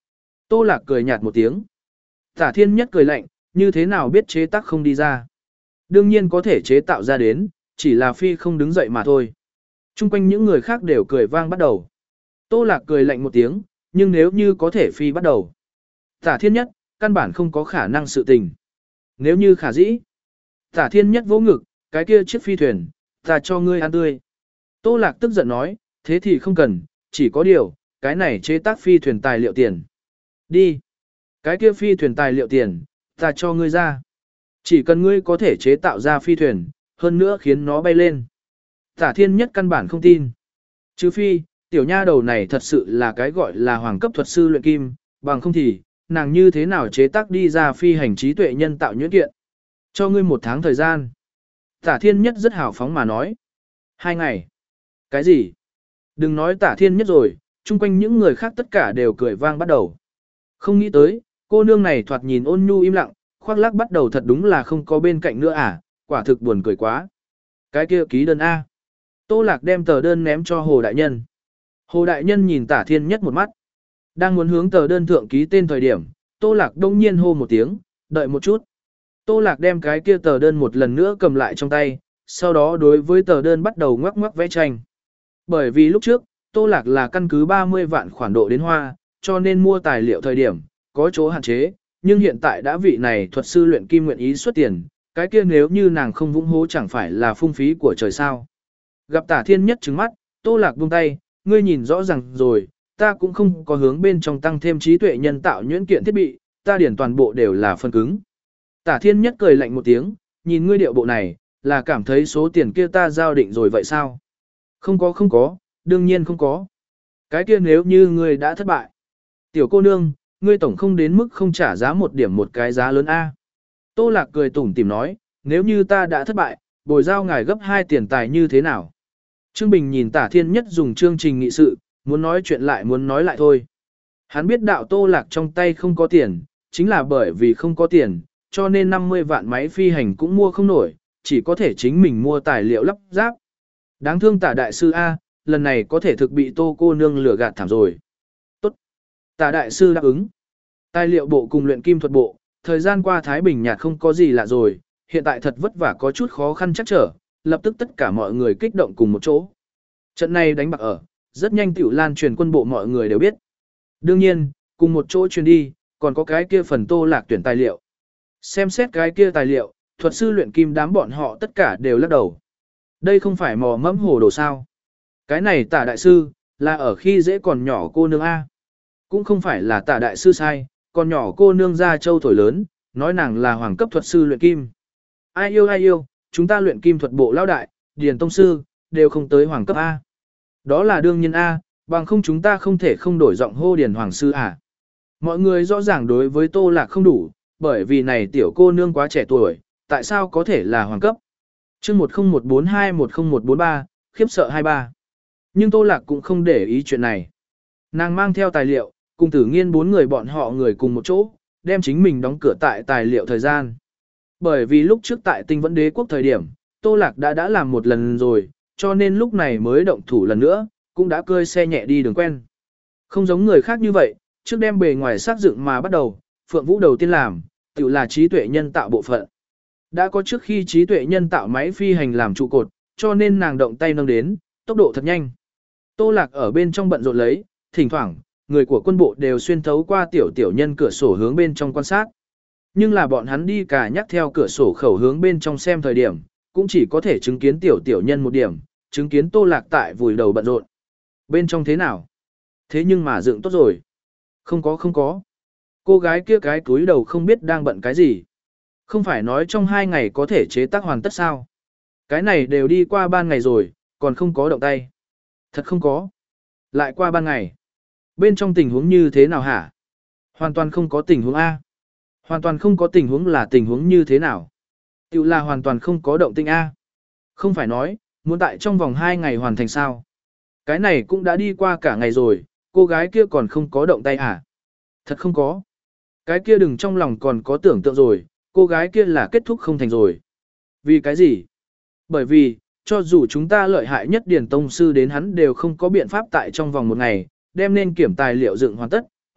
Tô Lạc cười nhạt một tiếng. Tả Thiên Nhất cười lạnh, như thế nào biết chế tác không đi ra. Đương nhiên có thể chế tạo ra đến, chỉ là phi không đứng dậy mà thôi. Trung quanh những người khác đều cười vang bắt đầu. Tô Lạc cười lạnh một tiếng, nhưng nếu như có thể phi bắt đầu. Tả Thiên Nhất, căn bản không có khả năng sự tình. Nếu như khả dĩ. Tả Thiên Nhất vỗ ngực, cái kia chiếc phi thuyền, ta cho ngươi ăn tươi. Tô Lạc tức giận nói, thế thì không cần, chỉ có điều, cái này chế tác phi thuyền tài liệu tiền. Đi. Cái kia phi thuyền tài liệu tiền, ta cho ngươi ra. Chỉ cần ngươi có thể chế tạo ra phi thuyền, hơn nữa khiến nó bay lên. Tả Thiên Nhất căn bản không tin. Chứ phi, tiểu nha đầu này thật sự là cái gọi là hoàng cấp thuật sư luyện kim, bằng không thì, nàng như thế nào chế tác đi ra phi hành trí tuệ nhân tạo nhuyễn kiện. Cho ngươi một tháng thời gian. Tả Thiên Nhất rất hào phóng mà nói. Hai ngày. Cái gì? Đừng nói Tả Thiên Nhất rồi, chung quanh những người khác tất cả đều cười vang bắt đầu. Không nghĩ tới, cô nương này thoạt nhìn ôn nhu im lặng, khoác lác bắt đầu thật đúng là không có bên cạnh nữa à, quả thực buồn cười quá. Cái kia ký đơn A. Tô Lạc đem tờ đơn ném cho Hồ Đại Nhân. Hồ Đại Nhân nhìn Tả Thiên Nhất một mắt. Đang muốn hướng tờ đơn thượng ký tên thời điểm, Tô Lạc đông nhiên hô một tiếng, đợi một chút. Tô Lạc đem cái kia tờ đơn một lần nữa cầm lại trong tay, sau đó đối với tờ đơn bắt đầu ngoắc ngoắc vẽ tranh. Bởi vì lúc trước, Tô Lạc là căn cứ ba mươi vạn khoản độ đến hoa, cho nên mua tài liệu thời điểm, có chỗ hạn chế, nhưng hiện tại đã vị này thuật sư luyện kim nguyện ý xuất tiền, cái kia nếu như nàng không vũng hố chẳng phải là phung phí của trời sao. Gặp Tả Thiên Nhất trừng mắt, Tô Lạc buông tay, ngươi nhìn rõ ràng rồi, ta cũng không có hướng bên trong tăng thêm trí tuệ nhân tạo nhuyễn kiện thiết bị, ta điển toàn bộ đều là phân cứng. Tả Thiên Nhất cười lạnh một tiếng, nhìn ngươi điệu bộ này, là cảm thấy số tiền kia ta giao định rồi vậy sao? Không có không có, đương nhiên không có. Cái kia nếu như ngươi đã thất bại. Tiểu cô nương, ngươi tổng không đến mức không trả giá một điểm một cái giá lớn A. Tô Lạc cười tủm tỉm nói, nếu như ta đã thất bại, bồi giao ngài gấp hai tiền tài như thế nào? Trương Bình nhìn Tả Thiên Nhất dùng chương trình nghị sự, muốn nói chuyện lại muốn nói lại thôi. Hắn biết đạo Tô Lạc trong tay không có tiền, chính là bởi vì không có tiền, cho nên năm mươi vạn máy phi hành cũng mua không nổi, chỉ có thể chính mình mua tài liệu lắp ráp. Đáng thương Tả Đại Sư A, lần này có thể thực bị Tô cô nương lừa gạt thảm rồi. Tốt. Tả Đại Sư đáp ứng. Tài liệu bộ cùng luyện kim thuật bộ, thời gian qua Thái Bình nhạt không có gì lạ rồi, hiện tại thật vất vả có chút khó khăn chắc trở, lập tức tất cả mọi người kích động cùng một chỗ. Trận này đánh bạc ở, rất nhanh tiểu lan truyền quân bộ mọi người đều biết. Đương nhiên, cùng một chỗ truyền đi, còn có cái kia phần Tô Lạc tuyển tài liệu. Xem xét cái kia tài liệu, thuật sư luyện kim đám bọn họ tất cả đều lắc đầu. Đây không phải mò mẫm hồ đồ sao. Cái này Tả Đại Sư, là ở khi dễ còn nhỏ cô nương A. Cũng không phải là Tả Đại Sư sai, còn nhỏ cô nương ra châu thổi lớn, nói nàng là hoàng cấp thuật sư luyện kim. Ai yêu ai yêu, chúng ta luyện kim thuật bộ lao đại, điền tông sư, đều không tới hoàng cấp A. Đó là đương nhiên A, bằng không chúng ta không thể không đổi giọng hô điền hoàng sư à. Mọi người rõ ràng đối với Tô Lạc không đủ, bởi vì này tiểu cô nương quá trẻ tuổi, tại sao có thể là hoàng cấp. chương một không một bốn hai một không một bốn ba, khiếp sợ hai ba. Nhưng Tô Lạc cũng không để ý chuyện này. Nàng mang theo tài liệu, cùng Tử Nghiên bốn người bọn họ người cùng một chỗ, đem chính mình đóng cửa tại tài liệu thời gian. Bởi vì lúc trước tại Tinh Vẫn Đế quốc thời điểm, Tô Lạc đã đã làm một lần rồi, cho nên lúc này mới động thủ lần nữa, cũng đã cơi xe nhẹ đi đường quen. Không giống người khác như vậy, trước đem bề ngoài xác dựng mà bắt đầu, Phượng Vũ đầu tiên làm, tự là trí tuệ nhân tạo bộ phận. Đã có trước khi trí tuệ nhân tạo máy phi hành làm trụ cột, cho nên nàng động tay nâng đến, tốc độ thật nhanh. Tô Lạc ở bên trong bận rộn lấy, thỉnh thoảng, người của quân bộ đều xuyên thấu qua tiểu tiểu nhân cửa sổ hướng bên trong quan sát. Nhưng là bọn hắn đi cả nhắc theo cửa sổ khẩu hướng bên trong xem thời điểm, cũng chỉ có thể chứng kiến tiểu tiểu nhân một điểm, chứng kiến Tô Lạc tại vùi đầu bận rộn. Bên trong thế nào? Thế nhưng mà dựng tốt rồi. Không có không có. Cô gái kia cái túi đầu không biết đang bận cái gì. Không phải nói trong hai ngày có thể chế tác hoàn tất sao? Cái này đều đi qua ban ngày rồi, còn không có động tay. Thật không có. Lại qua ban ngày. Bên trong tình huống như thế nào hả? Hoàn toàn không có tình huống A. Hoàn toàn không có tình huống là tình huống như thế nào? Tự là hoàn toàn không có động tinh A. Không phải nói, muốn tại trong vòng hai ngày hoàn thành sao? Cái này cũng đã đi qua cả ngày rồi, cô gái kia còn không có động tay hả? Thật không có. Cái kia đừng trong lòng còn có tưởng tượng rồi, cô gái kia là kết thúc không thành rồi. Vì cái gì? Bởi vì, cho dù chúng ta lợi hại nhất điển tông sư đến hắn đều không có biện pháp tại trong vòng một ngày, đem nên kiểm tài liệu dựng hoàn tất,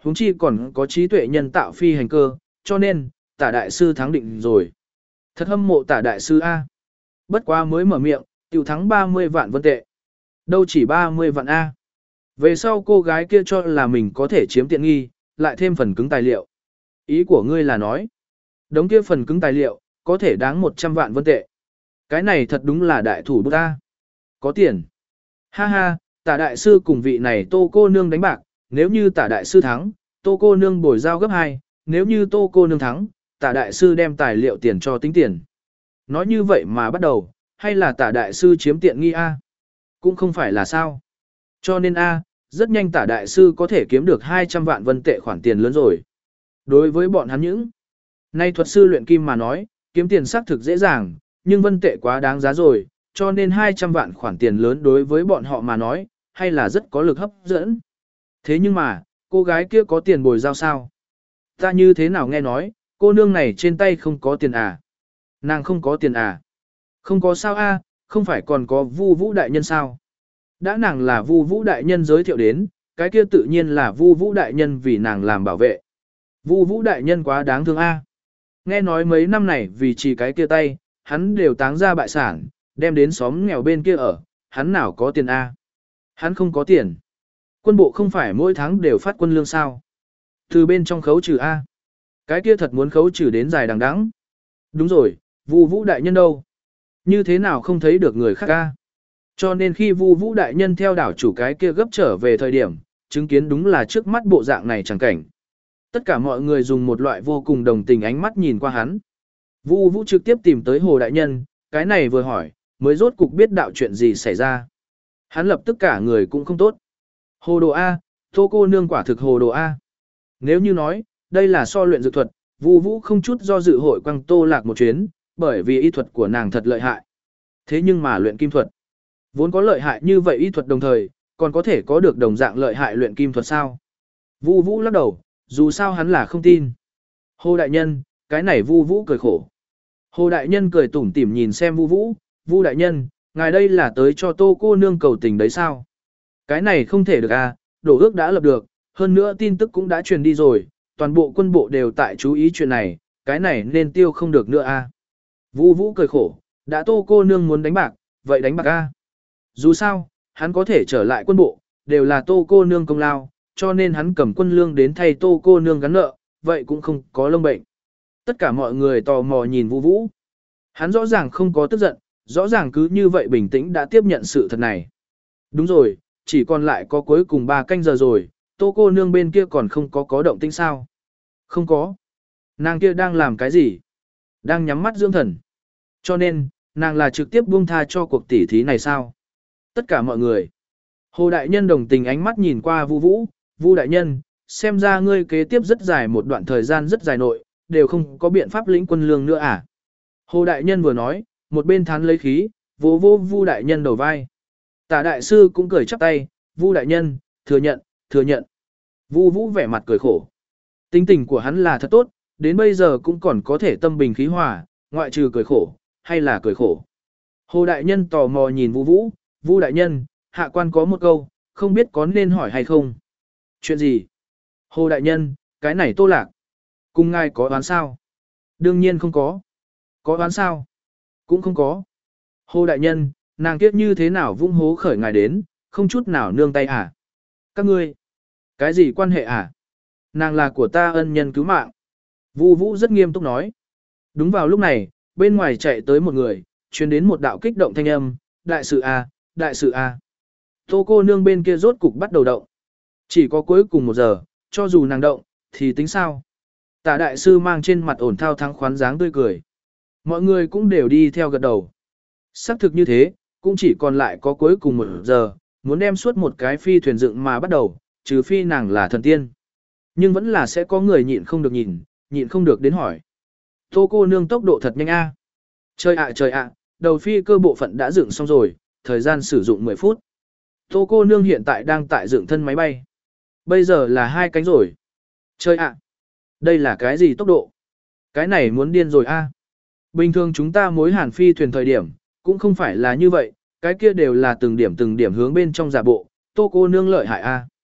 huống chi còn có trí tuệ nhân tạo phi hành cơ, cho nên, tả đại sư thắng định rồi. Thật hâm mộ tả đại sư A. Bất quá mới mở miệng, tiểu thắng ba mươi vạn vân tệ. Đâu chỉ ba mươi vạn A. Về sau cô gái kia cho là mình có thể chiếm tiện nghi, lại thêm phần cứng tài liệu. Ý của ngươi là nói, đống kia phần cứng tài liệu, có thể đáng một trăm vạn vân tệ. Cái này thật đúng là đại thủ bút ta. Có tiền. Ha ha, tả đại sư cùng vị này tô cô nương đánh bạc, nếu như tả đại sư thắng, tô cô nương bồi giao gấp hai, nếu như tô cô nương thắng, tả đại sư đem tài liệu tiền cho tính tiền. Nói như vậy mà bắt đầu, hay là tả đại sư chiếm tiện nghi A? Cũng không phải là sao. Cho nên A, rất nhanh tả đại sư có thể kiếm được hai trăm vạn vân tệ khoản tiền lớn rồi. Đối với bọn hắn những, nay thuật sư luyện kim mà nói, kiếm tiền xác thực dễ dàng, nhưng vân tệ quá đáng giá rồi, cho nên hai trăm vạn khoản tiền lớn đối với bọn họ mà nói, hay là rất có lực hấp dẫn. Thế nhưng mà, cô gái kia có tiền bồi giao sao? Ta như thế nào nghe nói, cô nương này trên tay không có tiền à? Nàng không có tiền à? Không có sao a, không phải còn có Vu Vũ đại nhân sao? Đã nàng là Vu Vũ đại nhân giới thiệu đến, cái kia tự nhiên là Vu Vũ đại nhân vì nàng làm bảo vệ. Vu Vũ đại nhân quá đáng thương a. Nghe nói mấy năm này vì chỉ cái kia tay, hắn đều táng ra bại sản, đem đến xóm nghèo bên kia ở, hắn nào có tiền a? Hắn không có tiền. Quân bộ không phải mỗi tháng đều phát quân lương sao? Từ bên trong khấu trừ a. Cái kia thật muốn khấu trừ đến dài đằng đẵng. Đúng rồi, Vu Vũ đại nhân đâu? Như thế nào không thấy được người khác a? Cho nên khi Vu Vũ đại nhân theo đảo chủ cái kia gấp trở về thời điểm, chứng kiến đúng là trước mắt bộ dạng này chẳng cảnh. Tất cả mọi người dùng một loại vô cùng đồng tình ánh mắt nhìn qua hắn. Vu Vũ trực tiếp tìm tới Hồ đại nhân, cái này vừa hỏi, mới rốt cục biết đạo chuyện gì xảy ra. Hắn lập tức cả người cũng không tốt. Hồ đồ A, Tô cô nương quả thực hồ đồ A. Nếu như nói, đây là so luyện dược thuật, Vu Vũ không chút do dự hội quăng Tô Lạc một chuyến, bởi vì y thuật của nàng thật lợi hại. Thế nhưng mà luyện kim thuật, vốn có lợi hại như vậy y thuật đồng thời, còn có thể có được đồng dạng lợi hại luyện kim thuật sao? Vu Vũ lắc đầu, dù sao hắn là không tin. Hồ đại nhân, cái này Vu Vũ cười khổ. Hồ đại nhân cười tủm tỉm nhìn xem Vu Vũ, Vu đại nhân, ngài đây là tới cho Tô cô nương cầu tình đấy sao? Cái này không thể được à, đổ ước đã lập được, hơn nữa tin tức cũng đã truyền đi rồi, toàn bộ quân bộ đều tại chú ý chuyện này, cái này nên tiêu không được nữa à. Vu Vũ cười khổ, đã Tô cô nương muốn đánh bạc, vậy đánh bạc à. Dù sao, hắn có thể trở lại quân bộ, đều là Tô cô nương công lao, cho nên hắn cầm quân lương đến thay Tô cô nương gắn nợ, vậy cũng không có lông bệnh. Tất cả mọi người tò mò nhìn Vu Vũ. Hắn rõ ràng không có tức giận, rõ ràng cứ như vậy bình tĩnh đã tiếp nhận sự thật này. Đúng rồi, chỉ còn lại có cuối cùng ba canh giờ rồi, Tô cô nương bên kia còn không có có động tĩnh sao? Không có. Nàng kia đang làm cái gì? Đang nhắm mắt dưỡng thần. Cho nên, nàng là trực tiếp buông tha cho cuộc tỉ thí này sao? Tất cả mọi người. Hồ đại nhân đồng tình ánh mắt nhìn qua Vu Vũ, Vu đại nhân, xem ra ngươi kế tiếp rất dài một đoạn thời gian rất dài nội, đều không có biện pháp lĩnh quân lương nữa à? Hồ đại nhân vừa nói, một bên thán lấy khí, vỗ vỗ Vu đại nhân đầu vai. Tả đại sư cũng cười chắp tay, Vu đại nhân, thừa nhận, thừa nhận. Vu Vũ vẻ mặt cười khổ. Tính tình của hắn là thật tốt, đến bây giờ cũng còn có thể tâm bình khí hòa, ngoại trừ cười khổ, hay là cười khổ. Hồ đại nhân tò mò nhìn Vu Vũ, Vu đại nhân, hạ quan có một câu, không biết có nên hỏi hay không. Chuyện gì? Hồ đại nhân, cái này Tô Lạc. Cùng ngài có oán sao? Đương nhiên không có. Có oán sao? Cũng không có. Hồ đại nhân, nàng kiếp như thế nào vung hố khởi ngài đến, không chút nào nương tay à? Các ngươi, cái gì quan hệ à? Nàng là của ta ân nhân cứu mạng. Vu Vũ rất nghiêm túc nói. Đúng vào lúc này, bên ngoài chạy tới một người, truyền đến một đạo kích động thanh âm, đại sự a, đại sự a. Tô cô nương bên kia rốt cục bắt đầu động. Chỉ có cuối cùng một giờ, cho dù nàng động, thì tính sao? Tả đại sư mang trên mặt ổn thao thắng khoán dáng tươi cười. Mọi người cũng đều đi theo gật đầu. Xác thực như thế, cũng chỉ còn lại có cuối cùng một giờ, muốn đem suốt một cái phi thuyền dựng mà bắt đầu, trừ phi nàng là thần tiên. Nhưng vẫn là sẽ có người nhịn không được nhìn, nhịn không được đến hỏi. Tô cô nương tốc độ thật nhanh a. Trời ạ trời ạ, đầu phi cơ bộ phận đã dựng xong rồi, thời gian sử dụng mười phút. Tô cô nương hiện tại đang tại dựng thân máy bay. Bây giờ là hai cánh rồi. Trời ạ, đây là cái gì tốc độ? Cái này muốn điên rồi a. Bình thường chúng ta mối hàn phi thuyền thời điểm, cũng không phải là như vậy, cái kia đều là từng điểm từng điểm hướng bên trong giả bộ, Tô cô nương lợi hại a.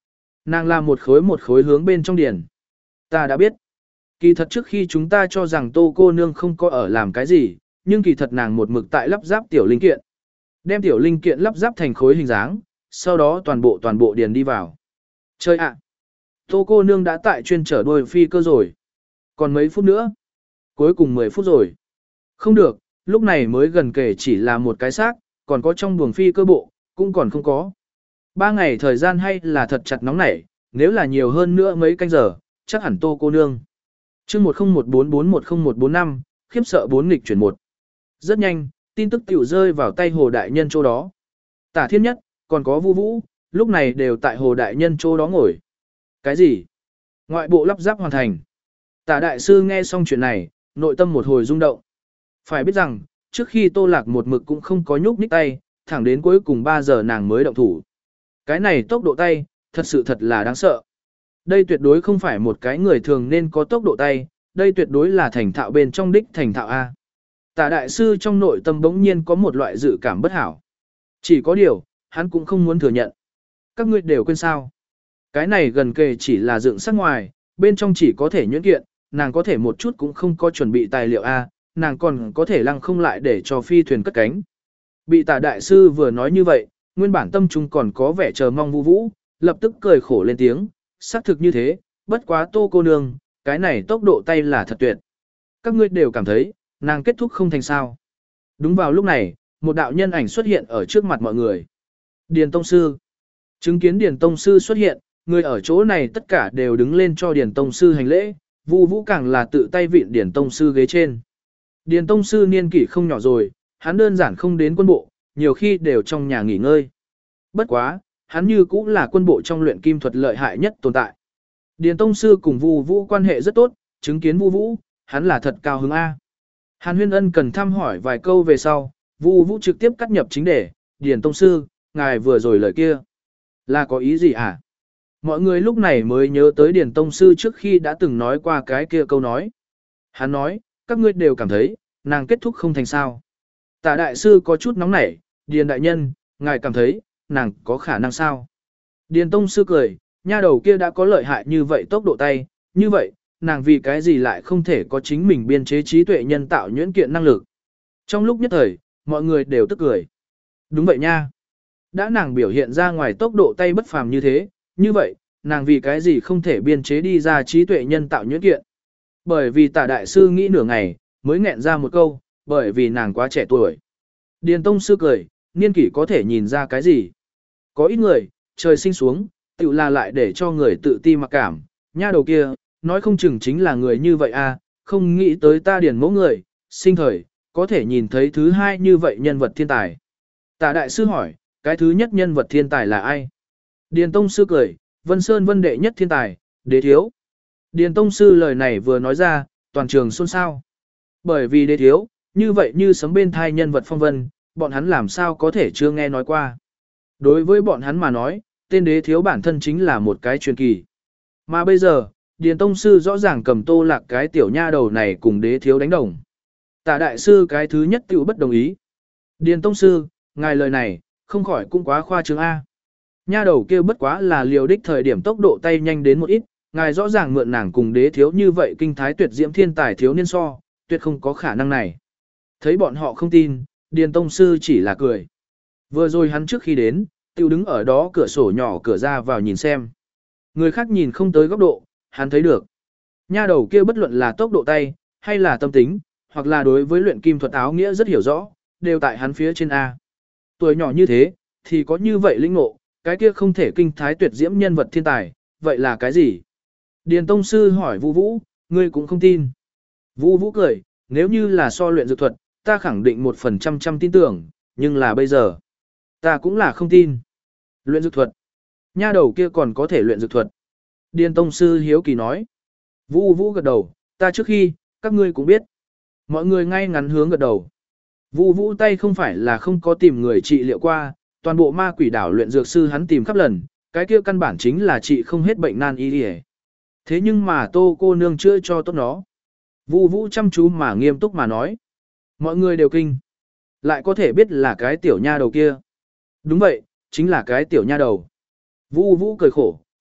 Nàng làm một khối một khối hướng bên trong điền. Ta đã biết. Kỳ thật trước khi chúng ta cho rằng tô cô nương không có ở làm cái gì, nhưng kỳ thật nàng một mực tại lắp ráp tiểu linh kiện. Đem tiểu linh kiện lắp ráp thành khối hình dáng, sau đó toàn bộ toàn bộ điền đi vào. Chơi ạ! Tô cô nương đã tại chuyên trở đuôi phi cơ rồi. Còn mấy phút nữa? Cuối cùng mười phút rồi. Không được, lúc này mới gần kể chỉ là một cái xác, còn có trong buồng phi cơ bộ, cũng còn không có. Ba ngày thời gian hay là thật chặt nóng nảy, nếu là nhiều hơn nữa mấy canh giờ, chắc hẳn tô cô nương. chương một không một bốn bốn một không một bốn năm, khiếp sợ bốn nghịch chuyển một. Rất nhanh, tin tức tiểu rơi vào tay Hồ Đại Nhân chỗ đó. Tả Thiên Nhất, còn có Vu Vũ, lúc này đều tại Hồ Đại Nhân chỗ đó ngồi. Cái gì? Ngoại bộ lắp ráp hoàn thành. Tả Đại Sư nghe xong chuyện này, nội tâm một hồi rung động. Phải biết rằng, trước khi Tô Lạc một mực cũng không có nhúc nhích tay, thẳng đến cuối cùng ba giờ nàng mới động thủ. Cái này tốc độ tay, thật sự thật là đáng sợ. Đây tuyệt đối không phải một cái người thường nên có tốc độ tay, đây tuyệt đối là thành thạo bên trong đích thành thạo A. Tả Đại Sư trong nội tâm bỗng nhiên có một loại dự cảm bất hảo. Chỉ có điều, hắn cũng không muốn thừa nhận. Các ngươi đều quên sao. Cái này gần kề chỉ là dựng sắc ngoài, bên trong chỉ có thể nhuyễn kiện, nàng có thể một chút cũng không có chuẩn bị tài liệu A, nàng còn có thể lăng không lại để cho phi thuyền cất cánh. Bị Tả Đại Sư vừa nói như vậy, nguyên bản tâm trung còn có vẻ chờ mong Vu Vũ, lập tức cười khổ lên tiếng, xác thực như thế, bất quá Tô cô nương, cái này tốc độ tay là thật tuyệt. Các ngươi đều cảm thấy, nàng kết thúc không thành sao. Đúng vào lúc này, một đạo nhân ảnh xuất hiện ở trước mặt mọi người. Điền Tông Sư. Chứng kiến Điền Tông Sư xuất hiện, người ở chỗ này tất cả đều đứng lên cho Điền Tông Sư hành lễ, Vu Vũ càng là tự tay vịn Điền Tông Sư ghế trên. Điền Tông Sư niên kỷ không nhỏ rồi, hắn đơn giản không đến quân bộ, nhiều khi đều trong nhà nghỉ ngơi. Bất quá, hắn như cũng là quân bộ trong luyện kim thuật lợi hại nhất tồn tại. Điền Tông Sư cùng Vu Vũ quan hệ rất tốt, chứng kiến Vu Vũ, hắn là thật cao hứng A. Hàn Huyên Ân cần thăm hỏi vài câu về sau, Vu Vũ trực tiếp cắt nhập chính đề, Điền Tông Sư, ngài vừa rồi lời kia. Là có ý gì hả? Mọi người lúc này mới nhớ tới Điền Tông Sư trước khi đã từng nói qua cái kia câu nói. Hắn nói, các ngươi đều cảm thấy, nàng kết thúc không thành sao. Tả Đại Sư có chút nóng nảy, Điền Đại Nhân, ngài cảm thấy, nàng có khả năng sao? Điền Tông Sư cười, nha đầu kia đã có lợi hại như vậy tốc độ tay, như vậy, nàng vì cái gì lại không thể có chính mình biên chế trí tuệ nhân tạo nhuyễn kiện năng lực. Trong lúc nhất thời, mọi người đều tức cười. Đúng vậy nha. Đã nàng biểu hiện ra ngoài tốc độ tay bất phàm như thế, như vậy, nàng vì cái gì không thể biên chế đi ra trí tuệ nhân tạo nhuyễn kiện. Bởi vì Tả Đại Sư nghĩ nửa ngày, mới nghẹn ra một câu, bởi vì nàng quá trẻ tuổi. Điền Tông Sư cười, niên kỷ có thể nhìn ra cái gì. Có ít người, trời sinh xuống, tự là lại để cho người tự ti mặc cảm, nha đầu kia, nói không chừng chính là người như vậy à, không nghĩ tới ta điền mẫu người, sinh thời, có thể nhìn thấy thứ hai như vậy nhân vật thiên tài. Tả Đại Sư hỏi, cái thứ nhất nhân vật thiên tài là ai? Điền Tông Sư cười, Vân Sơn Vân đệ nhất thiên tài, Đế Thiếu. Điền Tông Sư lời này vừa nói ra, toàn trường xôn xao. Bởi vì Đế Thiếu, như vậy như sấm bên thai nhân vật phong vân, bọn hắn làm sao có thể chưa nghe nói qua. Đối với bọn hắn mà nói, tên Đế Thiếu bản thân chính là một cái truyền kỳ. Mà bây giờ, Điền Tông Sư rõ ràng cầm Tô Lạc cái tiểu nha đầu này cùng Đế Thiếu đánh đồng. Tả Đại Sư cái thứ nhất tiểu bất đồng ý. Điền Tông Sư, ngài lời này, không khỏi cũng quá khoa trương A. Nha đầu kia bất quá là liều đích thời điểm tốc độ tay nhanh đến một ít, ngài rõ ràng mượn nàng cùng Đế Thiếu như vậy kinh thái tuyệt diễm thiên tài thiếu niên so, tuyệt không có khả năng này. Thấy bọn họ không tin, Điền Tông Sư chỉ là cười. Vừa rồi hắn trước khi đến, tiêu đứng ở đó cửa sổ nhỏ cửa ra vào nhìn xem. Người khác nhìn không tới góc độ, hắn thấy được. Nha đầu kia bất luận là tốc độ tay, hay là tâm tính, hoặc là đối với luyện kim thuật áo nghĩa rất hiểu rõ, đều tại hắn phía trên A. Tuổi nhỏ như thế, thì có như vậy linh ngộ, cái kia không thể kinh thái tuyệt diễm nhân vật thiên tài, vậy là cái gì? Điền Tông Sư hỏi Vu Vũ, ngươi cũng không tin. Vu Vũ cười, nếu như là so luyện dược thuật, ta khẳng định một phần trăm trăm tin tưởng, nhưng là bây giờ, ta cũng là không tin. Luyện dược thuật. Nha đầu kia còn có thể luyện dược thuật. Điền Tông Sư hiếu kỳ nói. Vu Vũ gật đầu, ta trước khi, các ngươi cũng biết. Mọi người ngay ngắn hướng gật đầu. Vu Vũ tay không phải là không có tìm người trị liệu qua, toàn bộ ma quỷ đảo luyện dược sư hắn tìm khắp lần, cái kia căn bản chính là trị không hết bệnh nan y đi. Thế nhưng mà Tô cô nương chữa cho tốt nó. Vu Vũ chăm chú mà nghiêm túc mà nói. Mọi người đều kinh. Lại có thể biết là cái tiểu nha đầu kia. Đúng vậy, chính là cái tiểu nha đầu. Vu Vũ cười khổ,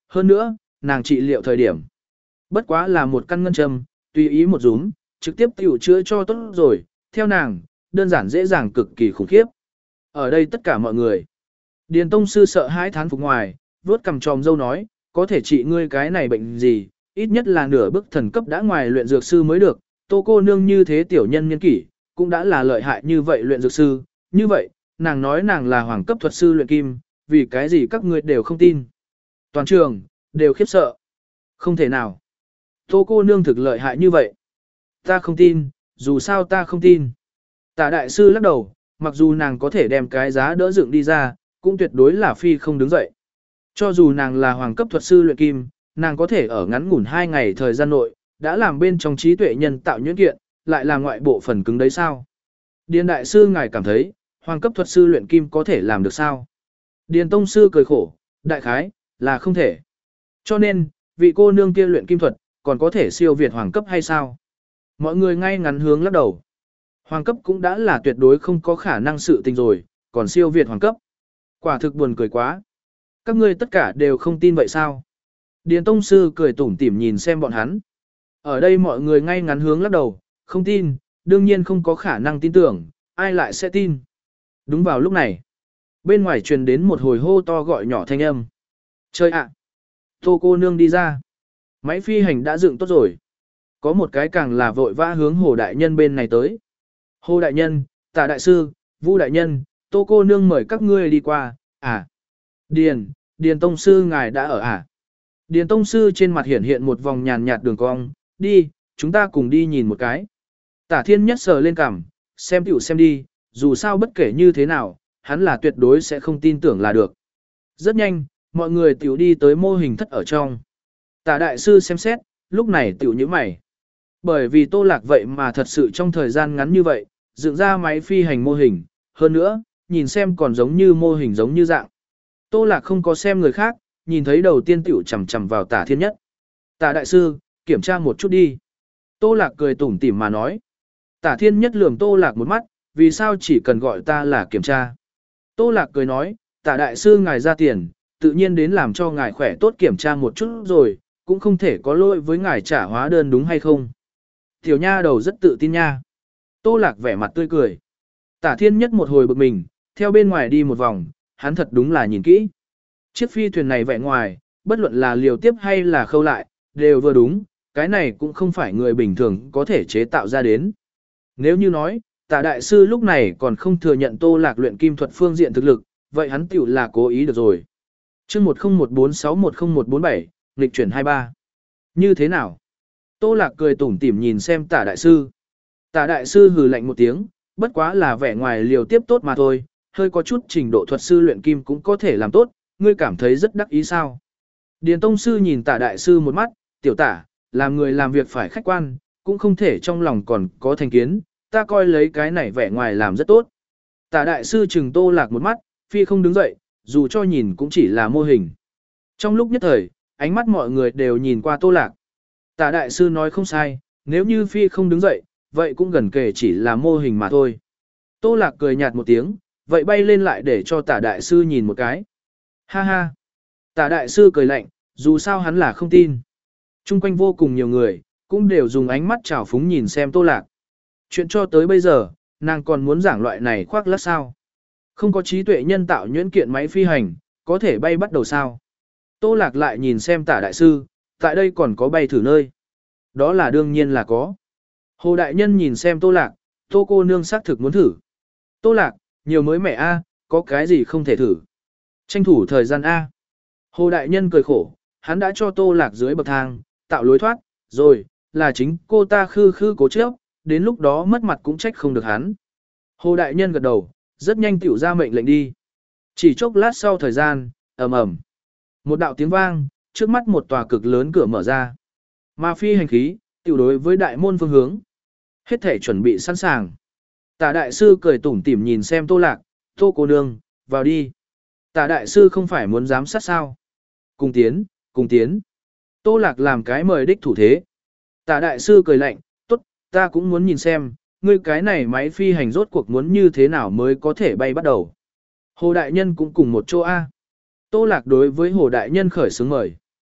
hơn nữa, nàng trị liệu thời điểm. Bất quá là một căn ngân châm, tùy ý một rúm, trực tiếp tiểu chữa cho tốt rồi, theo nàng, đơn giản dễ dàng cực kỳ khủng khiếp. Ở đây tất cả mọi người. Điền tông sư sợ hãi thán phục ngoài, vuốt cầm tròm dâu nói, có thể trị ngươi cái này bệnh gì, ít nhất là nửa bước thần cấp đã ngoài luyện dược sư mới được, Tô cô nương như thế tiểu nhân nhân kỷ, cũng đã là lợi hại như vậy luyện dược sư, như vậy, nàng nói nàng là hoàng cấp thuật sư luyện kim, vì cái gì các ngươi đều không tin. Toàn trường, đều khiếp sợ. Không thể nào. Tô cô nương thực lợi hại như vậy. Ta không tin, dù sao ta không tin. Tả đại sư lắc đầu, mặc dù nàng có thể đem cái giá đỡ dựng đi ra, cũng tuyệt đối là phi không đứng dậy. Cho dù nàng là hoàng cấp thuật sư luyện kim, nàng có thể ở ngắn ngủn hai ngày thời gian nội, đã làm bên trong trí tuệ nhân tạo nhuyễn kiện, lại là ngoại bộ phần cứng đấy sao? Điền đại sư ngài cảm thấy, hoàng cấp thuật sư luyện kim có thể làm được sao? Điền tông sư cười khổ, đại khái, là không thể. Cho nên, vị cô nương kia luyện kim thuật, còn có thể siêu việt hoàng cấp hay sao? Mọi người ngay ngắn hướng lắc đầu. Hoàng cấp cũng đã là tuyệt đối không có khả năng sự tình rồi, còn siêu việt hoàng cấp. Quả thực buồn cười quá. Các ngươi tất cả đều không tin vậy sao? Điền tông sư cười tủm tỉm nhìn xem bọn hắn. Ở đây mọi người ngay ngắn hướng lắc đầu, không tin, đương nhiên không có khả năng tin tưởng, ai lại sẽ tin. Đúng vào lúc này, bên ngoài truyền đến một hồi hô to gọi nhỏ thanh âm. Chơi ạ! Tô cô nương đi ra. Máy phi hành đã dựng tốt rồi. Có một cái càng là vội vã hướng Hồ Đại Nhân bên này tới. Hồ Đại Nhân, Tả Đại Sư, Vu Đại Nhân, Tô cô nương mời các ngươi đi qua, à. Điền, Điền Tông Sư ngài đã ở à. Điền Tông Sư trên mặt hiện hiện một vòng nhàn nhạt đường cong, đi, chúng ta cùng đi nhìn một cái. Tả Thiên Nhất sờ lên cằm, xem tiểu xem đi, dù sao bất kể như thế nào, hắn là tuyệt đối sẽ không tin tưởng là được. Rất nhanh, mọi người tiểu đi tới mô hình thất ở trong. Tả Đại Sư xem xét, lúc này tiểu nhíu mày. Bởi vì Tô Lạc vậy mà thật sự trong thời gian ngắn như vậy, dựng ra máy phi hành mô hình, hơn nữa, nhìn xem còn giống như mô hình giống như dạng. Tô Lạc không có xem người khác, nhìn thấy đầu tiên tiểu chầm chầm vào Tả Thiên Nhất. Tả Đại Sư, kiểm tra một chút đi. Tô Lạc cười tủm tỉm mà nói. Tả Thiên Nhất lườm Tô Lạc một mắt, vì sao chỉ cần gọi ta là kiểm tra. Tô Lạc cười nói, Tả Đại Sư ngài ra tiền, tự nhiên đến làm cho ngài khỏe tốt kiểm tra một chút rồi, cũng không thể có lỗi với ngài trả hóa đơn đúng hay không. Tiểu nha đầu rất tự tin nha. Tô Lạc vẻ mặt tươi cười. Tả Thiên Nhất một hồi bực mình, theo bên ngoài đi một vòng, hắn thật đúng là nhìn kỹ. Chiếc phi thuyền này vẻ ngoài, bất luận là liều tiếp hay là khâu lại, đều vừa đúng, cái này cũng không phải người bình thường có thể chế tạo ra đến. Nếu như nói, Tả Đại Sư lúc này còn không thừa nhận Tô Lạc luyện kim thuật phương diện thực lực, vậy hắn tiểu là cố ý được rồi. Chương một không một bốn sáu một không một bốn bảy, nghịch chuyển hai ba. Như thế nào? Tô Lạc cười tủm tỉm nhìn xem Tả Đại Sư. Tả Đại Sư hừ lạnh một tiếng, bất quá là vẻ ngoài liều tiếp tốt mà thôi, hơi có chút trình độ thuật sư luyện kim cũng có thể làm tốt, ngươi cảm thấy rất đắc ý sao? Điền Tông Sư nhìn Tả Đại Sư một mắt, tiểu tả, làm người làm việc phải khách quan, cũng không thể trong lòng còn có thành kiến, ta coi lấy cái này vẻ ngoài làm rất tốt. Tả Đại Sư chừng Tô Lạc một mắt, phi không đứng dậy, dù cho nhìn cũng chỉ là mô hình. Trong lúc nhất thời, ánh mắt mọi người đều nhìn qua Tô Lạc. Tả Đại Sư nói không sai, nếu như phi không đứng dậy, vậy cũng gần kể chỉ là mô hình mà thôi. Tô Lạc cười nhạt một tiếng, vậy bay lên lại để cho Tả Đại Sư nhìn một cái. Ha ha. Tả Đại Sư cười lạnh, dù sao hắn là không tin. Trung quanh vô cùng nhiều người, cũng đều dùng ánh mắt trào phúng nhìn xem Tô Lạc. Chuyện cho tới bây giờ, nàng còn muốn giảng loại này khoác lác sao. Không có trí tuệ nhân tạo nhuyễn kiện máy phi hành, có thể bay bắt đầu sao. Tô Lạc lại nhìn xem Tả Đại Sư, tại đây còn có bay thử nơi. Đó là đương nhiên là có. Hồ Đại Nhân nhìn xem Tô Lạc, Tô cô nương xác thực muốn thử. Tô Lạc, nhiều mới mẻ a, có cái gì không thể thử. Tranh thủ thời gian a. Hồ Đại Nhân cười khổ, hắn đã cho Tô Lạc dưới bậc thang, tạo lối thoát, rồi, là chính cô ta khư khư cố chấp, đến lúc đó mất mặt cũng trách không được hắn. Hồ Đại Nhân gật đầu, rất nhanh tiểu ra mệnh lệnh đi. Chỉ chốc lát sau thời gian, ầm ầm, một đạo tiếng vang, trước mắt một tòa cực lớn cửa mở ra. Mà phi hành khí, tiểu đối với đại môn phương hướng. Hết thể chuẩn bị sẵn sàng. Tả Đại Sư cười tủm tỉm nhìn xem Tô Lạc, Tô cô nương, vào đi. Tả Đại Sư không phải muốn giám sát sao. Cùng tiến, cùng tiến. Tô Lạc làm cái mời đích thủ thế. Tả Đại Sư cười lạnh, tốt, ta cũng muốn nhìn xem, ngươi cái này máy phi hành rốt cuộc muốn như thế nào mới có thể bay bắt đầu. Hồ Đại Nhân cũng cùng một chỗ A. Tô Lạc đối với Hồ Đại Nhân khởi xướng mời.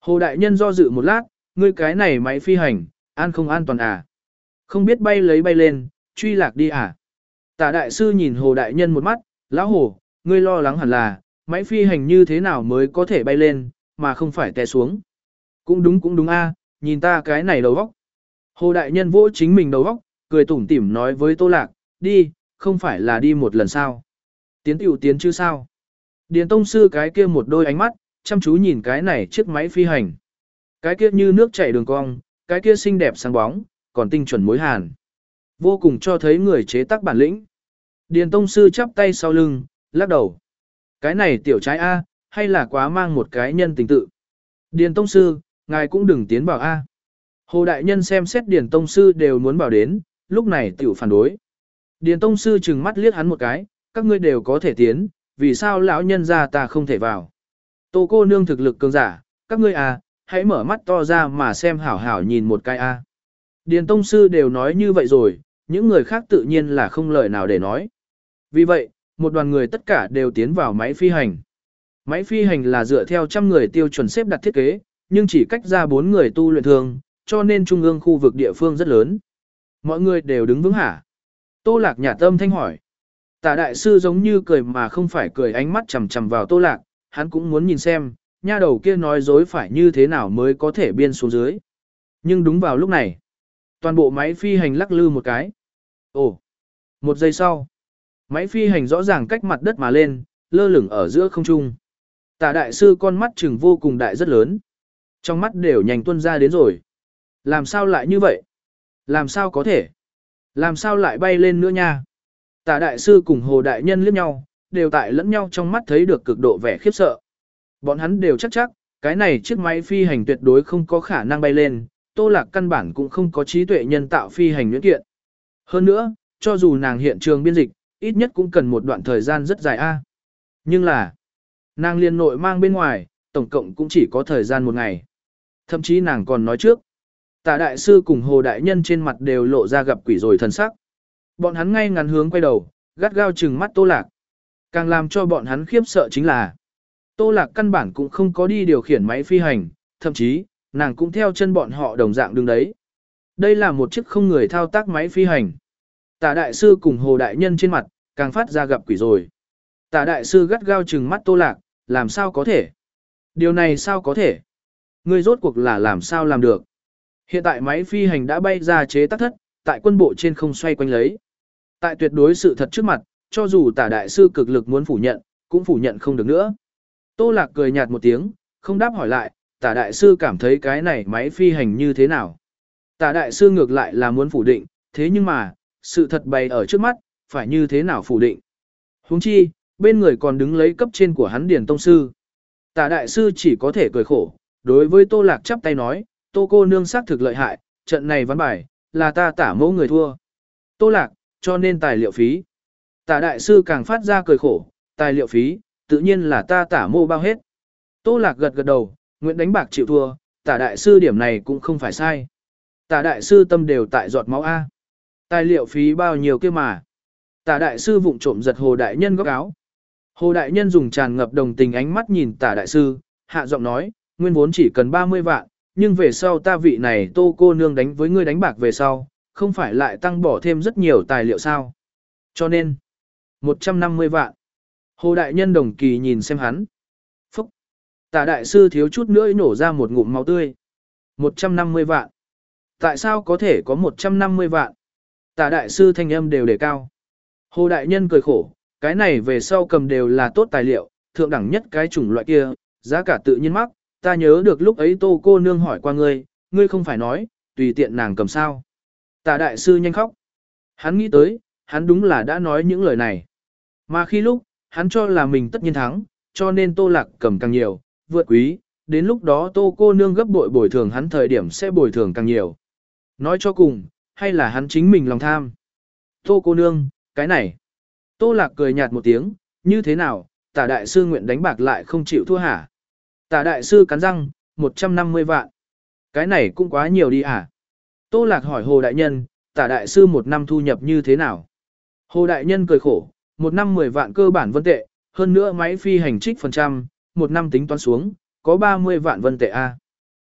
Hồ Đại Nhân do dự một lát, ngươi cái này máy phi hành, an không an toàn à? Không biết bay lấy bay lên, truy lạc đi à? Tả Đại Sư nhìn Hồ Đại Nhân một mắt, lão Hồ, ngươi lo lắng hẳn là, máy phi hành như thế nào mới có thể bay lên, mà không phải té xuống. Cũng đúng cũng đúng a, nhìn ta cái này đầu óc. Hồ Đại Nhân vỗ chính mình đầu óc, cười tủm tỉm nói với Tô Lạc, đi, không phải là đi một lần sao. Tiến tiểu tiến chứ sao. Điền Tông Sư cái kia một đôi ánh mắt, chăm chú nhìn cái này chiếc máy phi hành. Cái kia như nước chảy đường cong, cái kia xinh đẹp sáng bóng, còn tinh chuẩn mối hàn. Vô cùng cho thấy người chế tác bản lĩnh. Điền Tông Sư chắp tay sau lưng, lắc đầu. Cái này tiểu trái A, hay là quá mang một cái nhân tình tự. Điền Tông Sư, ngài cũng đừng tiến vào A. Hồ Đại Nhân xem xét Điền Tông Sư đều muốn vào đến, lúc này tiểu phản đối. Điền Tông Sư trừng mắt liếc hắn một cái, các ngươi đều có thể tiến, vì sao lão nhân ra ta không thể vào. Tô cô nương thực lực cường giả, các ngươi à, hãy mở mắt to ra mà xem hảo hảo nhìn một cái a. Điền Tông Sư đều nói như vậy rồi, những người khác tự nhiên là không lời nào để nói. Vì vậy, một đoàn người tất cả đều tiến vào máy phi hành. Máy phi hành là dựa theo trăm người tiêu chuẩn xếp đặt thiết kế, nhưng chỉ cách ra bốn người tu luyện thường, cho nên trung ương khu vực địa phương rất lớn. Mọi người đều đứng vững hả? Tô Lạc nhả tâm thanh hỏi. Tả Đại Sư giống như cười mà không phải cười, ánh mắt chằm chằm vào Tô Lạc, hắn cũng muốn nhìn xem, nha đầu kia nói dối phải như thế nào mới có thể biên xuống dưới. Nhưng đúng vào lúc này, toàn bộ máy phi hành lắc lư một cái. Ồ! Một giây sau, máy phi hành rõ ràng cách mặt đất mà lên, lơ lửng ở giữa không trung. Tả Đại Sư con mắt trừng vô cùng đại rất lớn. Trong mắt đều nhanh tuôn ra đến rồi. Làm sao lại như vậy? Làm sao có thể? Làm sao lại bay lên nữa nha? Tả Đại Sư cùng Hồ Đại Nhân liếc nhau, đều tại lẫn nhau trong mắt thấy được cực độ vẻ khiếp sợ. Bọn hắn đều chắc chắc, cái này chiếc máy phi hành tuyệt đối không có khả năng bay lên, Tô Lạc căn bản cũng không có trí tuệ nhân tạo phi hành nhuyễn kiện. Hơn nữa, cho dù nàng hiện trường biên dịch, ít nhất cũng cần một đoạn thời gian rất dài a. Nhưng là, nàng liên nội mang bên ngoài, tổng cộng cũng chỉ có thời gian một ngày. Thậm chí nàng còn nói trước. Tả Đại Sư cùng Hồ Đại Nhân trên mặt đều lộ ra gặp quỷ rồi thần sắc. Bọn hắn ngay ngắn hướng quay đầu, gắt gao trừng mắt Tô Lạc. Càng làm cho bọn hắn khiếp sợ chính là Tô Lạc căn bản cũng không có đi điều khiển máy phi hành, thậm chí, nàng cũng theo chân bọn họ đồng dạng đứng đấy. Đây là một chiếc không người thao tác máy phi hành. Tả Đại Sư cùng Hồ Đại Nhân trên mặt, càng phát ra gặp quỷ rồi. Tả Đại Sư gắt gao trừng mắt Tô Lạc, làm sao có thể? Điều này sao có thể? Ngươi rốt cuộc là làm sao làm được? Hiện tại máy phi hành đã bay ra chế tác thất, tại quân bộ trên không xoay quanh lấy. Tại tuyệt đối sự thật trước mặt, cho dù Tả Đại Sư cực lực muốn phủ nhận, cũng phủ nhận không được nữa. Tô Lạc cười nhạt một tiếng, không đáp hỏi lại, Tả Đại Sư cảm thấy cái này máy phi hành như thế nào. Tả Đại Sư ngược lại là muốn phủ định, thế nhưng mà, sự thật bày ở trước mắt, phải như thế nào phủ định. Huống chi, bên người còn đứng lấy cấp trên của hắn Điền Tông Sư. Tả Đại Sư chỉ có thể cười khổ, đối với Tô Lạc chắp tay nói, Tô cô nương xác thực lợi hại, trận này ván bài, là ta Tả mẫu người thua. Tô Lạc, cho nên tài liệu phí. Tả Đại Sư càng phát ra cười khổ, tài liệu phí, tự nhiên là ta Tả mô bao hết. Tô Lạc gật gật đầu, nguyện đánh bạc chịu thua, Tả Đại Sư điểm này cũng không phải sai. Tả Đại Sư tâm đều tại giọt máu A. Tài liệu phí bao nhiêu kia mà. Tả Đại Sư vụng trộm giật Hồ Đại Nhân góc áo. Hồ Đại Nhân dùng tràn ngập đồng tình ánh mắt nhìn Tả Đại Sư, hạ giọng nói, nguyên vốn chỉ cần ba mươi vạn, nhưng về sau ta vị này Tô cô nương đánh với ngươi đánh bạc về sau, không phải lại tăng bỏ thêm rất nhiều tài liệu sao. Cho nên, một trăm năm mươi vạn. Hồ Đại Nhân đồng kỳ nhìn xem hắn. Phúc! Tả Đại Sư thiếu chút nữa nổ ra một ngụm máu tươi. một trăm năm mươi vạn. Tại sao có thể có một trăm năm mươi vạn? Tả Đại Sư thanh âm đều đề cao. Hồ Đại Nhân cười khổ, cái này về sau cầm đều là tốt tài liệu, thượng đẳng nhất cái chủng loại kia, giá cả tự nhiên mắc, ta nhớ được lúc ấy Tô cô nương hỏi qua ngươi, ngươi không phải nói, tùy tiện nàng cầm sao. Tả Đại Sư nhanh khóc. Hắn nghĩ tới, hắn đúng là đã nói những lời này. Mà khi lúc, hắn cho là mình tất nhiên thắng, cho nên Tô Lạc cầm càng nhiều, vượt quý, đến lúc đó Tô cô nương gấp bội bồi thường hắn thời điểm sẽ bồi thường càng nhiều. Nói cho cùng, hay là hắn chính mình lòng tham. Tô cô nương, cái này. Tô Lạc cười nhạt một tiếng, như thế nào, Tả Đại Sư nguyện đánh bạc lại không chịu thua hả? Tả Đại Sư cắn răng, một trăm năm mươi vạn. Cái này cũng quá nhiều đi hả? Tô Lạc hỏi Hồ Đại Nhân, Tả Đại Sư một năm thu nhập như thế nào? Hồ Đại Nhân cười khổ, một năm mười vạn cơ bản vân tệ, hơn nữa máy phi hành trích phần trăm, một năm tính toán xuống, có ba mươi vạn vân tệ A.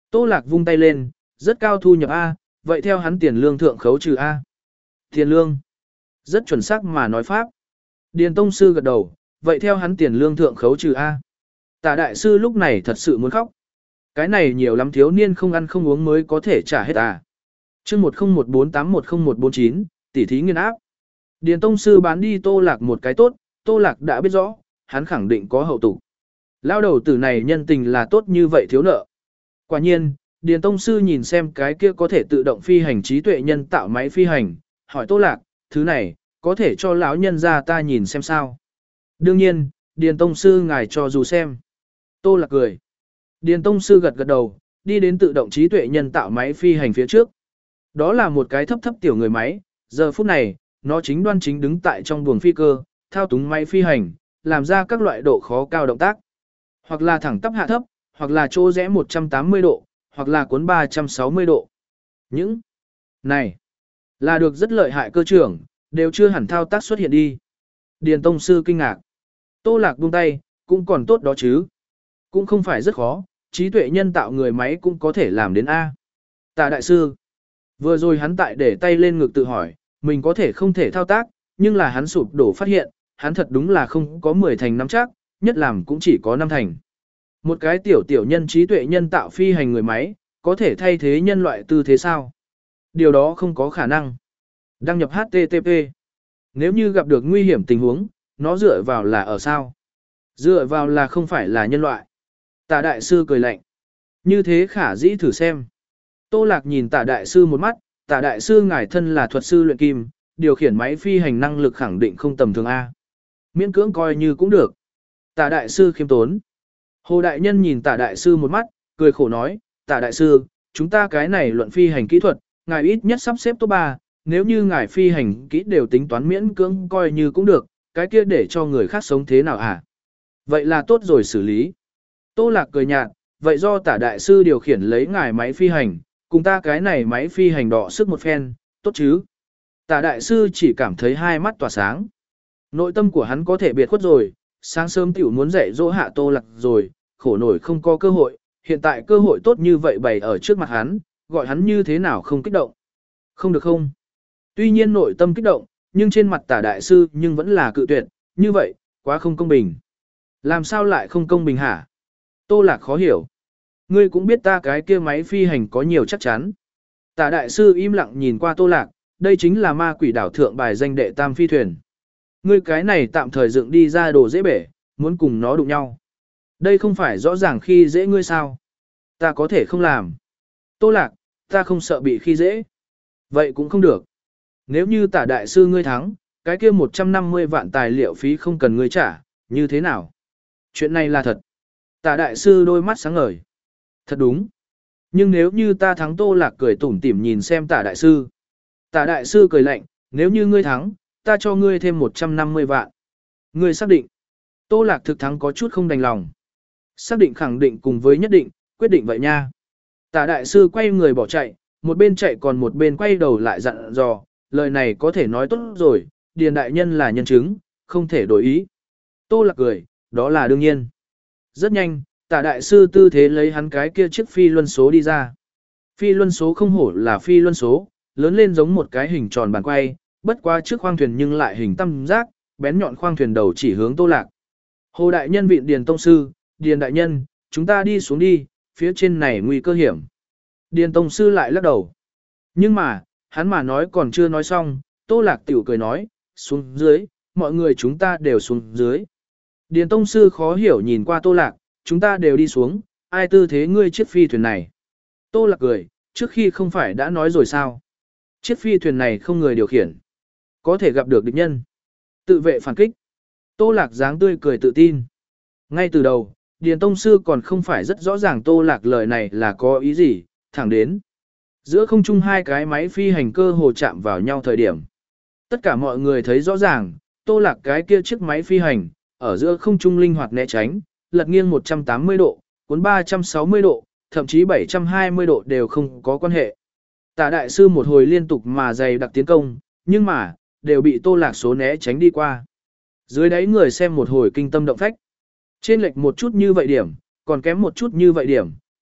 Tô Lạc vung tay lên, rất cao thu nhập A, vậy theo hắn tiền lương thượng khấu trừ A. Tiền lương. Rất chuẩn xác mà nói pháp. Điền Tông Sư gật đầu, vậy theo hắn tiền lương thượng khấu trừ A. Tả đại sư lúc này thật sự muốn khóc. Cái này nhiều lắm thiếu niên không ăn không uống mới có thể trả hết à. chương một không một bốn tám một không một bốn chín, tỉ thí nghiên áp. Điền Tông Sư bán đi Tô Lạc một cái tốt, Tô Lạc đã biết rõ, hắn khẳng định có hậu tục. Lao đầu tử này nhân tình là tốt như vậy thiếu nợ. Quả nhiên, Điền Tông Sư nhìn xem cái kia có thể tự động phi hành trí tuệ nhân tạo máy phi hành, hỏi Tô Lạc, thứ này, có thể cho lão nhân ra ta nhìn xem sao. Đương nhiên, Điền Tông Sư ngài cho dù xem. Tô Lạc cười. Điền Tông Sư gật gật đầu, đi đến tự động trí tuệ nhân tạo máy phi hành phía trước. Đó là một cái thấp thấp tiểu người máy, giờ phút này, nó chính đoan chính đứng tại trong buồng phi cơ, thao túng máy phi hành, làm ra các loại độ khó cao động tác. Hoặc là thẳng tắp hạ thấp, hoặc là chỗ rẽ một trăm tám mươi độ, hoặc là cuốn ba trăm sáu mươi độ. Những này là được rất lợi hại cơ trưởng, đều chưa hẳn thao tác xuất hiện đi. Điền Tông Sư kinh ngạc. Tô Lạc buông tay, cũng còn tốt đó chứ. Cũng không phải rất khó, trí tuệ nhân tạo người máy cũng có thể làm đến A. Tả đại sư. Vừa rồi hắn tại để tay lên ngực tự hỏi, mình có thể không thể thao tác, nhưng là hắn sụp đổ phát hiện, hắn thật đúng là không có mười thành nắm chắc, nhất làm cũng chỉ có năm thành. Một cái tiểu tiểu nhân trí tuệ nhân tạo phi hành người máy, có thể thay thế nhân loại tư thế sao? Điều đó không có khả năng. Đăng nhập H T T P. Nếu như gặp được nguy hiểm tình huống, nó dựa vào là ở sao? Dựa vào là không phải là nhân loại. Tả đại sư cười lạnh. Như thế khả dĩ thử xem. Tô Lạc nhìn tả đại sư một mắt, tả đại sư ngài thân là thuật sư luyện kim, điều khiển máy phi hành năng lực khẳng định không tầm thường A. Miễn cưỡng coi như cũng được. Tả đại sư khiêm tốn. Hồ đại nhân nhìn tả đại sư một mắt, cười khổ nói, tả đại sư, chúng ta cái này luận phi hành kỹ thuật, ngài ít nhất sắp xếp top ba, nếu như ngài phi hành kỹ đều tính toán miễn cưỡng coi như cũng được, cái kia để cho người khác sống thế nào hả? Vậy là tốt rồi xử lý. Tô Lạc cười nhạt, vậy do tả đại sư điều khiển lấy ngài máy phi hành, cùng ta cái này máy phi hành đọ sức một phen, tốt chứ? Tả đại sư chỉ cảm thấy hai mắt tỏa sáng. Nội tâm của hắn có thể biệt khuất rồi, sáng sớm tiểu muốn dạy dỗ hạ Tô Lạc rồi, khổ nổi không có cơ hội, hiện tại cơ hội tốt như vậy bày ở trước mặt hắn, gọi hắn như thế nào không kích động. Không được không? Tuy nhiên nội tâm kích động, nhưng trên mặt tả đại sư nhưng vẫn là cự tuyệt, như vậy, quá không công bình. Làm sao lại không công bình hả? Tô Lạc khó hiểu. Ngươi cũng biết ta cái kia máy phi hành có nhiều chắc chắn. Tả đại sư im lặng nhìn qua Tô Lạc, đây chính là ma quỷ đảo thượng bài danh đệ tam phi thuyền. Ngươi cái này tạm thời dựng đi ra đồ dễ bể, muốn cùng nó đụng nhau. Đây không phải rõ ràng khi dễ ngươi sao? Ta có thể không làm. Tô Lạc, ta không sợ bị khi dễ. Vậy cũng không được. Nếu như tả đại sư ngươi thắng, cái kia một trăm năm mươi vạn tài liệu phí không cần ngươi trả, như thế nào? Chuyện này là thật. Tả đại sư đôi mắt sáng ngời. Thật đúng. Nhưng nếu như ta thắng, Tô Lạc cười tủm tỉm nhìn xem tả đại sư. Tả đại sư cười lạnh, nếu như ngươi thắng, ta cho ngươi thêm một trăm năm mươi vạn. Ngươi xác định. Tô Lạc thực thắng có chút không đành lòng. Xác định khẳng định cùng với nhất định, quyết định vậy nha. Tả đại sư quay người bỏ chạy, một bên chạy còn một bên quay đầu lại dặn dò, lời này có thể nói tốt rồi, Điền đại nhân là nhân chứng, không thể đổi ý. Tô Lạc cười, đó là đương nhiên. Rất nhanh, tả đại sư tư thế lấy hắn cái kia chiếc phi luân số đi ra. Phi luân số không hổ là phi luân số, lớn lên giống một cái hình tròn bàn quay, bất qua trước khoang thuyền nhưng lại hình tam giác, bén nhọn khoang thuyền đầu chỉ hướng Tô Lạc. Hồ đại nhân viện Điền tông sư, Điền đại nhân, chúng ta đi xuống đi, phía trên này nguy cơ hiểm. Điền tông sư lại lắc đầu. Nhưng mà, hắn mà nói còn chưa nói xong, Tô Lạc tiểu cười nói, xuống dưới, mọi người chúng ta đều xuống dưới. Điền tông sư khó hiểu nhìn qua Tô Lạc, chúng ta đều đi xuống, ai tư thế ngươi chiếc phi thuyền này. Tô Lạc cười, trước khi không phải đã nói rồi sao. Chiếc phi thuyền này không người điều khiển. Có thể gặp được địch nhân. Tự vệ phản kích. Tô Lạc dáng tươi cười tự tin. Ngay từ đầu, Điền tông sư còn không phải rất rõ ràng Tô Lạc lời này là có ý gì, thẳng đến. Giữa không trung hai cái máy phi hành cơ hồ chạm vào nhau thời điểm. Tất cả mọi người thấy rõ ràng, Tô Lạc cái kia chiếc máy phi hành, ở giữa không trung linh hoạt né tránh, lật nghiêng một trăm tám mươi độ, cuốn ba trăm sáu mươi độ, thậm chí bảy trăm hai mươi độ đều không có quan hệ. Tả đại sư một hồi liên tục mà dày đặc tiến công, nhưng mà, đều bị Tô Lạc số né tránh đi qua. Dưới đáy người xem một hồi kinh tâm động phách. Trên lệch một chút như vậy điểm, còn kém một chút như vậy điểm,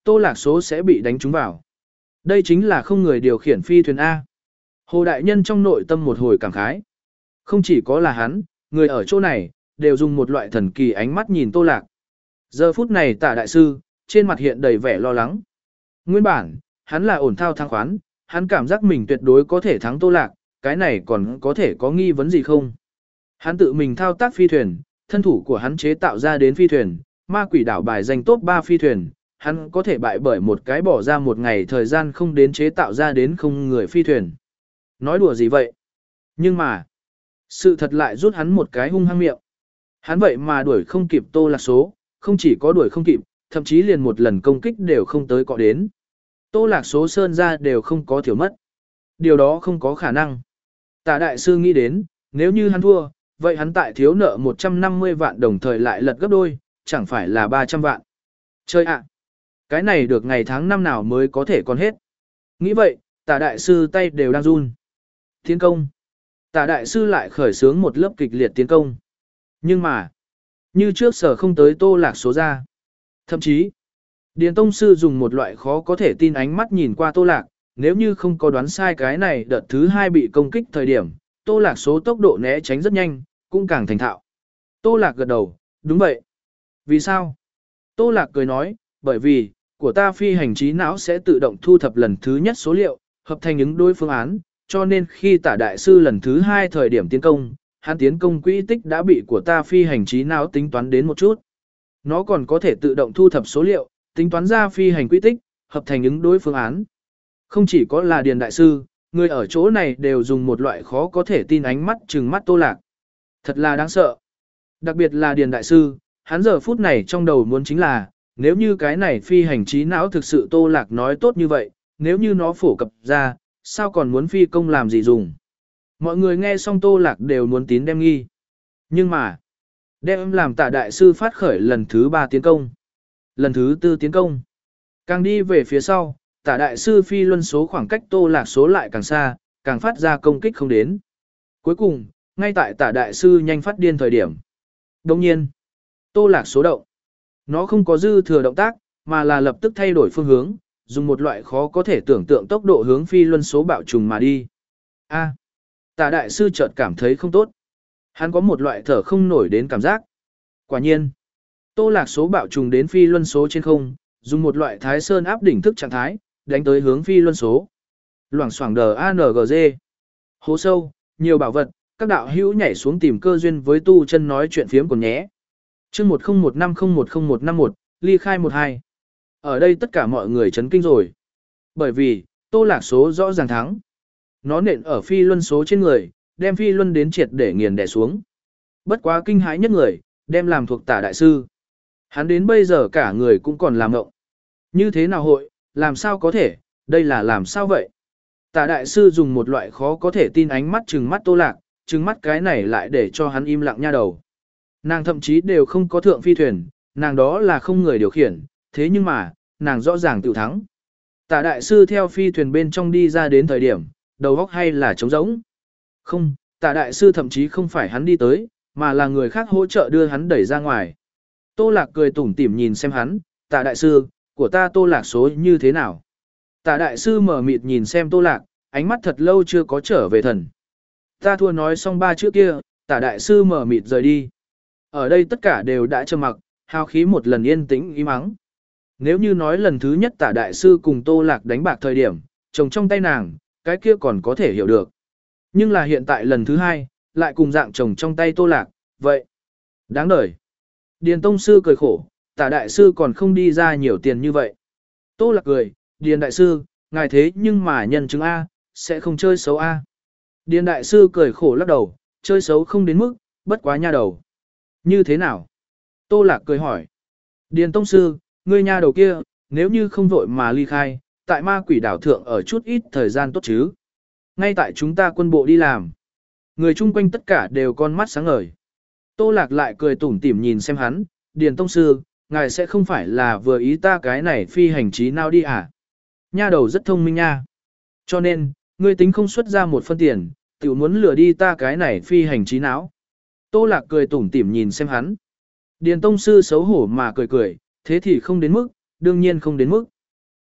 Tô Lạc số sẽ bị đánh trúng vào. Đây chính là không người điều khiển phi thuyền A. Hồ Đại Nhân trong nội tâm một hồi cảm khái. Không chỉ có là hắn, người ở chỗ này, đều dùng một loại thần kỳ ánh mắt nhìn Tô Lạc. Giờ phút này Tả Đại Sư, trên mặt hiện đầy vẻ lo lắng. Nguyên bản, hắn là ổn thao thắng khoán, hắn cảm giác mình tuyệt đối có thể thắng Tô Lạc, cái này còn có thể có nghi vấn gì không? Hắn tự mình thao tác phi thuyền, thân thủ của hắn chế tạo ra đến phi thuyền, ma quỷ đảo bài danh top ba phi thuyền, hắn có thể bại bởi một cái bỏ ra một ngày thời gian không đến chế tạo ra đến không người phi thuyền. Nói đùa gì vậy? Nhưng mà, sự thật lại rút hắn một cái hung hăng miệng. Hắn vậy mà đuổi không kịp Tô Lạc số, không chỉ có đuổi không kịp, thậm chí liền một lần công kích đều không tới cọ đến. Tô Lạc số sơn ra đều không có thiểu mất. Điều đó không có khả năng. Tả Đại Sư nghĩ đến, nếu như hắn thua, vậy hắn tại thiếu nợ một trăm năm mươi vạn đồng thời lại lật gấp đôi, chẳng phải là ba trăm vạn. Chơi ạ! Cái này được ngày tháng năm nào mới có thể còn hết. Nghĩ vậy, Tả Đại Sư tay đều đang run. Tiến công! Tả Đại Sư lại khởi xướng một lớp kịch liệt tiến công. Nhưng mà, như trước sở không tới Tô Lạc số ra. Thậm chí, Điền Tông Sư dùng một loại khó có thể tin ánh mắt nhìn qua Tô Lạc, nếu như không có đoán sai cái này đợt thứ hai bị công kích thời điểm, Tô Lạc số tốc độ né tránh rất nhanh, cũng càng thành thạo. Tô Lạc gật đầu, đúng vậy. Vì sao? Tô Lạc cười nói, bởi vì, của ta phi hành trí não sẽ tự động thu thập lần thứ nhất số liệu, hợp thành những đối phương án, cho nên khi Tả Đại Sư lần thứ hai thời điểm tiến công, hắn tiến công quỹ tích đã bị của ta phi hành trí não tính toán đến một chút. Nó còn có thể tự động thu thập số liệu, tính toán ra phi hành quỹ tích, hợp thành những đối phương án. Không chỉ có là Điền Đại Sư, người ở chỗ này đều dùng một loại khó có thể tin ánh mắt trừng mắt Tô Lạc. Thật là đáng sợ. Đặc biệt là Điền Đại Sư, hắn giờ phút này trong đầu muốn chính là, nếu như cái này phi hành trí não thực sự Tô Lạc nói tốt như vậy, nếu như nó phổ cập ra, sao còn muốn phi công làm gì dùng. Mọi người nghe xong Tô Lạc đều muốn tín đem nghi. Nhưng mà, đem làm Tả Đại Sư phát khởi lần thứ ba tiến công. Lần thứ tư tiến công. Càng đi về phía sau, Tả Đại Sư phi luân số khoảng cách Tô Lạc số lại càng xa, càng phát ra công kích không đến. Cuối cùng, ngay tại Tả Đại Sư nhanh phát điên thời điểm. Đồng nhiên, Tô Lạc số động. Nó không có dư thừa động tác, mà là lập tức thay đổi phương hướng, dùng một loại khó có thể tưởng tượng tốc độ hướng phi luân số bạo trùng mà đi. A. Tả Đại Sư chợt cảm thấy không tốt. Hắn có một loại thở không nổi đến cảm giác. Quả nhiên, Tô Lạc số bạo trùng đến phi luân số trên không, dùng một loại thái sơn áp đỉnh thức trạng thái, đánh tới hướng phi luân số. Loảng xoảng đờ a en giê. Hố sâu, nhiều bảo vật, các đạo hữu nhảy xuống tìm cơ duyên với tu chân nói chuyện phiếm còn nhé. Chương một không một năm không một không một năm một, ly khai một hai. Ở đây tất cả mọi người chấn kinh rồi. Bởi vì, Tô Lạc số rõ ràng thắng. Nó nện ở phi luân số trên người, đem phi luân đến triệt để nghiền đè xuống. Bất quá kinh hãi nhất người, đem làm thuộc Tả Đại Sư. Hắn đến bây giờ cả người cũng còn làm ngộng. Như thế nào hội, làm sao có thể, đây là làm sao vậy? Tả Đại Sư dùng một loại khó có thể tin ánh mắt trừng mắt Tô Lạc, trừng mắt cái này lại để cho hắn im lặng nha đầu. Nàng thậm chí đều không có thượng phi thuyền, nàng đó là không người điều khiển, thế nhưng mà, nàng rõ ràng tự thắng. Tả Đại Sư theo phi thuyền bên trong đi ra đến thời điểm, đầu óc hay là trống rỗng. Không, Tả Đại Sư thậm chí không phải hắn đi tới, mà là người khác hỗ trợ đưa hắn đẩy ra ngoài. Tô Lạc cười tủm tỉm nhìn xem hắn, Tả Đại Sư, của ta Tô Lạc số như thế nào? Tả Đại Sư mở mịt nhìn xem Tô Lạc, ánh mắt thật lâu chưa có trở về thần. Ta thua nói xong ba chữ kia, Tả Đại Sư mở mịt rời đi. Ở đây tất cả đều đã trầm mặc, hào khí một lần yên tĩnh im ắng. Nếu như nói lần thứ nhất Tả Đại Sư cùng Tô Lạc đánh bạc thời điểm, chồng trong tay nàng, cái kia còn có thể hiểu được. Nhưng là hiện tại lần thứ hai, lại cùng dạng chồng trong tay Tô Lạc, vậy. Đáng đời. Điền Tông Sư cười khổ, Tả Đại Sư còn không đi ra nhiều tiền như vậy. Tô Lạc cười, Điền Đại Sư, ngài thế nhưng mà nhân chứng A, sẽ không chơi xấu A. Điền Đại Sư cười khổ lắc đầu, chơi xấu không đến mức, bất quá nha đầu. Như thế nào? Tô Lạc cười hỏi. Điền Tông Sư, ngươi nha đầu kia, nếu như không vội mà ly khai, tại ma quỷ đảo thượng ở chút ít thời gian tốt chứ. Ngay tại chúng ta quân bộ đi làm. Người chung quanh tất cả đều con mắt sáng ngời. Tô Lạc lại cười tủm tỉm nhìn xem hắn, Điền Tông Sư, ngài sẽ không phải là vừa ý ta cái này phi hành trí nào đi à? Nha đầu rất thông minh nha. Cho nên, ngươi tính không xuất ra một phân tiền, tiểu muốn lừa đi ta cái này phi hành trí não. Tô Lạc cười tủm tỉm nhìn xem hắn. Điền Tông Sư xấu hổ mà cười cười, thế thì không đến mức, đương nhiên không đến mức.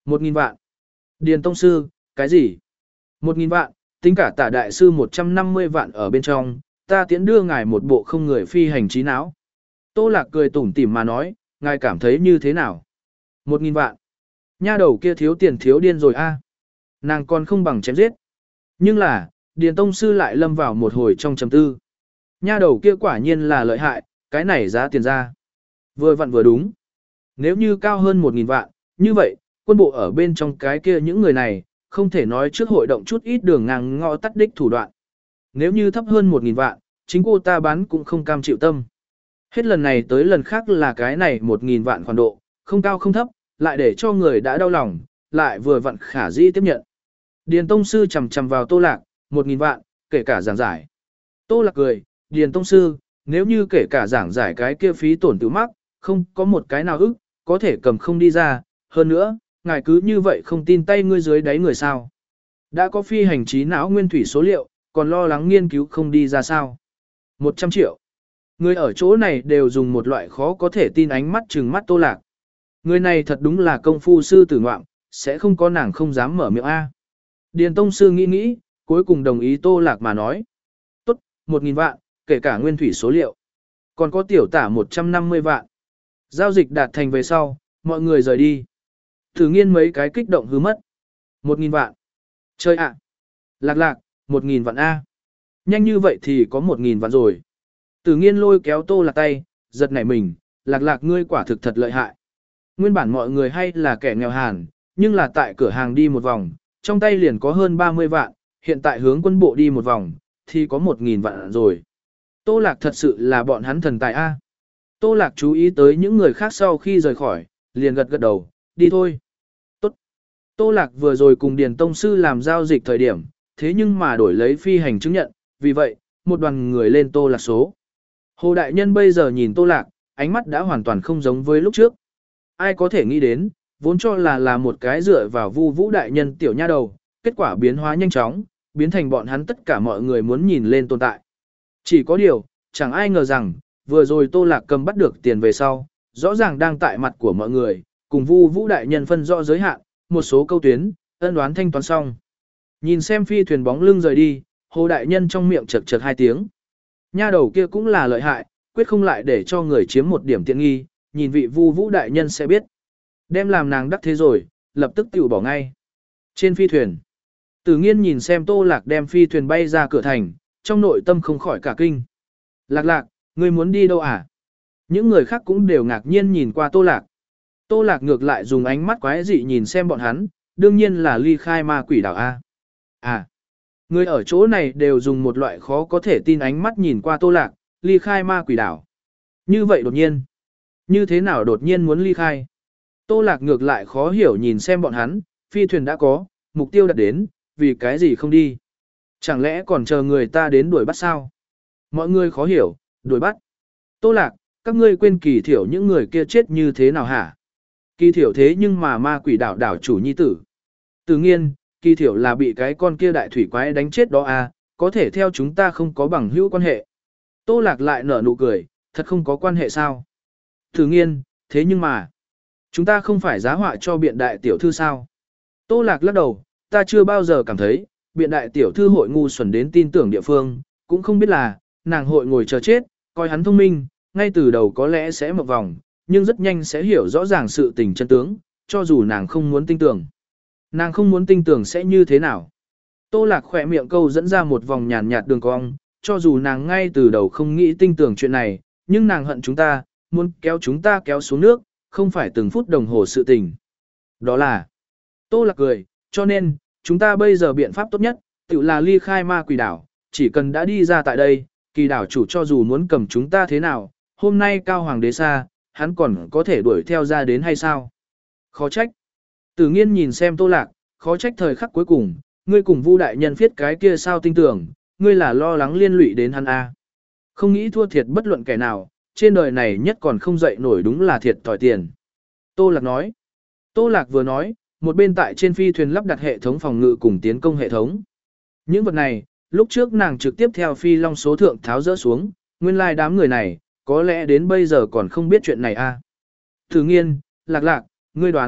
Một nghìn vạn. Điền Tông Sư, cái gì? Một nghìn vạn, tính cả tả đại sư một trăm năm mươi vạn ở bên trong, ta tiễn đưa ngài một bộ không người phi hành trí não. Tô Lạc cười tủm tỉm mà nói, ngài cảm thấy như thế nào? Một nghìn vạn. Nha đầu kia thiếu tiền thiếu điên rồi a. Nàng còn không bằng chém giết. Nhưng là, Điền Tông Sư lại lâm vào một hồi trong trầm tư. Nha đầu kia quả nhiên là lợi hại, cái này giá tiền ra. Vừa vặn vừa đúng. Nếu như cao hơn một nghìn vạn, như vậy, quân bộ ở bên trong cái kia những người này, không thể nói trước hội động chút ít đường ngang ngõ tắt đích thủ đoạn. Nếu như thấp hơn một nghìn vạn, chính cô ta bán cũng không cam chịu tâm. Hết lần này tới lần khác là cái này một nghìn vạn khoản độ, không cao không thấp, lại để cho người đã đau lòng, lại vừa vặn khả dĩ tiếp nhận. Điền Tông Sư chầm chầm vào Tô Lạc, một nghìn vạn, kể cả giảng giải. Tô Lạc cười, Điền Tông Sư, nếu như kể cả giảng giải cái kia phí tổn tự mắc, không có một cái nào ức, có thể cầm không đi ra, hơn nữa, ngài cứ như vậy không tin tay ngươi dưới đáy người sao. Đã có phi hành trí não nguyên thủy số liệu, còn lo lắng nghiên cứu không đi ra sao. một trăm triệu. Người ở chỗ này đều dùng một loại khó có thể tin ánh mắt trừng mắt Tô Lạc. Người này thật đúng là công phu sư tử ngoạm, sẽ không có nàng không dám mở miệng A. Điền Tông Sư nghĩ nghĩ, cuối cùng đồng ý Tô Lạc mà nói. Tốt, một nghìn vạn, kể cả nguyên thủy số liệu. Còn có tiểu tả một trăm năm mươi vạn. Giao dịch đạt thành về sau, mọi người rời đi. Thử nghiên mấy cái kích động hư mất. Một nghìn vạn. Chơi ạ. Lạc lạc, một nghìn vạn A. Nhanh như vậy thì có một nghìn vạn rồi. Tử nghiên lôi kéo Tô Lạc tay, giật nảy mình, lạc lạc ngươi quả thực thật lợi hại. Nguyên bản mọi người hay là kẻ nghèo hàn, nhưng là tại cửa hàng đi một vòng, trong tay liền có hơn ba mươi vạn, hiện tại hướng quân bộ đi một vòng, thì có một nghìn vạn rồi. Tô Lạc thật sự là bọn hắn thần tài A. Tô Lạc chú ý tới những người khác sau khi rời khỏi, liền gật gật đầu, đi thôi. Tốt. Tô Lạc vừa rồi cùng Điền Tông Sư làm giao dịch thời điểm, thế nhưng mà đổi lấy phi hành chứng nhận, vì vậy, một đoàn người lên Tô Lạc số. Hồ Đại Nhân bây giờ nhìn Tô Lạc, ánh mắt đã hoàn toàn không giống với lúc trước. Ai có thể nghĩ đến, vốn cho là là một cái dựa vào Vu Vũ Đại Nhân tiểu nha đầu, kết quả biến hóa nhanh chóng, biến thành bọn hắn tất cả mọi người muốn nhìn lên tồn tại. Chỉ có điều, chẳng ai ngờ rằng, vừa rồi Tô Lạc cầm bắt được tiền về sau, rõ ràng đang tại mặt của mọi người, cùng Vu Vũ Đại Nhân phân rõ giới hạn, một số câu tuyến, ân đoán thanh toán xong. Nhìn xem phi thuyền bóng lưng rời đi, Hồ Đại Nhân trong miệng chật chật hai tiếng. Nha đầu kia cũng là lợi hại, quyết không lại để cho người chiếm một điểm tiện nghi, nhìn vị Vu Vũ Đại Nhân sẽ biết. Đem làm nàng đắc thế rồi, lập tức tiểu bỏ ngay. Trên phi thuyền, Tử Nghiên nhìn xem Tô Lạc đem phi thuyền bay ra cửa thành, trong nội tâm không khỏi cả kinh. Lạc lạc, ngươi muốn đi đâu à? Những người khác cũng đều ngạc nhiên nhìn qua Tô Lạc. Tô Lạc ngược lại dùng ánh mắt quái dị nhìn xem bọn hắn, đương nhiên là ly khai ma quỷ đảo A. À, người ở chỗ này đều dùng một loại khó có thể tin ánh mắt nhìn qua Tô Lạc, ly khai ma quỷ đảo. Như vậy đột nhiên. Như thế nào đột nhiên muốn ly khai? Tô Lạc ngược lại khó hiểu nhìn xem bọn hắn, phi thuyền đã có, mục tiêu đặt đến, vì cái gì không đi? Chẳng lẽ còn chờ người ta đến đuổi bắt sao? Mọi người khó hiểu, đuổi bắt. Tô Lạc, các ngươi quên Kỳ Thiểu những người kia chết như thế nào hả? Kỳ Thiểu thế nhưng mà ma quỷ đảo đảo chủ nhi tử. Tự nhiên, Kỳ Thiểu là bị cái con kia đại thủy quái đánh chết đó à, có thể theo chúng ta không có bằng hữu quan hệ. Tô Lạc lại nở nụ cười, thật không có quan hệ sao? Tự nhiên, thế nhưng mà, chúng ta không phải giá họa cho biện đại tiểu thư sao? Tô Lạc lắc đầu, ta chưa bao giờ cảm thấy, biện đại tiểu thư hội ngu xuẩn đến tin tưởng địa phương, cũng không biết là, nàng hội ngồi chờ chết, coi hắn thông minh, ngay từ đầu có lẽ sẽ một vòng, nhưng rất nhanh sẽ hiểu rõ ràng sự tình chân tướng, cho dù nàng không muốn tin tưởng. Nàng không muốn tin tưởng sẽ như thế nào. Tô Lạc khỏe miệng câu dẫn ra một vòng nhàn nhạt đường cong, cho dù nàng ngay từ đầu không nghĩ tin tưởng chuyện này, nhưng nàng hận chúng ta, muốn kéo chúng ta kéo xuống nước, không phải từng phút đồng hồ sự tình. Đó là, Tô Lạc cười, cho nên, chúng ta bây giờ biện pháp tốt nhất, tự là ly khai ma quỷ đảo, chỉ cần đã đi ra tại đây, kỳ đảo chủ cho dù muốn cầm chúng ta thế nào, hôm nay cao hoàng đế xa, hắn còn có thể đuổi theo ra đến hay sao? Khó trách. Tử Nghiên nhìn xem Tô Lạc, khó trách thời khắc cuối cùng, ngươi cùng Vu đại nhân viết cái kia sao tin tưởng, ngươi là lo lắng liên lụy đến hắn a. Không nghĩ thua thiệt bất luận kẻ nào, trên đời này nhất còn không dậy nổi đúng là thiệt thòi tiền. Tô Lạc nói. Tô Lạc vừa nói, một bên tại trên phi thuyền lắp đặt hệ thống phòng ngự cùng tiến công hệ thống. Những vật này, lúc trước nàng trực tiếp theo phi long số thượng tháo rỡ xuống, nguyên lai like đám người này, có lẽ đến bây giờ còn không biết chuyện này a. Thử Nghiên, Lạc Lạc, ngươi đoán,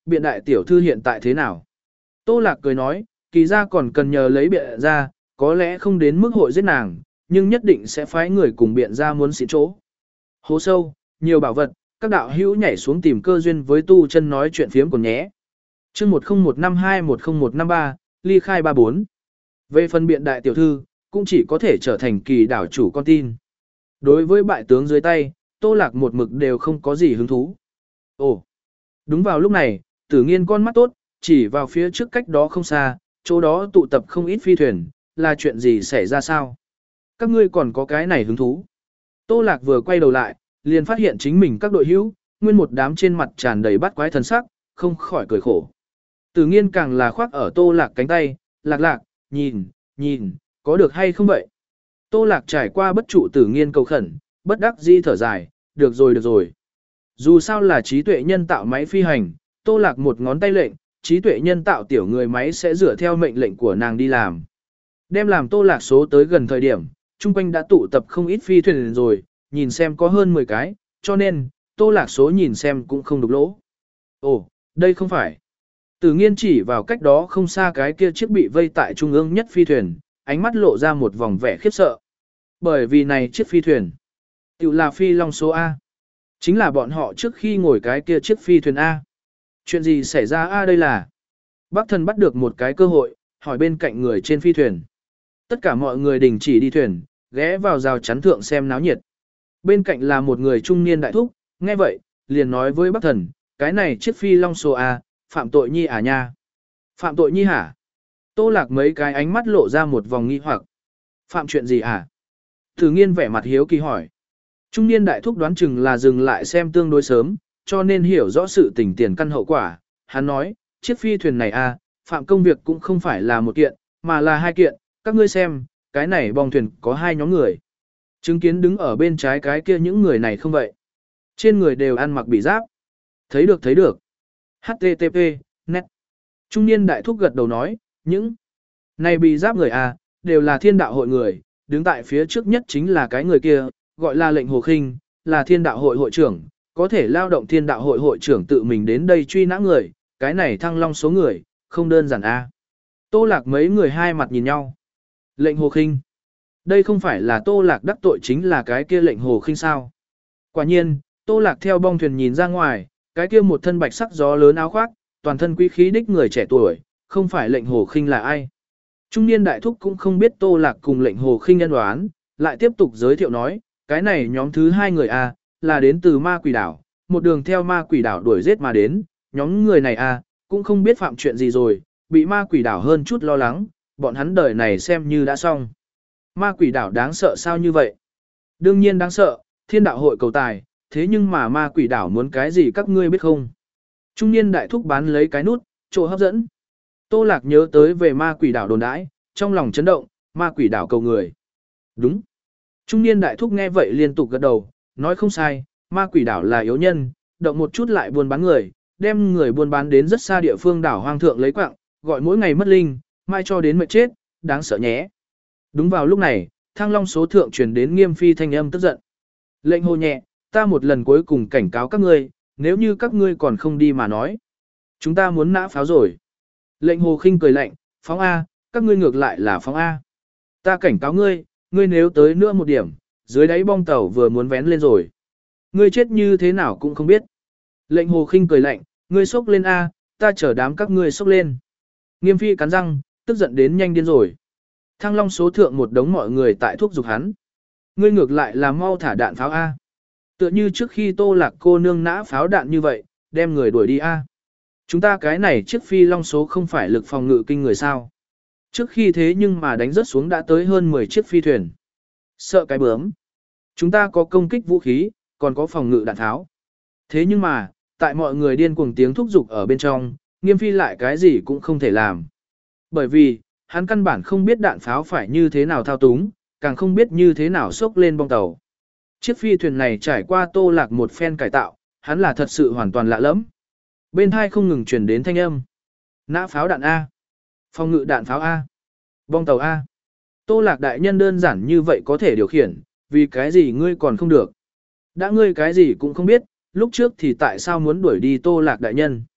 biện đại tiểu thư hiện tại thế nào? Tô Lạc cười nói, kỳ ra còn cần nhờ lấy biện ra, có lẽ không đến mức hội giết nàng, nhưng nhất định sẽ phái người cùng biện ra muốn xịn chỗ. Hố sâu, nhiều bảo vật, các đạo hữu nhảy xuống tìm cơ duyên với tu chân nói chuyện phiếm còn nhé. chương một không một năm hai một không một năm ba, ly khai ba bốn. Về phần biện đại tiểu thư, cũng chỉ có thể trở thành kỳ đảo chủ con tin. Đối với bại tướng dưới tay, Tô Lạc một mực đều không có gì hứng thú. Ồ, đúng vào lúc này, Tử Nghiên con mắt tốt, chỉ vào phía trước cách đó không xa, chỗ đó tụ tập không ít phi thuyền, là chuyện gì xảy ra sao? Các ngươi còn có cái này hứng thú. Tô Lạc vừa quay đầu lại, liền phát hiện chính mình các đội hữu, nguyên một đám trên mặt tràn đầy bắt quái thần sắc, không khỏi cười khổ. Tử Nghiên càng là khoác ở Tô Lạc cánh tay, Lạc Lạc, nhìn, nhìn, có được hay không vậy? Tô Lạc trải qua bất trụ Tử Nghiên cầu khẩn, bất đắc dĩ thở dài, được rồi được rồi. Dù sao là trí tuệ nhân tạo máy phi hành, Tô Lạc một ngón tay lệnh, trí tuệ nhân tạo tiểu người máy sẽ dựa theo mệnh lệnh của nàng đi làm. Đem làm Tô Lạc số tới gần thời điểm, chung quanh đã tụ tập không ít phi thuyền rồi, nhìn xem có hơn mười cái, cho nên, Tô Lạc số nhìn xem cũng không đục lỗ. Ồ, đây không phải. Tử Nghiên chỉ vào cách đó không xa cái kia chiếc bị vây tại trung ương nhất phi thuyền, ánh mắt lộ ra một vòng vẻ khiếp sợ. Bởi vì này chiếc phi thuyền, tự là phi long số A. Chính là bọn họ trước khi ngồi cái kia chiếc phi thuyền A. Chuyện gì xảy ra A đây là? Bác thần bắt được một cái cơ hội, hỏi bên cạnh người trên phi thuyền. Tất cả mọi người đình chỉ đi thuyền, ghé vào rào chắn thượng xem náo nhiệt. Bên cạnh là một người trung niên đại thúc, nghe vậy, liền nói với bác thần, cái này chiếc phi long số A, phạm tội nhi à nha? Phạm tội nhi hả? Tô Lạc mấy cái ánh mắt lộ ra một vòng nghi hoặc. Phạm chuyện gì à? Tử Nghiên vẻ mặt hiếu kỳ hỏi. Trung niên đại thúc đoán chừng là dừng lại xem tương đối sớm, cho nên hiểu rõ sự tình tiền căn hậu quả. Hắn nói, chiếc phi thuyền này à, phạm công việc cũng không phải là một kiện, mà là hai kiện. Các ngươi xem, cái này bong thuyền có hai nhóm người. Chứng kiến đứng ở bên trái cái kia những người này không vậy? Trên người đều ăn mặc bị giáp. Thấy được thấy được. hát tê tê pê, net. Trung niên đại thúc gật đầu nói, những này bị giáp người à, đều là thiên đạo hội người, đứng tại phía trước nhất chính là cái người kia, gọi là lệnh Hồ Khinh, là thiên đạo hội hội trưởng, có thể lao động thiên đạo hội hội trưởng tự mình đến đây truy nã người, cái này thăng long số người, không đơn giản a. À. Tô Lạc mấy người hai mặt nhìn nhau. Lệnh Hồ Khinh. Đây không phải là Tô Lạc đắc tội chính là cái kia lệnh Hồ Khinh sao. Quả nhiên, Tô Lạc theo bong thuyền nhìn ra ngoài, cái kia một thân bạch sắc gió lớn áo khoác, toàn thân quý khí đích người trẻ tuổi, không phải lệnh Hồ Khinh là ai. Trung niên đại thúc cũng không biết Tô Lạc cùng lệnh Hồ Khinh nhân đoán, lại tiếp tục giới thiệu nói, cái này nhóm thứ hai người A, là đến từ ma quỷ đảo, một đường theo ma quỷ đảo đuổi giết mà đến, nhóm người này A, cũng không biết phạm chuyện gì rồi, bị ma quỷ đảo hơn chút lo lắng, bọn hắn đời này xem như đã xong. Ma quỷ đảo đáng sợ sao như vậy? Đương nhiên đáng sợ, thiên đạo hội cầu tài, thế nhưng mà ma quỷ đảo muốn cái gì các ngươi biết không? Trung niên đại thúc bán lấy cái nút, chỗ hấp dẫn. Tô Lạc nhớ tới về ma quỷ đảo đồn đãi, trong lòng chấn động, ma quỷ đảo cầu người. Đúng. Trung niên đại thúc nghe vậy liên tục gật đầu, nói không sai, ma quỷ đảo là yếu nhân, động một chút lại buôn bán người, đem người buôn bán đến rất xa địa phương đảo hoang thượng lấy quạng, gọi mỗi ngày mất linh, mai cho đến mệt chết, đáng sợ nhé. Đúng vào lúc này, thăng long số thượng truyền đến Nghiêm Phi thanh âm tức giận. Lệnh Hồ nhẹ, ta một lần cuối cùng cảnh cáo các ngươi, nếu như các ngươi còn không đi mà nói. Chúng ta muốn nã pháo rồi. Lệnh Hồ Khinh cười lạnh, phóng A, các ngươi ngược lại là phóng A. Ta cảnh cáo ngươi, ngươi nếu tới nữa một điểm, dưới đáy bong tàu vừa muốn vén lên rồi. Ngươi chết như thế nào cũng không biết. Lệnh Hồ Khinh cười lạnh, ngươi xốc lên A, ta chở đám các ngươi xốc lên. Nghiêm Phi cắn răng, tức giận đến nhanh điên rồi. Thăng long số thượng một đống mọi người tại thuốc dục hắn. Ngươi ngược lại là mau thả đạn pháo A. Tựa như trước khi Tô Lạc cô nương nã pháo đạn như vậy, đem người đuổi đi A. Chúng ta cái này chiếc phi long số không phải lực phòng ngự kinh người sao. Trước khi thế nhưng mà đánh rớt xuống đã tới hơn mười chiếc phi thuyền. Sợ cái bướm. Chúng ta có công kích vũ khí, còn có phòng ngự đạn tháo. Thế nhưng mà, tại mọi người điên cuồng tiếng thúc giục ở bên trong, Nghiêm Phi lại cái gì cũng không thể làm. Bởi vì, hắn căn bản không biết đạn pháo phải như thế nào thao túng, càng không biết như thế nào xốc lên bong tàu. Chiếc phi thuyền này trải qua Tô Lạc một phen cải tạo, hắn là thật sự hoàn toàn lạ lẫm. Bên hai không ngừng truyền đến thanh âm. Nã pháo đạn A. Phòng ngự đạn pháo A. Bong tàu A. Tô Lạc đại nhân đơn giản như vậy có thể điều khiển, vì cái gì ngươi còn không được. Đã ngươi cái gì cũng không biết, lúc trước thì tại sao muốn đuổi đi Tô Lạc đại nhân.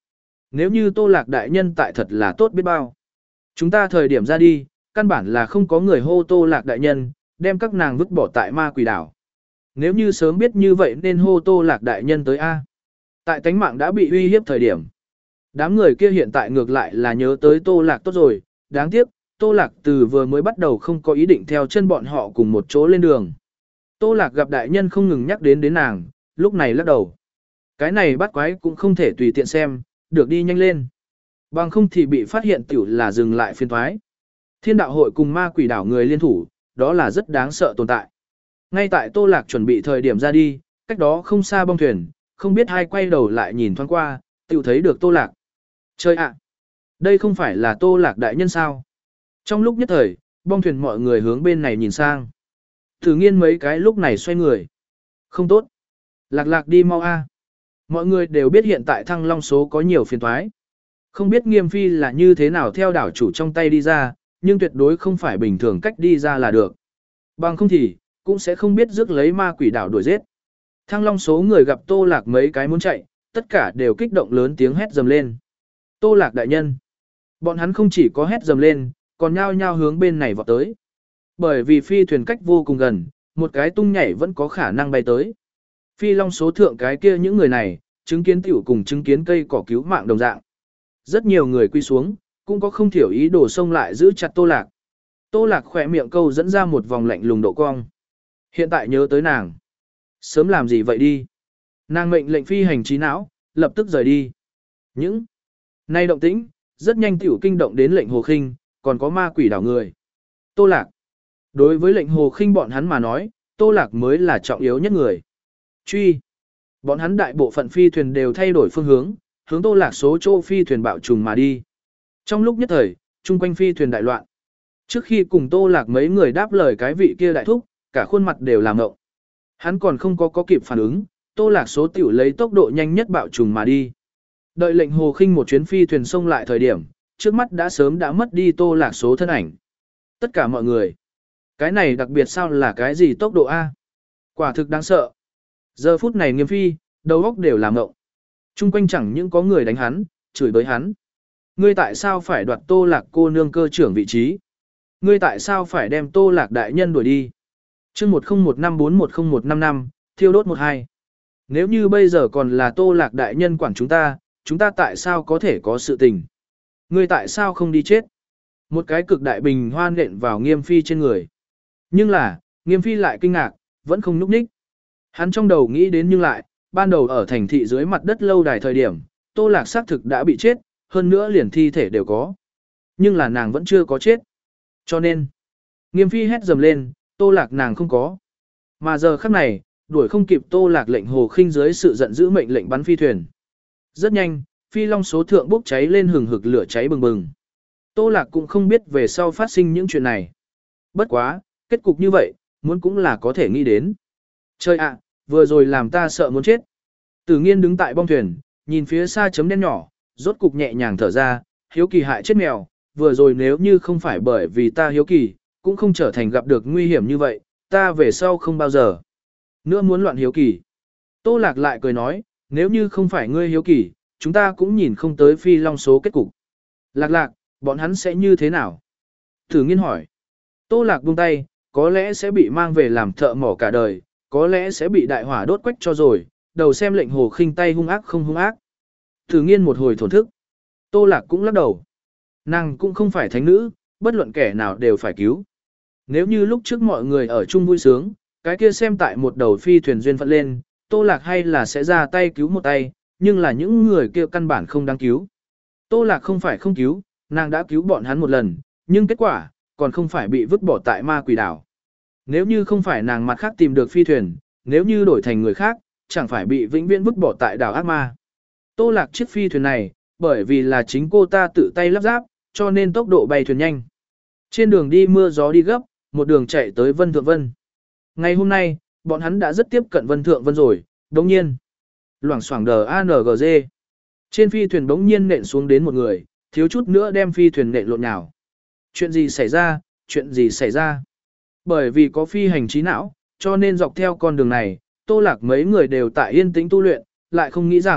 nếu như Tô Lạc đại nhân tại thật là tốt biết bao. Chúng ta thời điểm ra đi, căn bản là không có người hô Tô Lạc đại nhân, đem các nàng vứt bỏ tại ma quỷ đảo. Nếu như sớm biết như vậy nên hô Tô Lạc đại nhân tới A. Tại tánh mạng đã bị uy hiếp thời điểm. Đám người kia hiện tại ngược lại là nhớ tới Tô Lạc tốt rồi, đáng tiếc, Tô Lạc từ vừa mới bắt đầu không có ý định theo chân bọn họ cùng một chỗ lên đường. Tô Lạc gặp đại nhân không ngừng nhắc đến đến nàng, lúc này lắc đầu. Cái này bắt quái cũng không thể tùy tiện xem, được đi nhanh lên. Bằng không thì bị phát hiện tiểu là dừng lại phiên thoái. Thiên đạo hội cùng ma quỷ đảo người liên thủ, đó là rất đáng sợ tồn tại. Ngay tại Tô Lạc chuẩn bị thời điểm ra đi, cách đó không xa bong thuyền, không biết ai quay đầu lại nhìn thoáng qua, tiểu thấy được Tô Lạc. Chơi ạ! Đây không phải là Tô Lạc đại nhân sao? Trong lúc nhất thời, bong thuyền mọi người hướng bên này nhìn sang. Thử nghiên mấy cái lúc này xoay người. Không tốt. Lạc lạc đi mau a. Mọi người đều biết hiện tại Thăng Long số có nhiều phiền toái. Không biết Nghiêm Phi là như thế nào theo đảo chủ trong tay đi ra, nhưng tuyệt đối không phải bình thường cách đi ra là được. Bằng không thì, cũng sẽ không biết rước lấy ma quỷ đảo đuổi giết. Thăng Long số người gặp Tô Lạc mấy cái muốn chạy, tất cả đều kích động lớn tiếng hét dầm lên. Tô Lạc đại nhân. Bọn hắn không chỉ có hét dầm lên, còn nhao nhao hướng bên này vọt tới. Bởi vì phi thuyền cách vô cùng gần, một cái tung nhảy vẫn có khả năng bay tới. Phi long số thượng cái kia những người này, chứng kiến tiểu cùng chứng kiến cây cỏ cứu mạng đồng dạng. Rất nhiều người quy xuống, cũng có không thiểu ý đồ xông lại giữ chặt Tô Lạc. Tô Lạc khỏe miệng câu dẫn ra một vòng lạnh lùng độ cong. Hiện tại nhớ tới nàng. Sớm làm gì vậy đi. Nàng mệnh lệnh phi hành trí não, lập tức rời đi. Những nay động tĩnh, rất nhanh tiểu kinh động đến lệnh hồ khinh, còn có ma quỷ đảo người. Tô Lạc. Đối với lệnh hồ khinh bọn hắn mà nói, Tô Lạc mới là trọng yếu nhất người. Truy. Bọn hắn đại bộ phận phi thuyền đều thay đổi phương hướng, hướng Tô Lạc số chỗ phi thuyền bạo trùng mà đi. Trong lúc nhất thời, chung quanh phi thuyền đại loạn. Trước khi cùng Tô Lạc mấy người đáp lời cái vị kia đại thúc, cả khuôn mặt đều làm ngộng. Hắn còn không có có kịp phản ứng, Tô Lạc số tiểu lấy tốc độ nhanh nhất bạo trùng mà đi. Đợi lệnh hồ khinh một chuyến phi thuyền xông lại thời điểm, trước mắt đã sớm đã mất đi Tô Lạc số thân ảnh. Tất cả mọi người. Cái này đặc biệt sao là cái gì tốc độ A? Quả thực đáng sợ. Giờ phút này Nghiêm Phi, đầu óc đều làm ngộng. Trung quanh chẳng những có người đánh hắn, chửi bới hắn. Ngươi tại sao phải đoạt Tô Lạc cô nương cơ trưởng vị trí? Ngươi tại sao phải đem Tô Lạc đại nhân đuổi đi? Chương một không một năm bốn một không một năm năm, thiêu đốt một hai. Nếu như bây giờ còn là Tô Lạc đại nhân quản chúng ta, chúng ta tại sao có thể có sự tình? Ngươi tại sao không đi chết? Một cái cực đại bình hoan nện vào Nghiêm Phi trên người. Nhưng là, Nghiêm Phi lại kinh ngạc, vẫn không núp ních. Hắn trong đầu nghĩ đến nhưng lại, ban đầu ở thành thị dưới mặt đất lâu đài thời điểm, Tô Lạc xác thực đã bị chết, hơn nữa liền thi thể đều có. Nhưng là nàng vẫn chưa có chết. Cho nên, Nghiêm Phi hét dầm lên, Tô Lạc nàng không có. Mà giờ khắc này, đuổi không kịp Tô Lạc lệnh hồ khinh dưới sự giận dữ mệnh lệnh bắn phi thuyền. Rất nhanh, phi long số thượng bốc cháy lên hừng hực lửa cháy bừng bừng. Tô Lạc cũng không biết về sau phát sinh những chuyện này. Bất quá, kết cục như vậy, muốn cũng là có thể nghĩ đến. Trời ạ, vừa rồi làm ta sợ muốn chết. Tử Nghiên đứng tại bong thuyền, nhìn phía xa chấm đen nhỏ, rốt cục nhẹ nhàng thở ra, hiếu kỳ hại chết mèo, vừa rồi nếu như không phải bởi vì ta hiếu kỳ, cũng không trở thành gặp được nguy hiểm như vậy, ta về sau không bao giờ nữa muốn loạn hiếu kỳ. Tô Lạc lại cười nói, nếu như không phải ngươi hiếu kỳ, chúng ta cũng nhìn không tới phi long số kết cục. Lạc lạc, bọn hắn sẽ như thế nào? Tử Nghiên hỏi. Tô Lạc buông tay, có lẽ sẽ bị mang về làm thợ mỏ cả đời, có lẽ sẽ bị đại hỏa đốt quách cho rồi, đầu xem lệnh hồ khinh tay hung ác không hung ác. Tử Nghiên một hồi thổn thức. Tô Lạc cũng lắc đầu. Nàng cũng không phải thánh nữ, bất luận kẻ nào đều phải cứu. Nếu như lúc trước mọi người ở chung vui sướng, cái kia xem tại một đầu phi thuyền duyên phận lên, Tô Lạc hay là sẽ ra tay cứu một tay, nhưng là những người kia căn bản không đáng cứu. Tô Lạc không phải không cứu, nàng đã cứu bọn hắn một lần, nhưng kết quả, còn không phải bị vứt bỏ tại ma quỷ đảo. Nếu như không phải nàng mặt khác tìm được phi thuyền, nếu như đổi thành người khác, chẳng phải bị vĩnh viễn vứt bỏ tại đảo ác ma. Tô Lạc chiếc phi thuyền này, bởi vì là chính cô ta tự tay lắp ráp, cho nên tốc độ bay thuyền nhanh. Trên đường đi mưa gió đi gấp, một đường chạy tới Vân Thượng Vân. Ngày hôm nay, bọn hắn đã rất tiếp cận Vân Thượng Vân rồi, đồng nhiên. Loảng xoảng đờ a en giê. Trên phi thuyền bỗng nhiên nện xuống đến một người, thiếu chút nữa đem phi thuyền nện lộn nhào. Chuyện gì xảy ra, chuyện gì xảy ra? Bởi vì có phi hành trí não, cho nên dọc theo con đường này, Tô Lạc mấy người đều tại yên tĩnh tu luyện, lại không nghĩ rằng,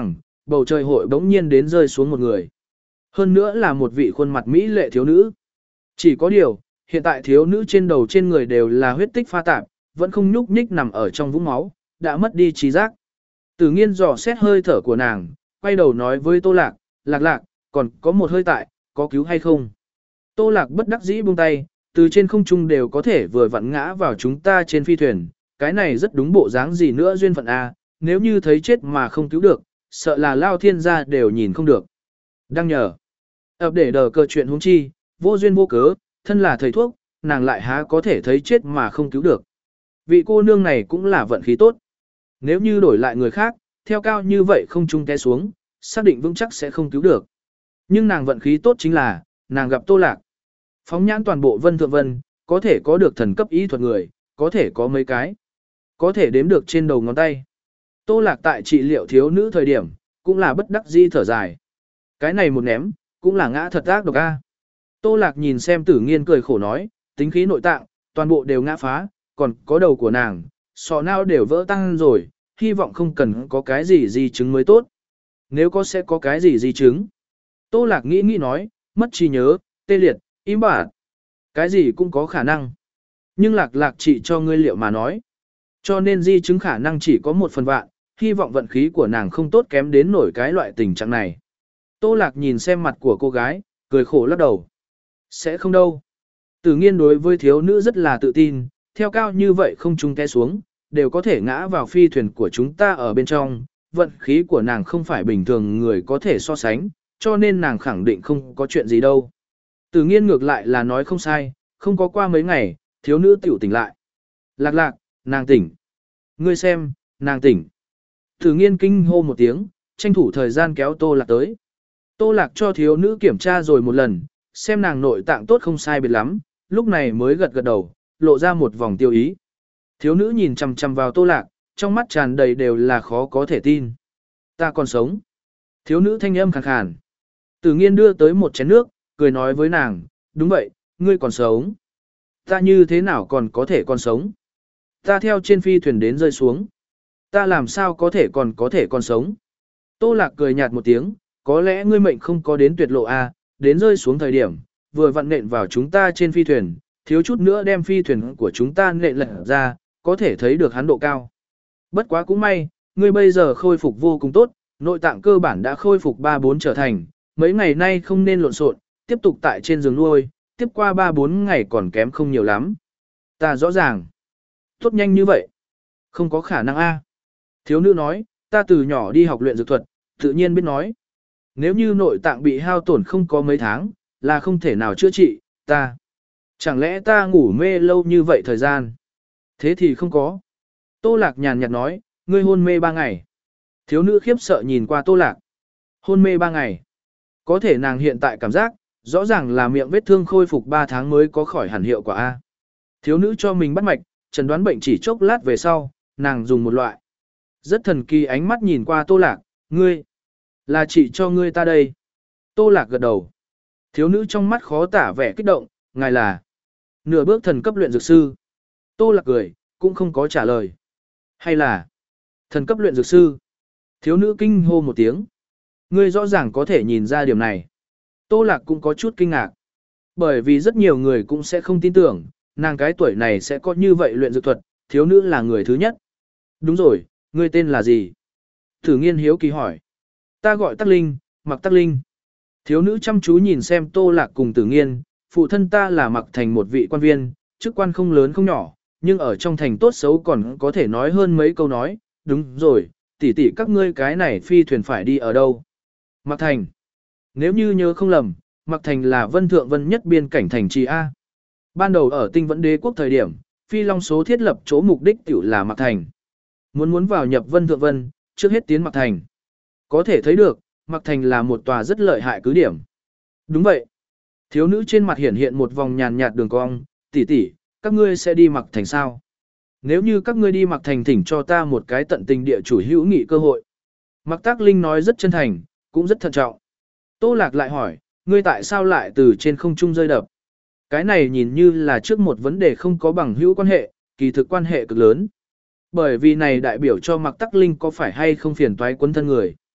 bầu trời hội bỗng nhiên đến rơi xuống một người. Hơn nữa là một vị khuôn mặt mỹ lệ thiếu nữ. Chỉ có điều, hiện tại thiếu nữ trên đầu trên người đều là huyết tích pha tạp, vẫn không nhúc nhích nằm ở trong vũng máu, đã mất đi trí giác. Tử Nghiên dò xét hơi thở của nàng, quay đầu nói với Tô Lạc, Lạc Lạc, còn có một hơi tại, có cứu hay không? Tô Lạc bất đắc dĩ buông tay, từ trên không trung đều có thể vừa vặn ngã vào chúng ta trên phi thuyền, cái này rất đúng bộ dáng gì nữa duyên phận a, nếu như thấy chết mà không cứu được, sợ là lao thiên gia đều nhìn không được. Đăng nhờ. Ập để đờ cơ chuyện huống chi, vô duyên vô cớ, thân là thầy thuốc, nàng lại há có thể thấy chết mà không cứu được. Vị cô nương này cũng là vận khí tốt. Nếu như đổi lại người khác, theo cao như vậy không trung té xuống, xác định vững chắc sẽ không cứu được. Nhưng nàng vận khí tốt chính là, nàng gặp Tô Lạc. Phóng nhãn toàn bộ Vân Thượng Vân, có thể có được thần cấp y thuật người, có thể có mấy cái. Có thể đếm được trên đầu ngón tay. Tô Lạc tại trị liệu thiếu nữ thời điểm, cũng là bất đắc dĩ thở dài. Cái này một ném, cũng là ngã thật ác độc a. Tô Lạc nhìn xem Tử Nghiên cười khổ nói, tính khí nội tạng, toàn bộ đều ngã phá, còn có đầu của nàng, sọ não đều vỡ tăng rồi, hy vọng không cần có cái gì di chứng mới tốt. Nếu có sẽ có cái gì di chứng. Tô Lạc nghĩ nghĩ nói, mất trí nhớ, tê liệt, im bả. Cái gì cũng có khả năng. Nhưng Lạc Lạc chỉ cho ngươi liệu mà nói. Cho nên di chứng khả năng chỉ có một phần vạn, hy vọng vận khí của nàng không tốt kém đến nổi cái loại tình trạng này. Tô Lạc nhìn xem mặt của cô gái, cười khổ lắc đầu. Sẽ không đâu. Tử Nghiên đối với thiếu nữ rất là tự tin, theo cao như vậy không trung té xuống, đều có thể ngã vào phi thuyền của chúng ta ở bên trong, vận khí của nàng không phải bình thường người có thể so sánh, cho nên nàng khẳng định không có chuyện gì đâu. Tử Nghiên ngược lại là nói không sai, không có qua mấy ngày, thiếu nữ tiểu tỉnh lại. Lạc Lạc, nàng tỉnh. Ngươi xem, nàng tỉnh. Tử Nghiên kinh hô một tiếng, tranh thủ thời gian kéo Tô Lạc tới. Tô Lạc cho thiếu nữ kiểm tra rồi một lần, xem nàng nội tạng tốt không sai biệt lắm, lúc này mới gật gật đầu, lộ ra một vòng tiêu ý. Thiếu nữ nhìn chằm chằm vào Tô Lạc, trong mắt tràn đầy đều là khó có thể tin. Ta còn sống. Thiếu nữ thanh âm khàn khàn. Tử Nghiên đưa tới một chén nước, cười nói với nàng, đúng vậy, ngươi còn sống. Ta như thế nào còn có thể còn sống? Ta theo trên phi thuyền đến rơi xuống. Ta làm sao có thể còn có thể còn sống? Tô Lạc cười nhạt một tiếng, có lẽ ngươi mệnh không có đến tuyệt lộ a, đến rơi xuống thời điểm, vừa vặn nện vào chúng ta trên phi thuyền, thiếu chút nữa đem phi thuyền của chúng ta nện lật ra, có thể thấy được hắn độ cao. Bất quá cũng may, ngươi bây giờ khôi phục vô cùng tốt, nội tạng cơ bản đã khôi phục ba bốn trở thành, mấy ngày nay không nên lộn xộn, tiếp tục tại trên giường nuôi, tiếp qua ba bốn ngày còn kém không nhiều lắm. Ta rõ ràng. Tốt nhanh như vậy. Không có khả năng a. Thiếu nữ nói, ta từ nhỏ đi học luyện dược thuật, tự nhiên biết nói. Nếu như nội tạng bị hao tổn không có mấy tháng, là không thể nào chữa trị, ta. Chẳng lẽ ta ngủ mê lâu như vậy thời gian? Thế thì không có. Tô Lạc nhàn nhạt nói, ngươi hôn mê ba ngày. Thiếu nữ khiếp sợ nhìn qua Tô Lạc. Hôn mê ba ngày. Có thể nàng hiện tại cảm giác, rõ ràng là miệng vết thương khôi phục ba tháng mới có khỏi hẳn hiệu quả A. Thiếu nữ cho mình bắt mạch, chẩn đoán bệnh chỉ chốc lát về sau, nàng dùng một loại. Rất thần kỳ ánh mắt nhìn qua Tô Lạc, ngươi. Là chị cho ngươi ta đây. Tô Lạc gật đầu. Thiếu nữ trong mắt khó tả vẻ kích động, ngài là nửa bước thần cấp luyện dược sư. Tô Lạc cười, cũng không có trả lời. Hay là thần cấp luyện dược sư? Thiếu nữ kinh hô một tiếng. Ngươi rõ ràng có thể nhìn ra điểm này. Tô Lạc cũng có chút kinh ngạc. Bởi vì rất nhiều người cũng sẽ không tin tưởng, nàng cái tuổi này sẽ có như vậy luyện dược thuật, thiếu nữ là người thứ nhất. Đúng rồi, ngươi tên là gì? Thử Nghiên hiếu kỳ hỏi. Ta gọi Tắc Linh, Mặc Tắc Linh. Thiếu nữ chăm chú nhìn xem Tô Lạc cùng Tử Nghiên, phụ thân ta là Mặc Thành một vị quan viên, chức quan không lớn không nhỏ, nhưng ở trong thành tốt xấu còn có thể nói hơn mấy câu nói, đúng rồi, tỷ tỷ các ngươi cái này phi thuyền phải đi ở đâu? Mặc Thành. Nếu như nhớ không lầm, Mặc Thành là Vân Thượng Vân nhất biên cảnh thành trì A. Ban đầu ở Tinh Vẫn Đế quốc thời điểm, Phi Long số thiết lập chỗ mục đích tiểu là Mặc Thành. Muốn muốn vào nhập Vân Thượng Vân, trước hết tiến Mặc Thành. Có thể thấy được, Mặc Thành là một tòa rất lợi hại cứ điểm. Đúng vậy. Thiếu nữ trên mặt hiện hiện một vòng nhàn nhạt đường cong, tỷ tỷ, các ngươi sẽ đi Mặc Thành sao? Nếu như các ngươi đi Mặc Thành thỉnh cho ta một cái tận tình địa chủ hữu nghị cơ hội. Mặc Tác Linh nói rất chân thành, cũng rất thận trọng. Tô Lạc lại hỏi, ngươi tại sao lại từ trên không trung rơi đập? Cái này nhìn như là trước một vấn đề không có bằng hữu quan hệ, kỳ thực quan hệ cực lớn. Bởi vì này đại biểu cho Mặc Tắc Linh có phải hay không phiền toái quấn thân người.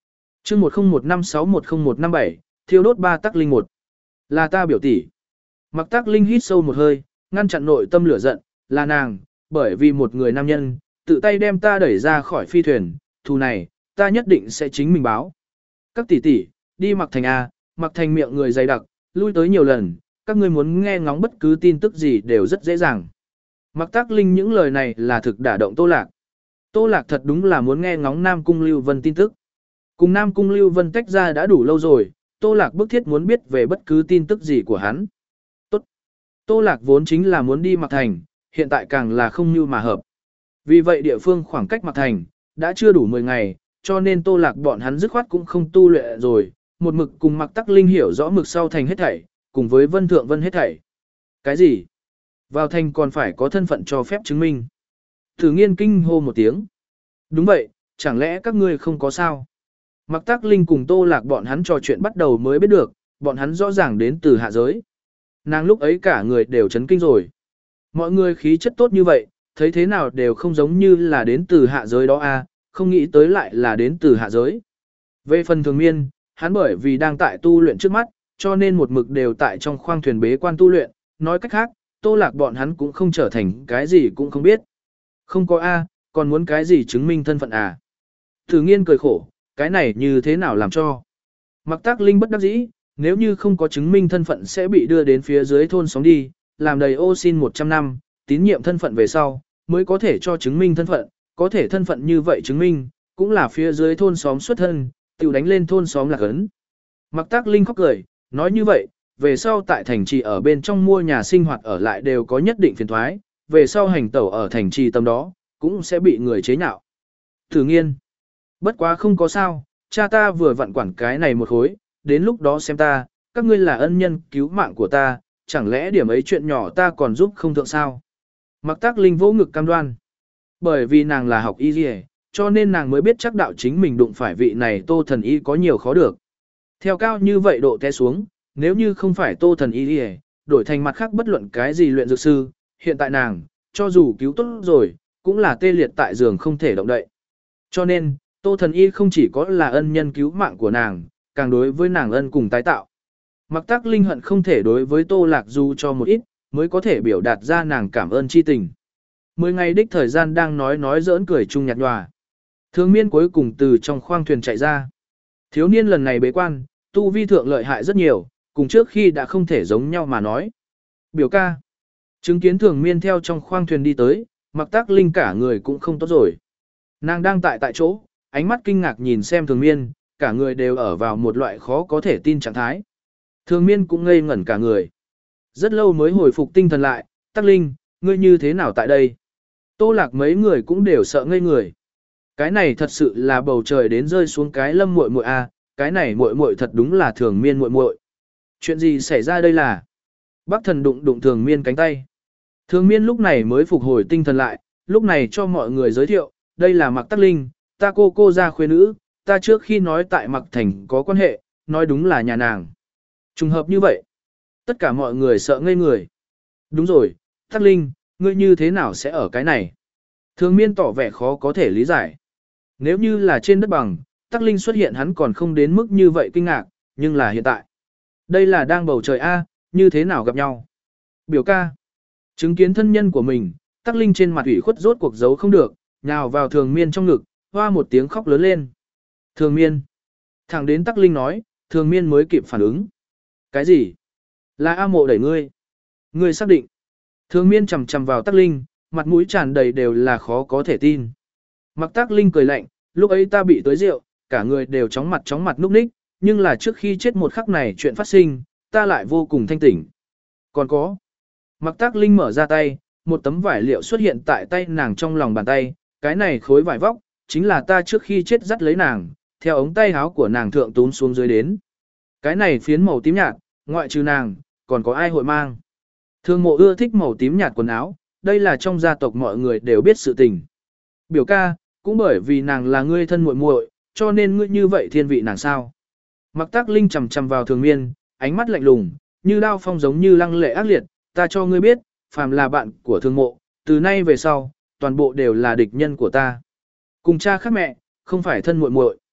chương một không một năm sáu một không một năm bảy, thiêu đốt ba tắc linh một. Là ta biểu tỷ. Mặc tắc linh hít sâu một hơi, ngăn chặn nội tâm lửa giận, là nàng, bởi vì một người nam nhân, tự tay đem ta đẩy ra khỏi phi thuyền, thù này, ta nhất định sẽ chính mình báo. Các tỷ tỷ, đi Mặc Thành A, Mặc Thành miệng người dày đặc, lui tới nhiều lần, các ngươi muốn nghe ngóng bất cứ tin tức gì đều rất dễ dàng. Mặc Tắc Linh những lời này là thực đả động Tô Lạc. Tô Lạc thật đúng là muốn nghe ngóng Nam Cung Lưu Vân tin tức. Cùng Nam Cung Lưu Vân tách ra đã đủ lâu rồi, Tô Lạc bức thiết muốn biết về bất cứ tin tức gì của hắn. Tốt. Tô Lạc vốn chính là muốn đi Mặc Thành, hiện tại càng là không như mà hợp. Vì vậy địa phương khoảng cách Mặc Thành, đã chưa đủ mười ngày, cho nên Tô Lạc bọn hắn dứt khoát cũng không tu luyện rồi, một mực cùng Mặc Tắc Linh hiểu rõ mực sau thành hết thảy, cùng với Vân Thượng Vân hết thảy. Cái gì? Vào thành còn phải có thân phận cho phép chứng minh. Thử Nghiên kinh hô một tiếng. Đúng vậy, chẳng lẽ các ngươi không có sao? Mặc Tắc Linh cùng Tô Lạc bọn hắn trò chuyện bắt đầu mới biết được, bọn hắn rõ ràng đến từ hạ giới. Nàng lúc ấy cả người đều chấn kinh rồi. Mọi người khí chất tốt như vậy, thấy thế nào đều không giống như là đến từ hạ giới đó a, không nghĩ tới lại là đến từ hạ giới. Về phần Thường Miên, hắn bởi vì đang tại tu luyện trước mắt, cho nên một mực đều tại trong khoang thuyền bế quan tu luyện, nói cách khác, Tô Lạc bọn hắn cũng không trở thành cái gì cũng không biết. Không có a, còn muốn cái gì chứng minh thân phận à? Thử Nghiên cười khổ, cái này như thế nào làm cho? Mặc Tắc Linh bất đắc dĩ, nếu như không có chứng minh thân phận sẽ bị đưa đến phía dưới thôn xóm đi, làm đầy ô xin một trăm năm, tín nhiệm thân phận về sau, mới có thể cho chứng minh thân phận, có thể thân phận như vậy chứng minh, cũng là phía dưới thôn xóm xuất thân, tiểu đánh lên thôn xóm lạc ấn. Mặc Tắc Linh khóc cười, nói như vậy, về sau tại thành trì ở bên trong mua nhà sinh hoạt ở lại đều có nhất định phiền thoái, về sau hành tẩu ở thành trì tầm đó, cũng sẽ bị người chế nhạo. Thử Nghiên, bất quá không có sao, cha ta vừa vặn quản cái này một khối, đến lúc đó xem ta, các ngươi là ân nhân cứu mạng của ta, chẳng lẽ điểm ấy chuyện nhỏ ta còn giúp không thượng sao? Mặc Tắc Linh vỗ ngực cam đoan. Bởi vì nàng là học y dì cho nên nàng mới biết chắc đạo chính mình đụng phải vị này Tô Thần Y có nhiều khó được. Theo cao như vậy độ té xuống, nếu như không phải Tô Thần Y dì đổi thành mặt khác bất luận cái gì luyện dược sư, hiện tại nàng, cho dù cứu tốt rồi, cũng là tê liệt tại giường không thể động đậy. Cho nên, Tô Thần Y không chỉ có là ân nhân cứu mạng của nàng, càng đối với nàng ân cùng tái tạo. Mặc Tắc Linh hận không thể đối với Tô Lạc Du cho một ít, mới có thể biểu đạt ra nàng cảm ơn chi tình. Mười ngày đích thời gian đang nói nói giỡn cười chung nhạt nhòa. Thường Miên cuối cùng từ trong khoang thuyền chạy ra. Thiếu niên lần này bế quan, tu vi thượng lợi hại rất nhiều, cùng trước khi đã không thể giống nhau mà nói. Biểu ca. Chứng kiến Thường Miên theo trong khoang thuyền đi tới, Mặc Tắc Linh cả người cũng không tốt rồi. Nàng đang tại tại chỗ, ánh mắt kinh ngạc nhìn xem Thường Miên, cả người đều ở vào một loại khó có thể tin trạng thái. Thường Miên cũng ngây ngẩn cả người. Rất lâu mới hồi phục tinh thần lại, Tắc Linh, ngươi như thế nào tại đây? Tô Lạc mấy người cũng đều sợ ngây người. Cái này thật sự là bầu trời đến rơi xuống cái Lâm muội muội a, cái này muội muội thật đúng là Thường Miên muội muội. Chuyện gì xảy ra đây là? Bắc Thần đụng đụng Thường Miên cánh tay. Thường Miên lúc này mới phục hồi tinh thần lại, lúc này cho mọi người giới thiệu, đây là Mặc Tắc Linh, ta cô cô gia khuê nữ, ta trước khi nói tại Mặc Thành có quan hệ, nói đúng là nhà nàng. Trùng hợp như vậy. Tất cả mọi người sợ ngây người. Đúng rồi, Tắc Linh, ngươi như thế nào sẽ ở cái này? Thường Miên tỏ vẻ khó có thể lý giải. Nếu như là trên đất bằng, Tắc Linh xuất hiện hắn còn không đến mức như vậy kinh ngạc, nhưng là hiện tại. Đây là đang bầu trời A, như thế nào gặp nhau? Biểu ca. Chứng kiến thân nhân của mình, Tắc Linh trên mặt ủy khuất rốt cuộc giấu không được, nhào vào Thường Miên trong ngực, hoa một tiếng khóc lớn lên. Thường Miên. Thẳng đến Tắc Linh nói, Thường Miên mới kịp phản ứng. Cái gì? Là A Mộ đẩy ngươi. Ngươi xác định. Thường Miên chầm chầm vào Tắc Linh, mặt mũi tràn đầy đều là khó có thể tin. Mặc Tắc Linh cười lạnh, lúc ấy ta bị tới rượu, cả người đều chóng mặt chóng mặt núp ních, nhưng là trước khi chết một khắc này chuyện phát sinh, ta lại vô cùng thanh tỉnh. Còn có. Mặc Tắc Linh mở ra tay, một tấm vải liệu xuất hiện tại tay nàng trong lòng bàn tay, cái này khối vải vóc, chính là ta trước khi chết dắt lấy nàng, theo ống tay áo của nàng thượng túm xuống dưới đến. Cái này phiến màu tím nhạt, ngoại trừ nàng, còn có ai hội mang. Thường Mộ ưa thích màu tím nhạt quần áo, đây là trong gia tộc mọi người đều biết sự tình. Biểu ca, cũng bởi vì nàng là ngươi thân muội muội, cho nên ngươi như vậy thiên vị nàng sao. Mặc Tắc Linh chầm chầm vào Thường Miên, ánh mắt lạnh lùng, như đao phong giống như lăng lệ ác liệt, ta cho ngươi biết, phàm là bạn của Thường Mộ, từ nay về sau, toàn bộ đều là địch nhân của ta. Cùng cha khác mẹ, không phải thân muội muội.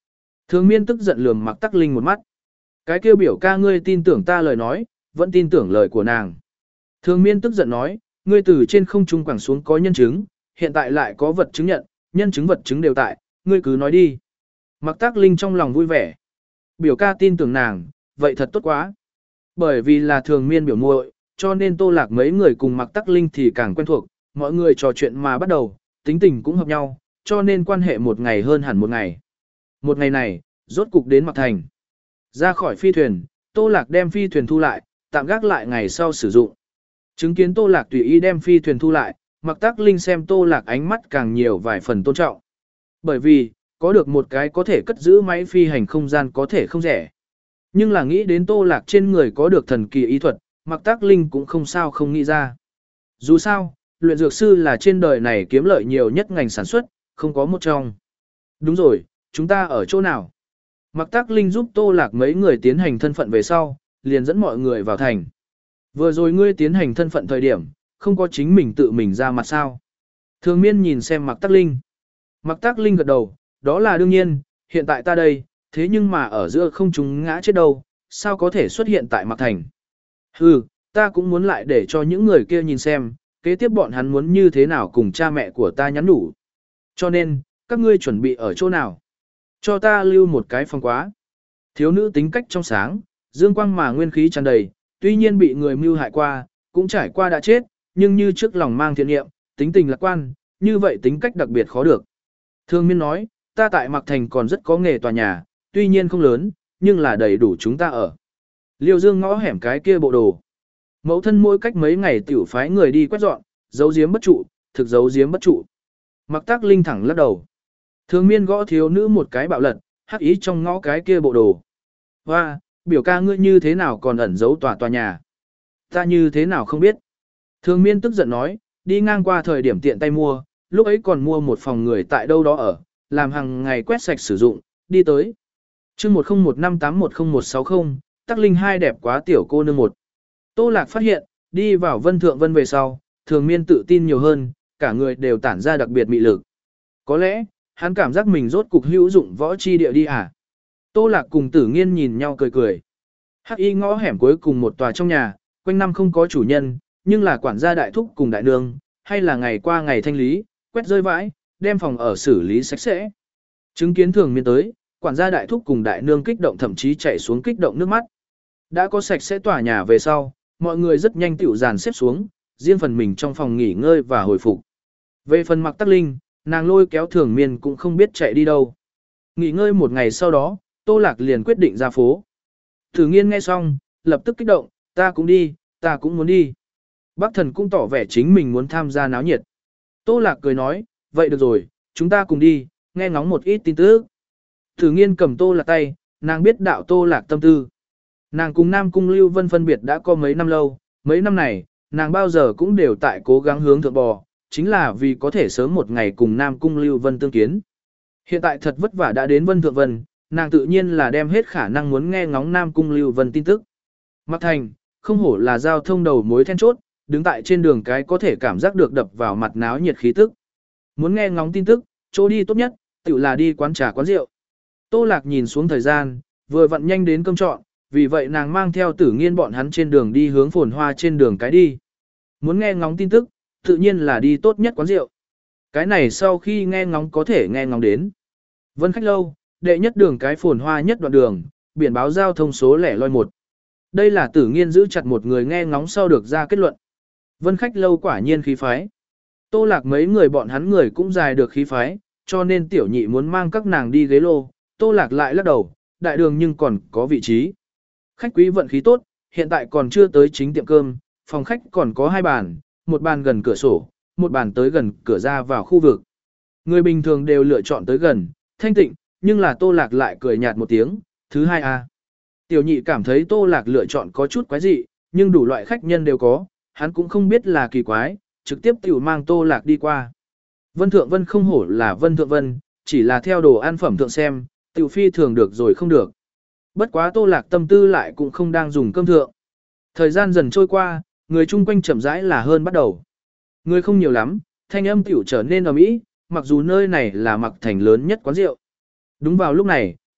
Thường miên tức giận lườm Mạc Tắc Linh một mắt. Cái kêu biểu ca ngươi tin tưởng ta lời nói, vẫn tin tưởng lời của nàng. Thường miên tức giận nói, ngươi từ trên không trung quẳng xuống có nhân chứng, hiện tại lại có vật chứng nhận, nhân chứng vật chứng đều tại, ngươi cứ nói đi. Mạc Tắc Linh trong lòng vui vẻ. Biểu ca tin tưởng nàng, vậy thật tốt quá. Bởi vì là thường miên biểu muội, cho nên Tô Lạc mấy người cùng Mạc Tắc Linh thì càng quen thuộc, mọi người trò chuyện mà bắt đầu, tính tình cũng hợp nhau, cho nên quan hệ một ngày hơn hẳn một ngày. Một ngày này, rốt cục đến Mạc Thành. Ra khỏi phi thuyền, Tô Lạc đem phi thuyền thu lại, tạm gác lại ngày sau sử dụng. Chứng kiến Tô Lạc tùy ý đem phi thuyền thu lại, Mạc Tắc Linh xem Tô Lạc ánh mắt càng nhiều vài phần tôn trọng. Bởi vì, có được một cái có thể cất giữ máy phi hành không gian có thể không rẻ. Nhưng là nghĩ đến Tô Lạc trên người có được thần kỳ ý thuật, Mạc Tắc Linh cũng không sao không nghĩ ra. Dù sao, luyện dược sư là trên đời này kiếm lợi nhiều nhất ngành sản xuất, không có một trong. Đúng rồi, chúng ta ở chỗ nào? Mạc Tắc Linh giúp Tô Lạc mấy người tiến hành thân phận về sau, liền dẫn mọi người vào thành. Vừa rồi ngươi tiến hành thân phận thời điểm, không có chính mình tự mình ra mặt sao? Thường miên nhìn xem Mạc Tắc Linh. Mạc Tắc Linh gật đầu, đó là đương nhiên, hiện tại ta đây, thế nhưng mà ở giữa không chúng ngã chết đâu, sao có thể xuất hiện tại Mạc Thành? Hừ, ta cũng muốn lại để cho những người kia nhìn xem, kế tiếp bọn hắn muốn như thế nào cùng cha mẹ của ta nhắn đủ. Cho nên, các ngươi chuẩn bị ở chỗ nào? Cho ta lưu một cái phòng quá. Thiếu nữ tính cách trong sáng, dương quang mà nguyên khí tràn đầy, tuy nhiên bị người mưu hại qua, cũng trải qua đã chết, nhưng như trước lòng mang thiện nghiệm, tính tình lạc quan, như vậy tính cách đặc biệt khó được. Thương miên nói, ta tại Mạc Thành còn rất có nghề tòa nhà, tuy nhiên không lớn, nhưng là đầy đủ chúng ta ở. Liêu Dương ngõ hẻm cái kia bộ đồ. Mẫu thân mỗi cách mấy ngày tiểu phái người đi quét dọn, giấu giếm bất trụ, thực giấu giếm bất trụ. Mạc Tắc Linh thẳng lắc đầu. Thường miên gõ thiếu nữ một cái bạo lật, hắc ý trong ngõ cái kia bộ đồ. Hoa, biểu ca ngươi như thế nào còn ẩn giấu tòa tòa nhà? Ta như thế nào không biết? Thường miên tức giận nói, đi ngang qua thời điểm tiện tay mua, lúc ấy còn mua một phòng người tại đâu đó ở, làm hàng ngày quét sạch sử dụng, đi tới. chương một không một năm tám một không một sáu không, Tắc Linh hai đẹp quá tiểu cô nương một. Tô Lạc phát hiện, đi vào Vân Thượng Vân về sau, thường miên tự tin nhiều hơn, cả người đều tản ra đặc biệt mị lực. Có lẽ, hắn cảm giác mình rốt cục hữu dụng võ chi địa đi à? Tô Lạc cùng Tử Nghiên nhìn nhau cười cười. Hắc y ngõ hẻm cuối cùng một tòa trong nhà, quanh năm không có chủ nhân, nhưng là quản gia đại thúc cùng đại nương, hay là ngày qua ngày thanh lý, quét rơi vãi, đem phòng ở xử lý sạch sẽ. Chứng kiến thường miên tới, quản gia đại thúc cùng đại nương kích động thậm chí chạy xuống kích động nước mắt. Đã có sạch sẽ tòa nhà về sau, mọi người rất nhanh tiểu dàn xếp xuống, riêng phần mình trong phòng nghỉ ngơi và hồi phục. Về phần Mạc Tắc Linh, nàng lôi kéo thường miên cũng không biết chạy đi đâu. Nghỉ ngơi một ngày sau đó, Tô Lạc liền quyết định ra phố. Thử Nghiên nghe xong, lập tức kích động, ta cũng đi, ta cũng muốn đi. Bác Thần cũng tỏ vẻ chính mình muốn tham gia náo nhiệt. Tô Lạc cười nói, vậy được rồi, chúng ta cùng đi, nghe ngóng một ít tin tức. Thử Nghiên cầm Tô Lạc tay, nàng biết đạo Tô Lạc tâm tư. Nàng cùng Nam Cung Lưu Vân phân biệt đã có mấy năm lâu, mấy năm này, nàng bao giờ cũng đều tại cố gắng hướng thượng bò, chính là vì có thể sớm một ngày cùng Nam Cung Lưu Vân tương kiến. Hiện tại thật vất vả đã đến Vân Thượng Vân, nàng tự nhiên là đem hết khả năng muốn nghe ngóng Nam Cung Lưu Vân tin tức. Mạc Thành, không hổ là giao thông đầu mối then chốt, đứng tại trên đường cái có thể cảm giác được đập vào mặt náo nhiệt khí tức. Muốn nghe ngóng tin tức, chỗ đi tốt nhất, tự là đi quán trà quán rượu. Tô Lạc nhìn xuống thời gian, vừa vặn nhanh đến cơm trọn, vì vậy nàng mang theo Tử Nghiên bọn hắn trên đường đi hướng phồn hoa trên đường cái đi. Muốn nghe ngóng tin tức, tự nhiên là đi tốt nhất quán rượu. Cái này sau khi nghe ngóng có thể nghe ngóng đến. Vân Khách Lâu, đệ nhất đường cái phồn hoa nhất đoạn đường, biển báo giao thông số lẻ loi một. Đây là Tử Nghiên giữ chặt một người nghe ngóng sau được ra kết luận. Vân Khách Lâu quả nhiên khí phái. Tô Lạc mấy người bọn hắn người cũng dài được khí phái, cho nên tiểu nhị muốn mang các nàng đi ghế lô. Tô Lạc lại lắc đầu, đại đường nhưng còn có vị trí. Khách quý vận khí tốt, hiện tại còn chưa tới chính tiệm cơm, phòng khách còn có hai bàn, một bàn gần cửa sổ, một bàn tới gần cửa ra vào khu vực. Người bình thường đều lựa chọn tới gần, thanh tịnh, nhưng là Tô Lạc lại cười nhạt một tiếng, thứ hai a. Tiểu nhị cảm thấy Tô Lạc lựa chọn có chút quái dị, nhưng đủ loại khách nhân đều có, hắn cũng không biết là kỳ quái, trực tiếp tiểu mang Tô Lạc đi qua. Vân Thượng Vân không hổ là Vân Thượng Vân, chỉ là theo đồ ăn phẩm thượng xem, tiểu phi thường được rồi không được. Bất quá Tô Lạc tâm tư lại cũng không đang dùng cơm thượng. Thời gian dần trôi qua, người chung quanh chậm rãi là hơn bắt đầu. Người không nhiều lắm, thanh âm tiểu trở nên ầm ĩ, mặc dù nơi này là Mạc Thành lớn nhất quán rượu. Đúng vào lúc này,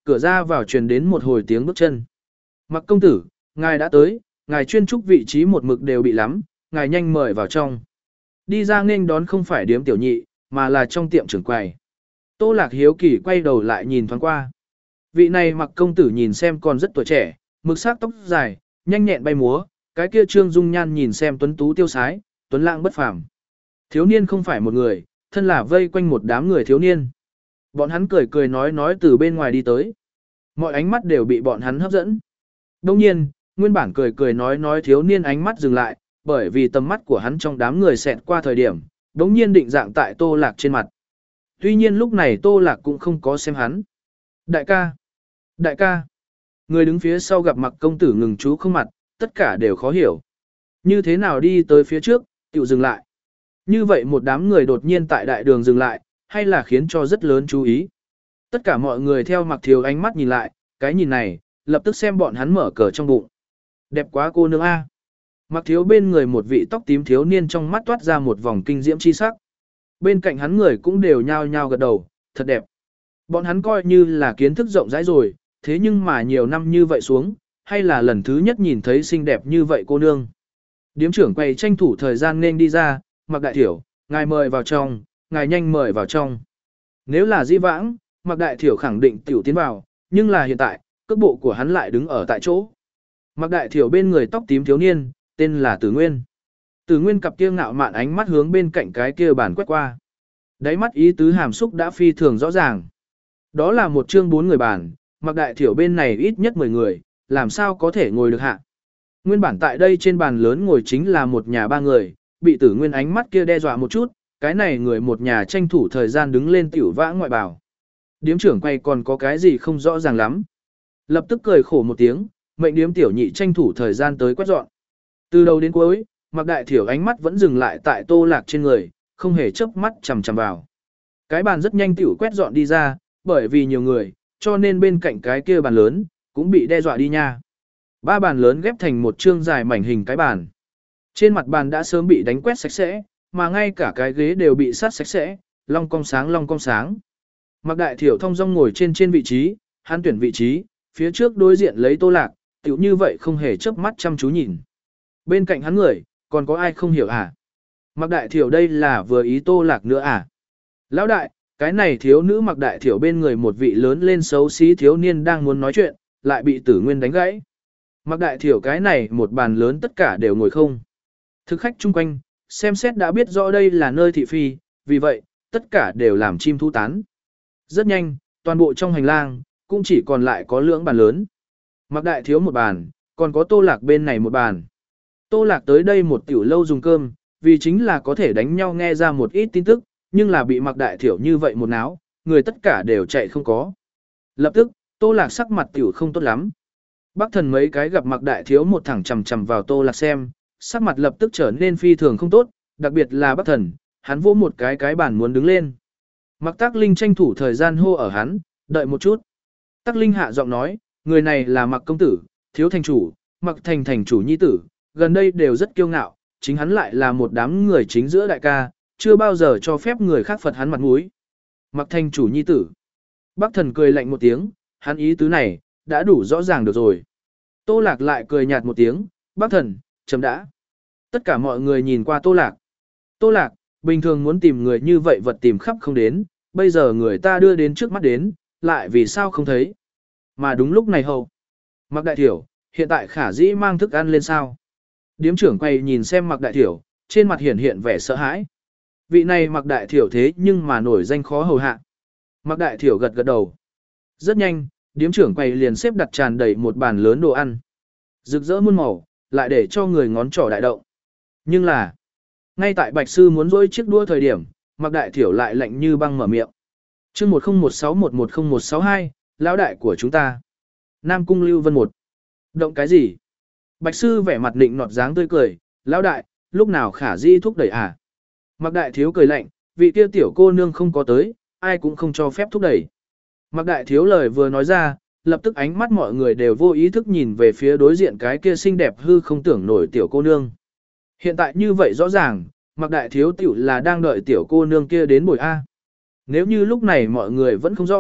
cửa ra vào truyền đến một hồi tiếng bước chân. Mặc công tử, ngài đã tới, ngài chuyên trúc vị trí một mực đều bị lắm, ngài nhanh mời vào trong. Đi ra nghênh đón không phải điếm tiểu nhị, mà là trong tiệm trưởng quầy. Tô Lạc hiếu kỳ quay đầu lại nhìn thoáng qua. Vị này Mặc công tử nhìn xem còn rất tuổi trẻ, mực sắc tóc dài, nhanh nhẹn bay múa, cái kia trương dung nhan nhìn xem tuấn tú tiêu sái, tuấn lãng bất phàm. Thiếu niên không phải một người, thân là vây quanh một đám người thiếu niên. Bọn hắn cười cười nói nói từ bên ngoài đi tới. Mọi ánh mắt đều bị bọn hắn hấp dẫn. Đông nhiên, nguyên bản cười cười nói nói thiếu niên ánh mắt dừng lại, bởi vì tầm mắt của hắn trong đám người xẹt qua thời điểm, đống nhiên định dạng tại Tô Lạc trên mặt. Tuy nhiên lúc này Tô Lạc cũng không có xem hắn. Đại ca! Đại ca! Người đứng phía sau gặp Mặc công tử ngừng chú không mặt, tất cả đều khó hiểu. Như thế nào đi tới phía trước, tiểu dừng lại. Như vậy một đám người đột nhiên tại đại đường dừng lại, hay là khiến cho rất lớn chú ý. Tất cả mọi người theo Mặc Thiếu ánh mắt nhìn lại, cái nhìn này, lập tức xem bọn hắn mở cờ trong bụng. Đẹp quá cô nương A. Mặc Thiếu bên người một vị tóc tím thiếu niên trong mắt toát ra một vòng kinh diễm chi sắc. Bên cạnh hắn người cũng đều nhao nhao gật đầu, thật đẹp. Bọn hắn coi như là kiến thức rộng rãi rồi, thế nhưng mà nhiều năm như vậy xuống, hay là lần thứ nhất nhìn thấy xinh đẹp như vậy cô nương. Điếm trưởng quay tranh thủ thời gian nên đi ra, Mặc đại thiểu, ngài mời vào trong, ngài nhanh mời vào trong. Nếu là di vãng, Mặc đại thiểu khẳng định tiểu tiến vào, nhưng là hiện tại, cước bộ của hắn lại đứng ở tại chỗ. Mặc đại thiểu bên người tóc tím thiếu niên, tên là Tử Nguyên. Tử Nguyên cặp kia ngạo mạn ánh mắt hướng bên cạnh cái kia bàn quét qua. Đáy mắt ý tứ hàm xúc đã phi thường rõ ràng. Đó là một chương bốn người bàn, Mặc đại thiểu bên này ít nhất mười người, làm sao có thể ngồi được hạ. Nguyên bản tại đây trên bàn lớn ngồi chính là một nhà ba người, bị Tử Nguyên ánh mắt kia đe dọa một chút, cái này người một nhà tranh thủ thời gian đứng lên tiểu vã ngoại bảo. Điếm trưởng quay còn có cái gì không rõ ràng lắm. Lập tức cười khổ một tiếng, mệnh điếm tiểu nhị tranh thủ thời gian tới quét dọn. Từ đầu đến cuối, Mặc đại thiểu ánh mắt vẫn dừng lại tại Tô Lạc trên người, không hề chớp mắt chằm chằm vào. Cái bàn rất nhanh tiểu quét dọn đi ra, bởi vì nhiều người, cho nên bên cạnh cái kia bàn lớn, cũng bị đe dọa đi nha. Ba bàn lớn ghép thành một chương dài mảnh hình cái bàn. Trên mặt bàn đã sớm bị đánh quét sạch sẽ, mà ngay cả cái ghế đều bị sát sạch sẽ, long cong sáng long cong sáng. Mặc đại thiểu thông dong ngồi trên trên vị trí, hắn tuyển vị trí, phía trước đối diện lấy Tô Lạc, tiểu như vậy không hề chớp mắt chăm chú nhìn. Bên cạnh hắn người, còn có ai không hiểu à? Mặc đại thiểu đây là vừa ý Tô Lạc nữa à? Lão đại, cái này thiếu nữ Mặc đại thiểu bên người một vị lớn lên xấu xí thiếu niên đang muốn nói chuyện, lại bị Tử Nguyên đánh gãy. Mặc đại thiểu cái này một bàn lớn tất cả đều ngồi không. Thực khách chung quanh, xem xét đã biết rõ đây là nơi thị phi, vì vậy, tất cả đều làm chim thu tán. Rất nhanh, toàn bộ trong hành lang, cũng chỉ còn lại có lưỡng bàn lớn. Mặc đại thiếu một bàn, còn có Tô Lạc bên này một bàn. Tô Lạc tới đây một tiểu lâu dùng cơm, vì chính là có thể đánh nhau nghe ra một ít tin tức, nhưng là bị Mặc đại thiểu như vậy một náo, người tất cả đều chạy không có. Lập tức, Tô Lạc sắc mặt tiểu không tốt lắm. Bác thần mấy cái gặp Mặc đại thiếu một thẳng chầm chầm vào Tô Lạc xem, sắc mặt lập tức trở nên phi thường không tốt, đặc biệt là bác thần, hắn vỗ một cái cái bàn muốn đứng lên. Mặc Tắc Linh tranh thủ thời gian hô ở hắn, đợi một chút. Tắc Linh hạ giọng nói, người này là Mặc công tử, thiếu thành chủ, Mặc thành thành chủ nhi tử, gần đây đều rất kiêu ngạo, chính hắn lại là một đám người chính giữa đại ca, chưa bao giờ cho phép người khác phật hắn mặt mũi. Mặc thành chủ nhi tử. Bác thần cười lạnh một tiếng, hắn ý tứ này, đã đủ rõ ràng được rồi. Tô Lạc lại cười nhạt một tiếng, bác thần, chấm đã. Tất cả mọi người nhìn qua Tô Lạc. Tô Lạc, bình thường muốn tìm người như vậy vật tìm khắp không đến, bây giờ người ta đưa đến trước mắt đến, lại vì sao không thấy. Mà đúng lúc này hầu. Mặc đại thiểu, hiện tại khả dĩ mang thức ăn lên sao. Điếm trưởng quay nhìn xem Mặc đại thiểu, trên mặt hiện hiện vẻ sợ hãi. Vị này Mặc đại thiểu thế nhưng mà nổi danh khó hầu hạ. Mặc đại thiểu gật gật đầu. Rất nhanh, điếm trưởng quay liền xếp đặt tràn đầy một bàn lớn đồ ăn. Rực rỡ muôn màu, lại để cho người ngón trỏ đại động. Nhưng là, ngay tại Bạch Sư muốn dỗi chiếc đũa thời điểm, Mặc đại thiểu lại lạnh như băng mở miệng. Chương một không một sáu một một không một sáu hai, lão đại của chúng ta. Nam Cung Lưu Vân một. Động cái gì? Bạch Sư vẻ mặt định nọt dáng tươi cười, lão đại, lúc nào khả di thúc đẩy à? Mặc đại thiếu cười lạnh, vị kia tiểu cô nương không có tới, ai cũng không cho phép thúc đẩy. Mặc đại thiếu lời vừa nói ra, lập tức ánh mắt mọi người đều vô ý thức nhìn về phía đối diện cái kia xinh đẹp hư không tưởng nổi tiểu cô nương. Hiện tại như vậy rõ ràng, Mặc đại thiếu tiểu là đang đợi tiểu cô nương kia đến bồi A. Nếu như lúc này mọi người vẫn không rõ,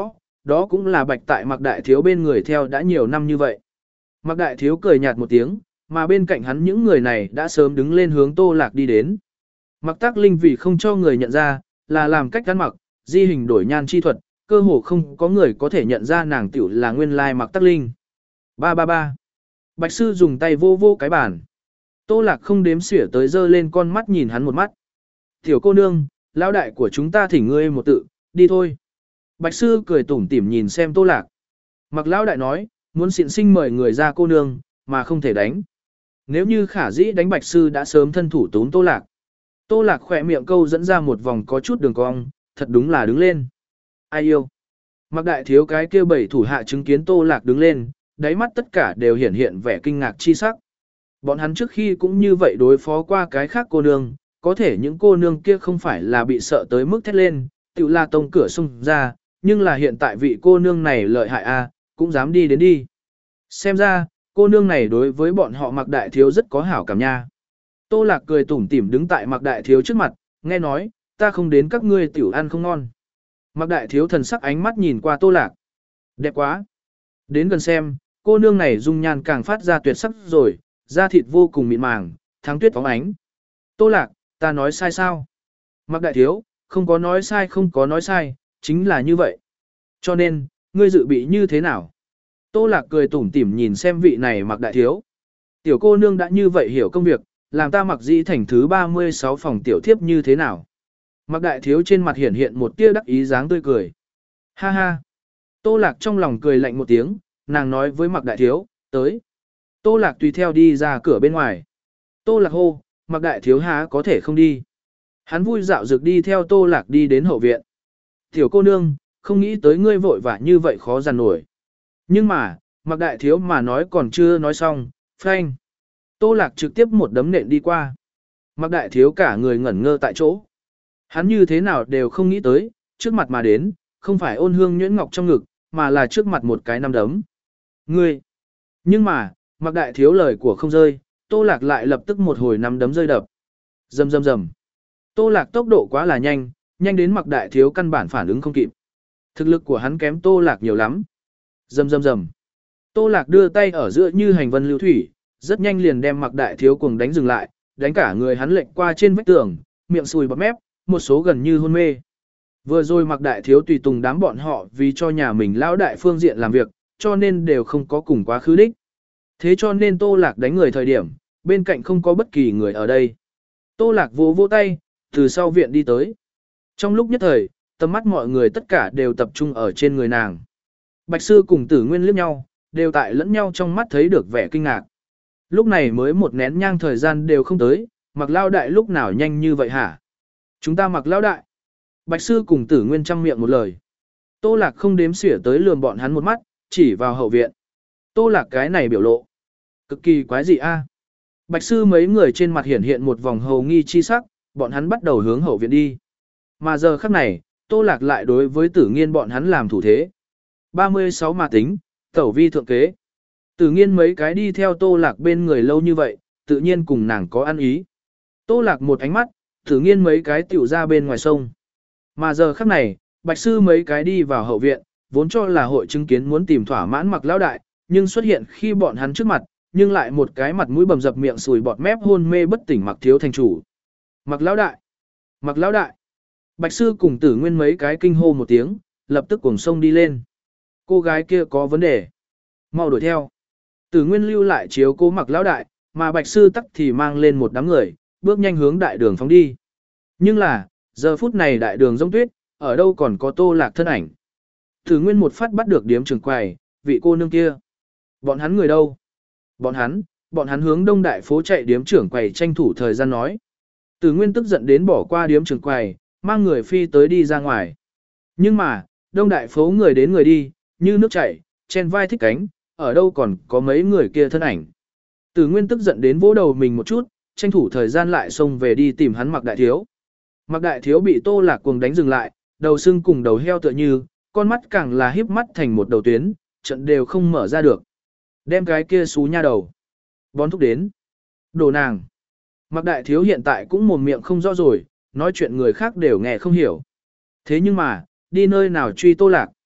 đó cũng là bạch tại Mạc Đại Thiếu bên người theo đã nhiều năm như vậy. Mạc Đại Thiếu cười nhạt một tiếng, mà bên cạnh hắn những người này đã sớm đứng lên hướng Tô Lạc đi đến. Mạc Tắc Linh vì không cho người nhận ra, là làm cách ăn mặc, di hình đổi nhan chi thuật, cơ hồ không có người có thể nhận ra nàng tiểu là nguyên lai Mạc Tắc Linh. Ba ba ba. Bạch sư dùng tay vô vô cái bàn. Tô Lạc không đếm xỉa tới dơ lên con mắt nhìn hắn một mắt. Tiểu cô nương, lão đại của chúng ta thỉnh ngươi một tự, đi thôi. Bạch sư cười tủm tỉm nhìn xem Tô Lạc. Mạc lão đại nói, muốn xịn sinh mời người ra cô nương, mà không thể đánh. Nếu như khả dĩ đánh bạch sư đã sớm thân thủ tốn Tô Lạc. Tô Lạc khỏe miệng câu dẫn ra một vòng có chút đường cong, thật đúng là đứng lên. Ai yêu? Mạc Đại Thiếu cái kia bảy thủ hạ chứng kiến Tô Lạc đứng lên, đáy mắt tất cả đều hiển hiện vẻ kinh ngạc chi sắc. Bọn hắn trước khi cũng như vậy đối phó qua cái khác cô nương, có thể những cô nương kia không phải là bị sợ tới mức thét lên, tự là tông cửa xông ra, nhưng là hiện tại vị cô nương này lợi hại a, cũng dám đi đến đi. Xem ra, cô nương này đối với bọn họ Mạc Đại Thiếu rất có hảo cảm nha. Tô Lạc cười tủm tỉm đứng tại Mạc Đại Thiếu trước mặt, nghe nói, ta không đến các ngươi tiểu ăn không ngon. Mạc Đại Thiếu thần sắc ánh mắt nhìn qua Tô Lạc. Đẹp quá. Đến gần xem, cô nương này dung nhan càng phát ra tuyệt sắc rồi, da thịt vô cùng mịn màng, tháng tuyết phóng ánh. Tô Lạc, ta nói sai sao? Mạc Đại Thiếu, không có nói sai không có nói sai, chính là như vậy. Cho nên, ngươi dự bị như thế nào? Tô Lạc cười tủm tỉm nhìn xem vị này Mạc Đại Thiếu. Tiểu cô nương đã như vậy hiểu công việc, làm ta mặc dĩ thành thứ ba mươi sáu phòng tiểu thiếp như thế nào? Mạc Đại Thiếu trên mặt hiện hiện một tia đắc ý dáng tươi cười. Ha ha. Tô Lạc trong lòng cười lạnh một tiếng, nàng nói với Mạc Đại Thiếu, tới. Tô Lạc tùy theo đi ra cửa bên ngoài. Tô Lạc hô, Mạc Đại Thiếu há có thể không đi. Hắn vui dạo dược đi theo Tô Lạc đi đến hậu viện. Tiểu cô nương, không nghĩ tới ngươi vội vã như vậy khó giàn nổi. Nhưng mà, Mạc Đại Thiếu mà nói còn chưa nói xong, phanh. Tô Lạc trực tiếp một đấm nện đi qua. Mạc Đại Thiếu cả người ngẩn ngơ tại chỗ. Hắn như thế nào đều không nghĩ tới, trước mặt mà đến, không phải ôn hương nhuyễn ngọc trong ngực, mà là trước mặt một cái nắm đấm. Ngươi! Nhưng mà, Mạc Đại Thiếu lời của không rơi, Tô Lạc lại lập tức một hồi nắm đấm rơi đập. Rầm rầm rầm. Tô Lạc tốc độ quá là nhanh, nhanh đến Mạc Đại Thiếu căn bản phản ứng không kịp. Thực lực của hắn kém Tô Lạc nhiều lắm. Rầm rầm rầm. Tô Lạc đưa tay ở giữa như hành vân lưu thủy, rất nhanh liền đem Mạc Đại Thiếu cuồng đánh dừng lại, đánh cả người hắn lệch qua trên vách tường, miệng sùi bọt mép, một số gần như hôn mê. Vừa rồi Mạc Đại Thiếu tùy tùng đám bọn họ vì cho nhà mình lão đại phương diện làm việc, cho nên đều không có cùng quá khứ đích. Thế cho nên Tô Lạc đánh người thời điểm, bên cạnh không có bất kỳ người ở đây. Tô Lạc vỗ vỗ tay, từ sau viện đi tới. Trong lúc nhất thời, tầm mắt mọi người tất cả đều tập trung ở trên người nàng. Bạch sư cùng Tử Nguyên liếc nhau, đều tại lẫn nhau trong mắt thấy được vẻ kinh ngạc. Lúc này mới một nén nhang thời gian đều không tới, Mạc lão đại lúc nào nhanh như vậy hả? Chúng ta Mạc lão đại. Bạch sư cùng Tử Nguyên trăm miệng một lời. Tô Lạc không đếm xỉa tới lườm bọn hắn một mắt, chỉ vào hậu viện. Tô Lạc cái này biểu lộ. Cực kỳ quái dị a. Bạch sư mấy người trên mặt hiển hiện một vòng hầu nghi chi sắc, bọn hắn bắt đầu hướng hậu viện đi. Mà giờ khắc này, Tô Lạc lại đối với Tử Nghiên bọn hắn làm thủ thế. ba mươi sáu mà tính, tẩu vi thượng kế. Tử Nghiên mấy cái đi theo Tô Lạc bên người lâu như vậy, tự nhiên cùng nàng có ăn ý. Tô Lạc một ánh mắt, Tử Nghiên mấy cái tiểu ra bên ngoài sông. Mà giờ khắc này, Bạch sư mấy cái đi vào hậu viện, vốn cho là hội chứng kiến muốn tìm thỏa mãn Mạc lão đại, nhưng xuất hiện khi bọn hắn trước mặt, nhưng lại một cái mặt mũi bầm dập miệng sùi bọt mép hôn mê bất tỉnh Mạc thiếu thành chủ. Mạc lão đại! Mạc lão đại! Bạch sư cùng Tử Nguyên mấy cái kinh hô một tiếng, lập tức cuồng sông đi lên. Cô gái kia có vấn đề. Mau đuổi theo. Tử Nguyên lưu lại chiếu cố Mạc lão đại, mà Bạch sư tắc thì mang lên một đám người, bước nhanh hướng đại đường phóng đi. Nhưng là, giờ phút này đại đường rông tuyết, ở đâu còn có Tô Lạc thân ảnh. Tử Nguyên một phát bắt được điếm trường quầy, vị cô nương kia. Bọn hắn người đâu? Bọn hắn, bọn hắn hướng đông đại phố chạy điếm trưởng quầy tranh thủ thời gian nói. Tử Nguyên tức giận đến bỏ qua điếm trưởng quầy, mang người phi tới đi ra ngoài. Nhưng mà, đông đại phố người đến người đi, như nước chảy, chen vai thích cánh, ở đâu còn có mấy người kia thân ảnh. Tử Nguyên tức giận đến vỗ đầu mình một chút, tranh thủ thời gian lại xông về đi tìm hắn Mạc Đại Thiếu. Mạc Đại Thiếu bị Tô Lạc cuồng đánh dừng lại, đầu sưng cùng đầu heo tựa như, con mắt càng là híp mắt thành một đầu tuyến, trận đều không mở ra được. Đem cái kia xú nha đầu. Bón thúc đến. Đồ nàng. Mạc Đại Thiếu hiện tại cũng mồm miệng không rõ rồi, nói chuyện người khác đều nghe không hiểu. Thế nhưng mà, đi nơi nào truy Tô Lạc.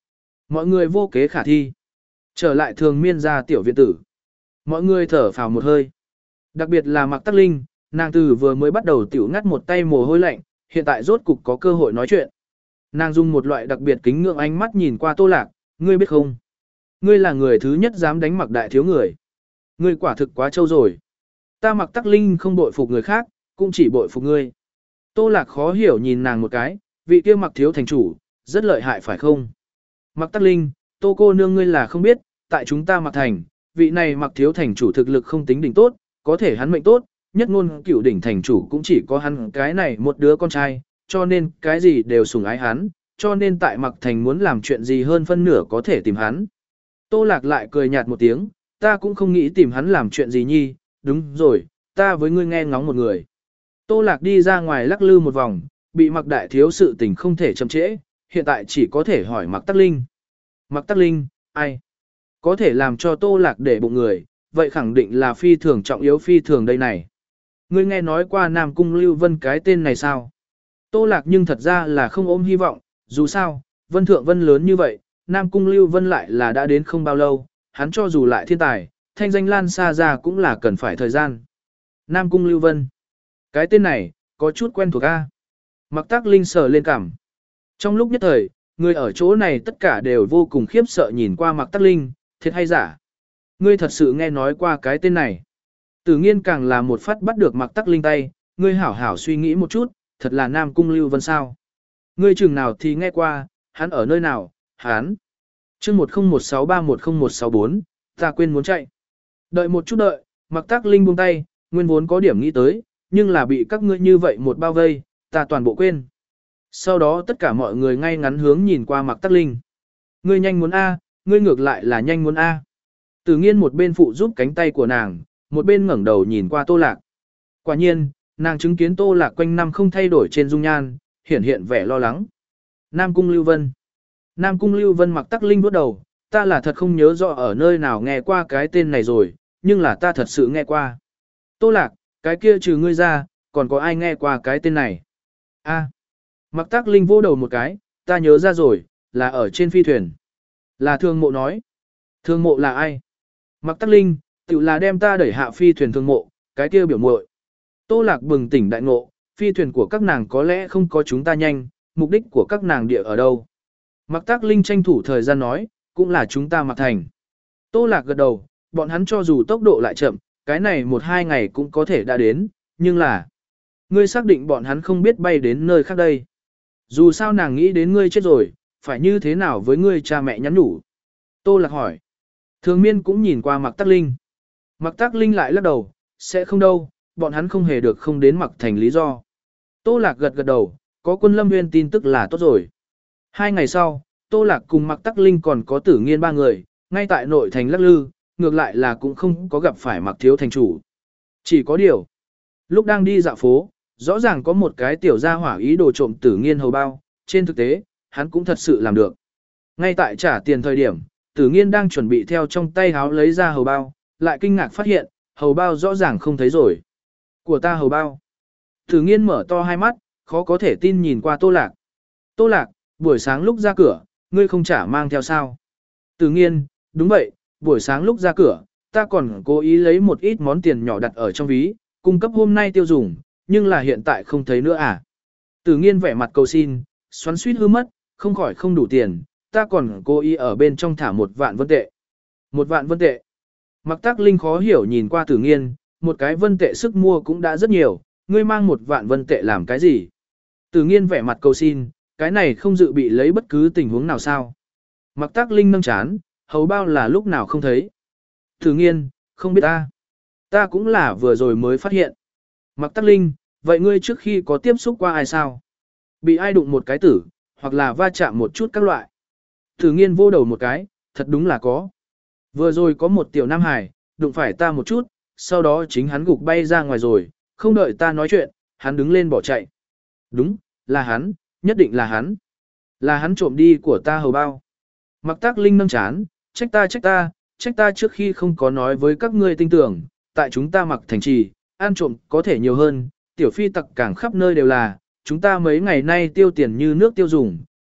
Mọi người vô kế khả thi. Trở lại thường miên ra tiểu viện tử. Mọi người thở phào một hơi. Đặc biệt là Mạc Tắc Linh, nàng từ vừa mới bắt đầu tiểu ngắt một tay mồ hôi lạnh, hiện tại rốt cục có cơ hội nói chuyện. Nàng dùng một loại đặc biệt kính ngưỡng ánh mắt nhìn qua Tô Lạc, ngươi biết không? Ngươi là người thứ nhất dám đánh Mạc đại thiếu người. Ngươi quả thực quá trâu rồi. Ta Mạc Tắc Linh không bội phục người khác, cũng chỉ bội phục ngươi. Tô Lạc khó hiểu nhìn nàng một cái, vị kia Mạc thiếu thành chủ, rất lợi hại phải không? Mạc Tắc Linh, Tô cô nương ngươi là không biết, tại chúng ta Mạc thành, vị này Mạc thiếu thành chủ thực lực không tính đỉnh tốt, có thể hắn mệnh tốt, nhất ngôn cửu đỉnh thành chủ cũng chỉ có hắn cái này một đứa con trai, cho nên cái gì đều sủng ái hắn, cho nên tại Mạc thành muốn làm chuyện gì hơn phân nửa có thể tìm hắn. Tô Lạc lại cười nhạt một tiếng, ta cũng không nghĩ tìm hắn làm chuyện gì nhi, đúng rồi, ta với ngươi nghe ngóng một người. Tô Lạc đi ra ngoài lắc lư một vòng, bị Mạc đại thiếu sự tình không thể chậm trễ, hiện tại chỉ có thể hỏi Mạc Tắc Linh. Mạc Tắc Linh, ai? Có thể làm cho Tô Lạc để bụng người, vậy khẳng định là phi thường trọng yếu phi thường đây này. Ngươi nghe nói qua Nam Cung Lưu Vân cái tên này sao? Tô Lạc nhưng thật ra là không ôm hy vọng, dù sao, Vân Thượng Vân lớn như vậy, Nam Cung Lưu Vân lại là đã đến không bao lâu, hắn cho dù lại thiên tài, thanh danh lan xa ra cũng là cần phải thời gian. Nam Cung Lưu Vân. Cái tên này, có chút quen thuộc a. Mạc Tắc Linh sờ lên cằm. Trong lúc nhất thời, người ở chỗ này tất cả đều vô cùng khiếp sợ nhìn qua Mạc Tắc Linh, thiệt hay giả? Ngươi thật sự nghe nói qua cái tên này. Tử Nghiên càng là một phát bắt được Mạc Tắc Linh tay, ngươi hảo hảo suy nghĩ một chút, thật là Nam Cung Lưu Vân sao? Ngươi chừng nào thì nghe qua, hắn ở nơi nào, hắn? Chương một không một sáu ba một không một sáu bốn, ta quên muốn chạy. Đợi một chút đợi, Mạc Tắc Linh buông tay, nguyên vốn có điểm nghĩ tới, nhưng là bị các ngươi như vậy một bao vây, ta toàn bộ quên. Sau đó tất cả mọi người ngay ngắn hướng nhìn qua Mạc Tắc Linh. Ngươi nhanh muốn A, ngươi ngược lại là nhanh muốn A. Tử Nghiên một bên phụ giúp cánh tay của nàng, một bên ngẩng đầu nhìn qua Tô Lạc. Quả nhiên, nàng chứng kiến Tô Lạc quanh năm không thay đổi trên dung nhan, hiển hiện vẻ lo lắng. Nam Cung Lưu Vân. Nam Cung Lưu Vân Mạc Tắc Linh vuốt đầu, ta là thật không nhớ rõ ở nơi nào nghe qua cái tên này rồi, nhưng là ta thật sự nghe qua. Tô Lạc, cái kia trừ ngươi ra, còn có ai nghe qua cái tên này? A. Mạc Tắc Linh vô đầu một cái, ta nhớ ra rồi, là ở trên phi thuyền. Là Thương Mộ nói. Thương Mộ là ai? Mạc Tắc Linh, tự là đem ta đẩy hạ phi thuyền Thương Mộ, cái kia biểu muội. Tô Lạc bừng tỉnh đại ngộ, phi thuyền của các nàng có lẽ không có chúng ta nhanh, mục đích của các nàng địa ở đâu? Mạc Tắc Linh tranh thủ thời gian nói, cũng là chúng ta Mạc thành. Tô Lạc gật đầu, bọn hắn cho dù tốc độ lại chậm, cái này một hai ngày cũng có thể đã đến, nhưng là... Ngươi xác định bọn hắn không biết bay đến nơi khác đây. Dù sao nàng nghĩ đến ngươi chết rồi, phải như thế nào với ngươi cha mẹ nhắn nhủ. Tô Lạc hỏi. Thường miên cũng nhìn qua Mạc Tắc Linh. Mạc Tắc Linh lại lắc đầu, sẽ không đâu, bọn hắn không hề được không đến Mạc thành lý do. Tô Lạc gật gật đầu, có Quân Lâm Nguyên tin tức là tốt rồi. Hai ngày sau, Tô Lạc cùng Mạc Tắc Linh còn có Tử Nghiên ba người, ngay tại nội thành lắc lư, ngược lại là cũng không có gặp phải Mạc thiếu thành chủ. Chỉ có điều, lúc đang đi dạo phố, rõ ràng có một cái tiểu gia hỏa ý đồ trộm Tử Nghiên hầu bao, trên thực tế, hắn cũng thật sự làm được. Ngay tại trả tiền thời điểm, Tử Nghiên đang chuẩn bị theo trong tay háo lấy ra hầu bao, lại kinh ngạc phát hiện, hầu bao rõ ràng không thấy rồi. Của ta hầu bao. Tử Nghiên mở to hai mắt, khó có thể tin nhìn qua Tô Lạc. Tô Lạc, buổi sáng lúc ra cửa, ngươi không trả mang theo sao? Tử Nghiên, đúng vậy, buổi sáng lúc ra cửa, ta còn cố ý lấy một ít món tiền nhỏ đặt ở trong ví, cung cấp hôm nay tiêu dùng, nhưng là hiện tại không thấy nữa à? Tử Nghiên vẻ mặt cầu xin, xoắn suýt hư mất, không khỏi không đủ tiền, ta còn cố ý ở bên trong thả một vạn vân tệ. Một vạn vân tệ. Mạc Tắc Linh khó hiểu nhìn qua Tử Nghiên, một cái vân tệ sức mua cũng đã rất nhiều, ngươi mang một vạn vân tệ làm cái gì? Tử Nghiên vẻ mặt cầu xin, cái này không dự bị lấy bất cứ tình huống nào sao? Mạc Tắc Linh nâng chán, hầu bao là lúc nào không thấy. Tử Nghiên, không biết ta. Ta cũng là vừa rồi mới phát hiện. Mạc Tắc Linh, vậy ngươi trước khi có tiếp xúc qua ai sao? Bị ai đụng một cái tử, hoặc là va chạm một chút các loại. Tử Nghiên vô đầu một cái, thật đúng là có. Vừa rồi có một tiểu nam hải, đụng phải ta một chút, sau đó chính hắn gục bay ra ngoài rồi, không đợi ta nói chuyện, hắn đứng lên bỏ chạy. Đúng, là hắn, nhất định là hắn. Là hắn trộm đi của ta hầu bao. Mạc Tắc Linh nâng chán, trách ta trách ta, trách ta trước khi không có nói với các ngươi tin tưởng, tại chúng ta Mặc thành trì, ăn trộm có thể nhiều hơn, tiểu phi tặc càng khắp nơi đều là, chúng ta mấy ngày nay tiêu tiền như nước tiêu dùng,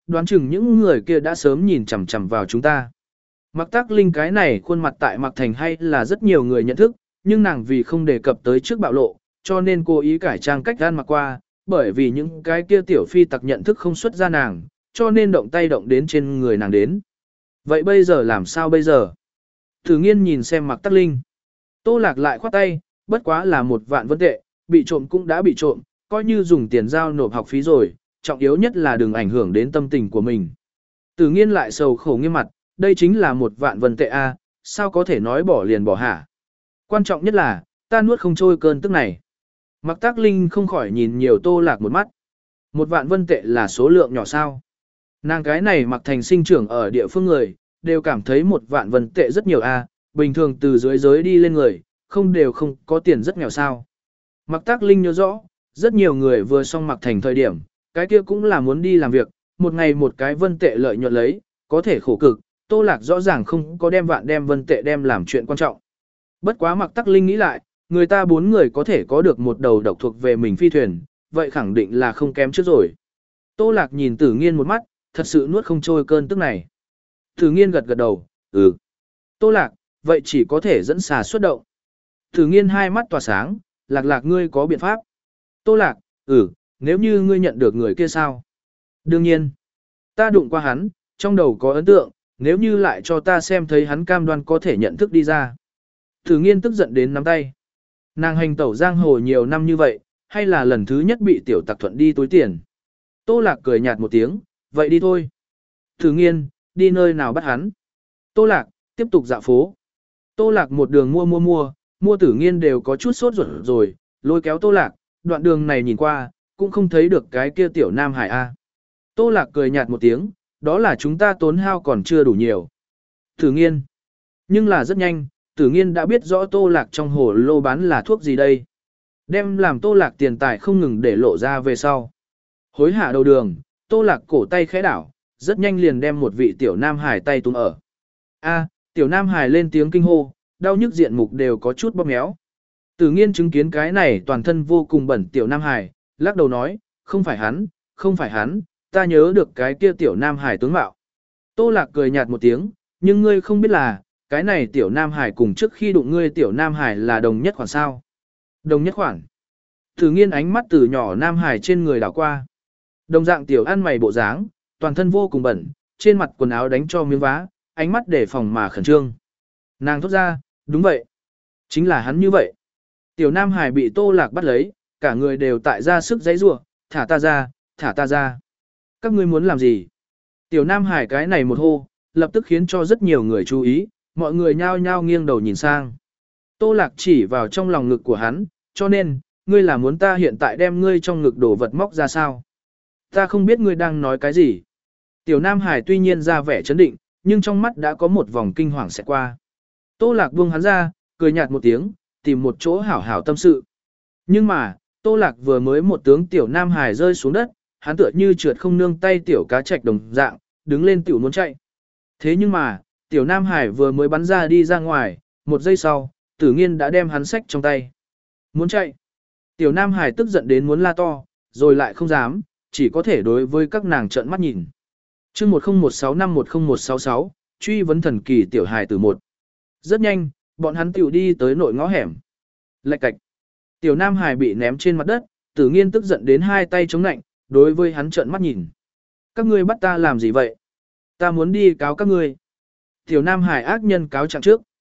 đoán chừng những người kia đã sớm nhìn chằm chằm vào chúng ta. Mạc Tắc Linh cái này khuôn mặt tại Mạc Thành hay là rất nhiều người nhận thức, nhưng nàng vì không đề cập tới trước bạo lộ, cho nên cố ý cải trang cách gan mặc qua, bởi vì những cái kia tiểu phi tặc nhận thức không xuất ra nàng, cho nên động tay động đến trên người nàng đến. Vậy bây giờ làm sao bây giờ? Thử Nghiên nhìn xem Mạc Tắc Linh. Tô Lạc lại khoát tay, bất quá là một vạn vân tệ, bị trộm cũng đã bị trộm, coi như dùng tiền giao nộp học phí rồi, trọng yếu nhất là đừng ảnh hưởng đến tâm tình của mình. Tử Nghiên lại sầu khổ nghiêm mặt, đây chính là một vạn vân tệ a, sao có thể nói bỏ liền bỏ hả? Quan trọng nhất là, ta nuốt không trôi cơn tức này. Mạc Tắc Linh không khỏi nhìn nhiều Tô Lạc một mắt. Một vạn vân tệ là số lượng nhỏ sao? Nàng cái này Mạc Thành sinh trưởng ở địa phương người, đều cảm thấy một vạn vân tệ rất nhiều a, bình thường từ dưới giới đi lên người, không đều không có tiền rất nghèo sao. Mạc Tắc Linh nhớ rõ, rất nhiều người vừa xong Mạc Thành thời điểm, cái kia cũng là muốn đi làm việc, một ngày một cái vân tệ lợi nhuận lấy, có thể khổ cực, Tô Lạc rõ ràng không có đem vạn đem vân tệ đem làm chuyện quan trọng. Bất quá Mạc Tắc Linh nghĩ lại, người ta bốn người có thể có được một đầu độc thuộc về mình phi thuyền, vậy khẳng định là không kém trước rồi. Tô Lạc nhìn Tử Nghiên một mắt, thật sự nuốt không trôi cơn tức này. Tử Nghiên gật gật đầu, ừ. Tô Lạc, vậy chỉ có thể dẫn xà xuất động. Tử Nghiên hai mắt tỏa sáng, Lạc Lạc ngươi có biện pháp. Tô Lạc, ừ, nếu như ngươi nhận được người kia sao? Đương nhiên, ta đụng qua hắn, trong đầu có ấn tượng, nếu như lại cho ta xem thấy hắn cam đoan có thể nhận thức đi ra. Tử Nghiên tức giận đến nắm tay. Nàng hành tẩu giang hồ nhiều năm như vậy, hay là lần thứ nhất bị tiểu tặc thuận đi túi tiền. Tô Lạc cười nhạt một tiếng, vậy đi thôi. Tử Nghiên, đi nơi nào bắt hắn? Tô Lạc, tiếp tục dạo phố. Tô Lạc một đường mua mua mua, mua Tử Nghiên đều có chút sốt ruột rồi, lôi kéo Tô Lạc, đoạn đường này nhìn qua, cũng không thấy được cái kia tiểu Nam Hải A. Tô Lạc cười nhạt một tiếng, đó là chúng ta tốn hao còn chưa đủ nhiều. Tử Nghiên. Nhưng là rất nhanh, Tử Nghiên đã biết rõ Tô Lạc trong hồ lô bán là thuốc gì đây. Đem làm Tô Lạc tiền tài không ngừng để lộ ra về sau. Hối hạ đầu đường, Tô Lạc cổ tay khẽ đảo, rất nhanh liền đem một vị tiểu Nam Hải tay túm ở. A, tiểu Nam Hải lên tiếng kinh hô, đau nhức diện mục đều có chút bóp méo. Tử Nghiên chứng kiến cái này toàn thân vô cùng bẩn tiểu Nam Hải, lắc đầu nói, không phải hắn, không phải hắn, ta nhớ được cái kia tiểu Nam Hải tướng mạo. Tô Lạc cười nhạt một tiếng, nhưng ngươi không biết là, cái này tiểu Nam Hải cùng trước khi đụng ngươi tiểu Nam Hải là đồng nhất khoản sao. Đồng nhất khoản. Tử Nghiên ánh mắt từ nhỏ Nam Hải trên người đảo qua. Đồng dạng tiểu ăn mày bộ dáng, toàn thân vô cùng bẩn, trên mặt quần áo đánh cho miếng vá, ánh mắt để phòng mà khẩn trương. Nàng thốt ra, đúng vậy. Chính là hắn như vậy. Tiểu Nam Hải bị Tô Lạc bắt lấy, cả người đều tại ra sức giãy giụa, thả ta ra, thả ta ra. Các ngươi muốn làm gì? Tiểu Nam Hải cái này một hô, lập tức khiến cho rất nhiều người chú ý, mọi người nhao nhao nghiêng đầu nhìn sang. Tô Lạc chỉ vào trong lòng ngực của hắn, cho nên, ngươi là muốn ta hiện tại đem ngươi trong ngực đổ vật móc ra sao? Ta không biết ngươi đang nói cái gì. Tiểu Nam Hải tuy nhiên ra vẻ chấn định, nhưng trong mắt đã có một vòng kinh hoàng sẽ qua. Tô Lạc buông hắn ra, cười nhạt một tiếng, tìm một chỗ hảo hảo tâm sự. Nhưng mà, Tô Lạc vừa mới một tướng tiểu Nam Hải rơi xuống đất, hắn tựa như trượt không nương tay tiểu cá trạch đồng dạng, đứng lên tiểu muốn chạy. Thế nhưng mà, tiểu Nam Hải vừa mới bắn ra đi ra ngoài, một giây sau, Tử Nghiên đã đem hắn xách trong tay. Muốn chạy. Tiểu Nam Hải tức giận đến muốn la to, rồi lại không dám, chỉ có thể đối với các nàng trợn mắt nhìn. chương một không một sáu năm một không một sáu sáu, truy vấn thần kỳ tiểu hài từ một. Rất nhanh, bọn hắn tiểu đi tới nội ngõ hẻm. Lạch cạch. Tiểu Nam Hải bị ném trên mặt đất, Tử Nghiên tức giận đến hai tay chống nạnh, đối với hắn trợn mắt nhìn. Các ngươi bắt ta làm gì vậy? Ta muốn đi cáo các ngươi. Tiểu Nam Hải ác nhân cáo trạng trước.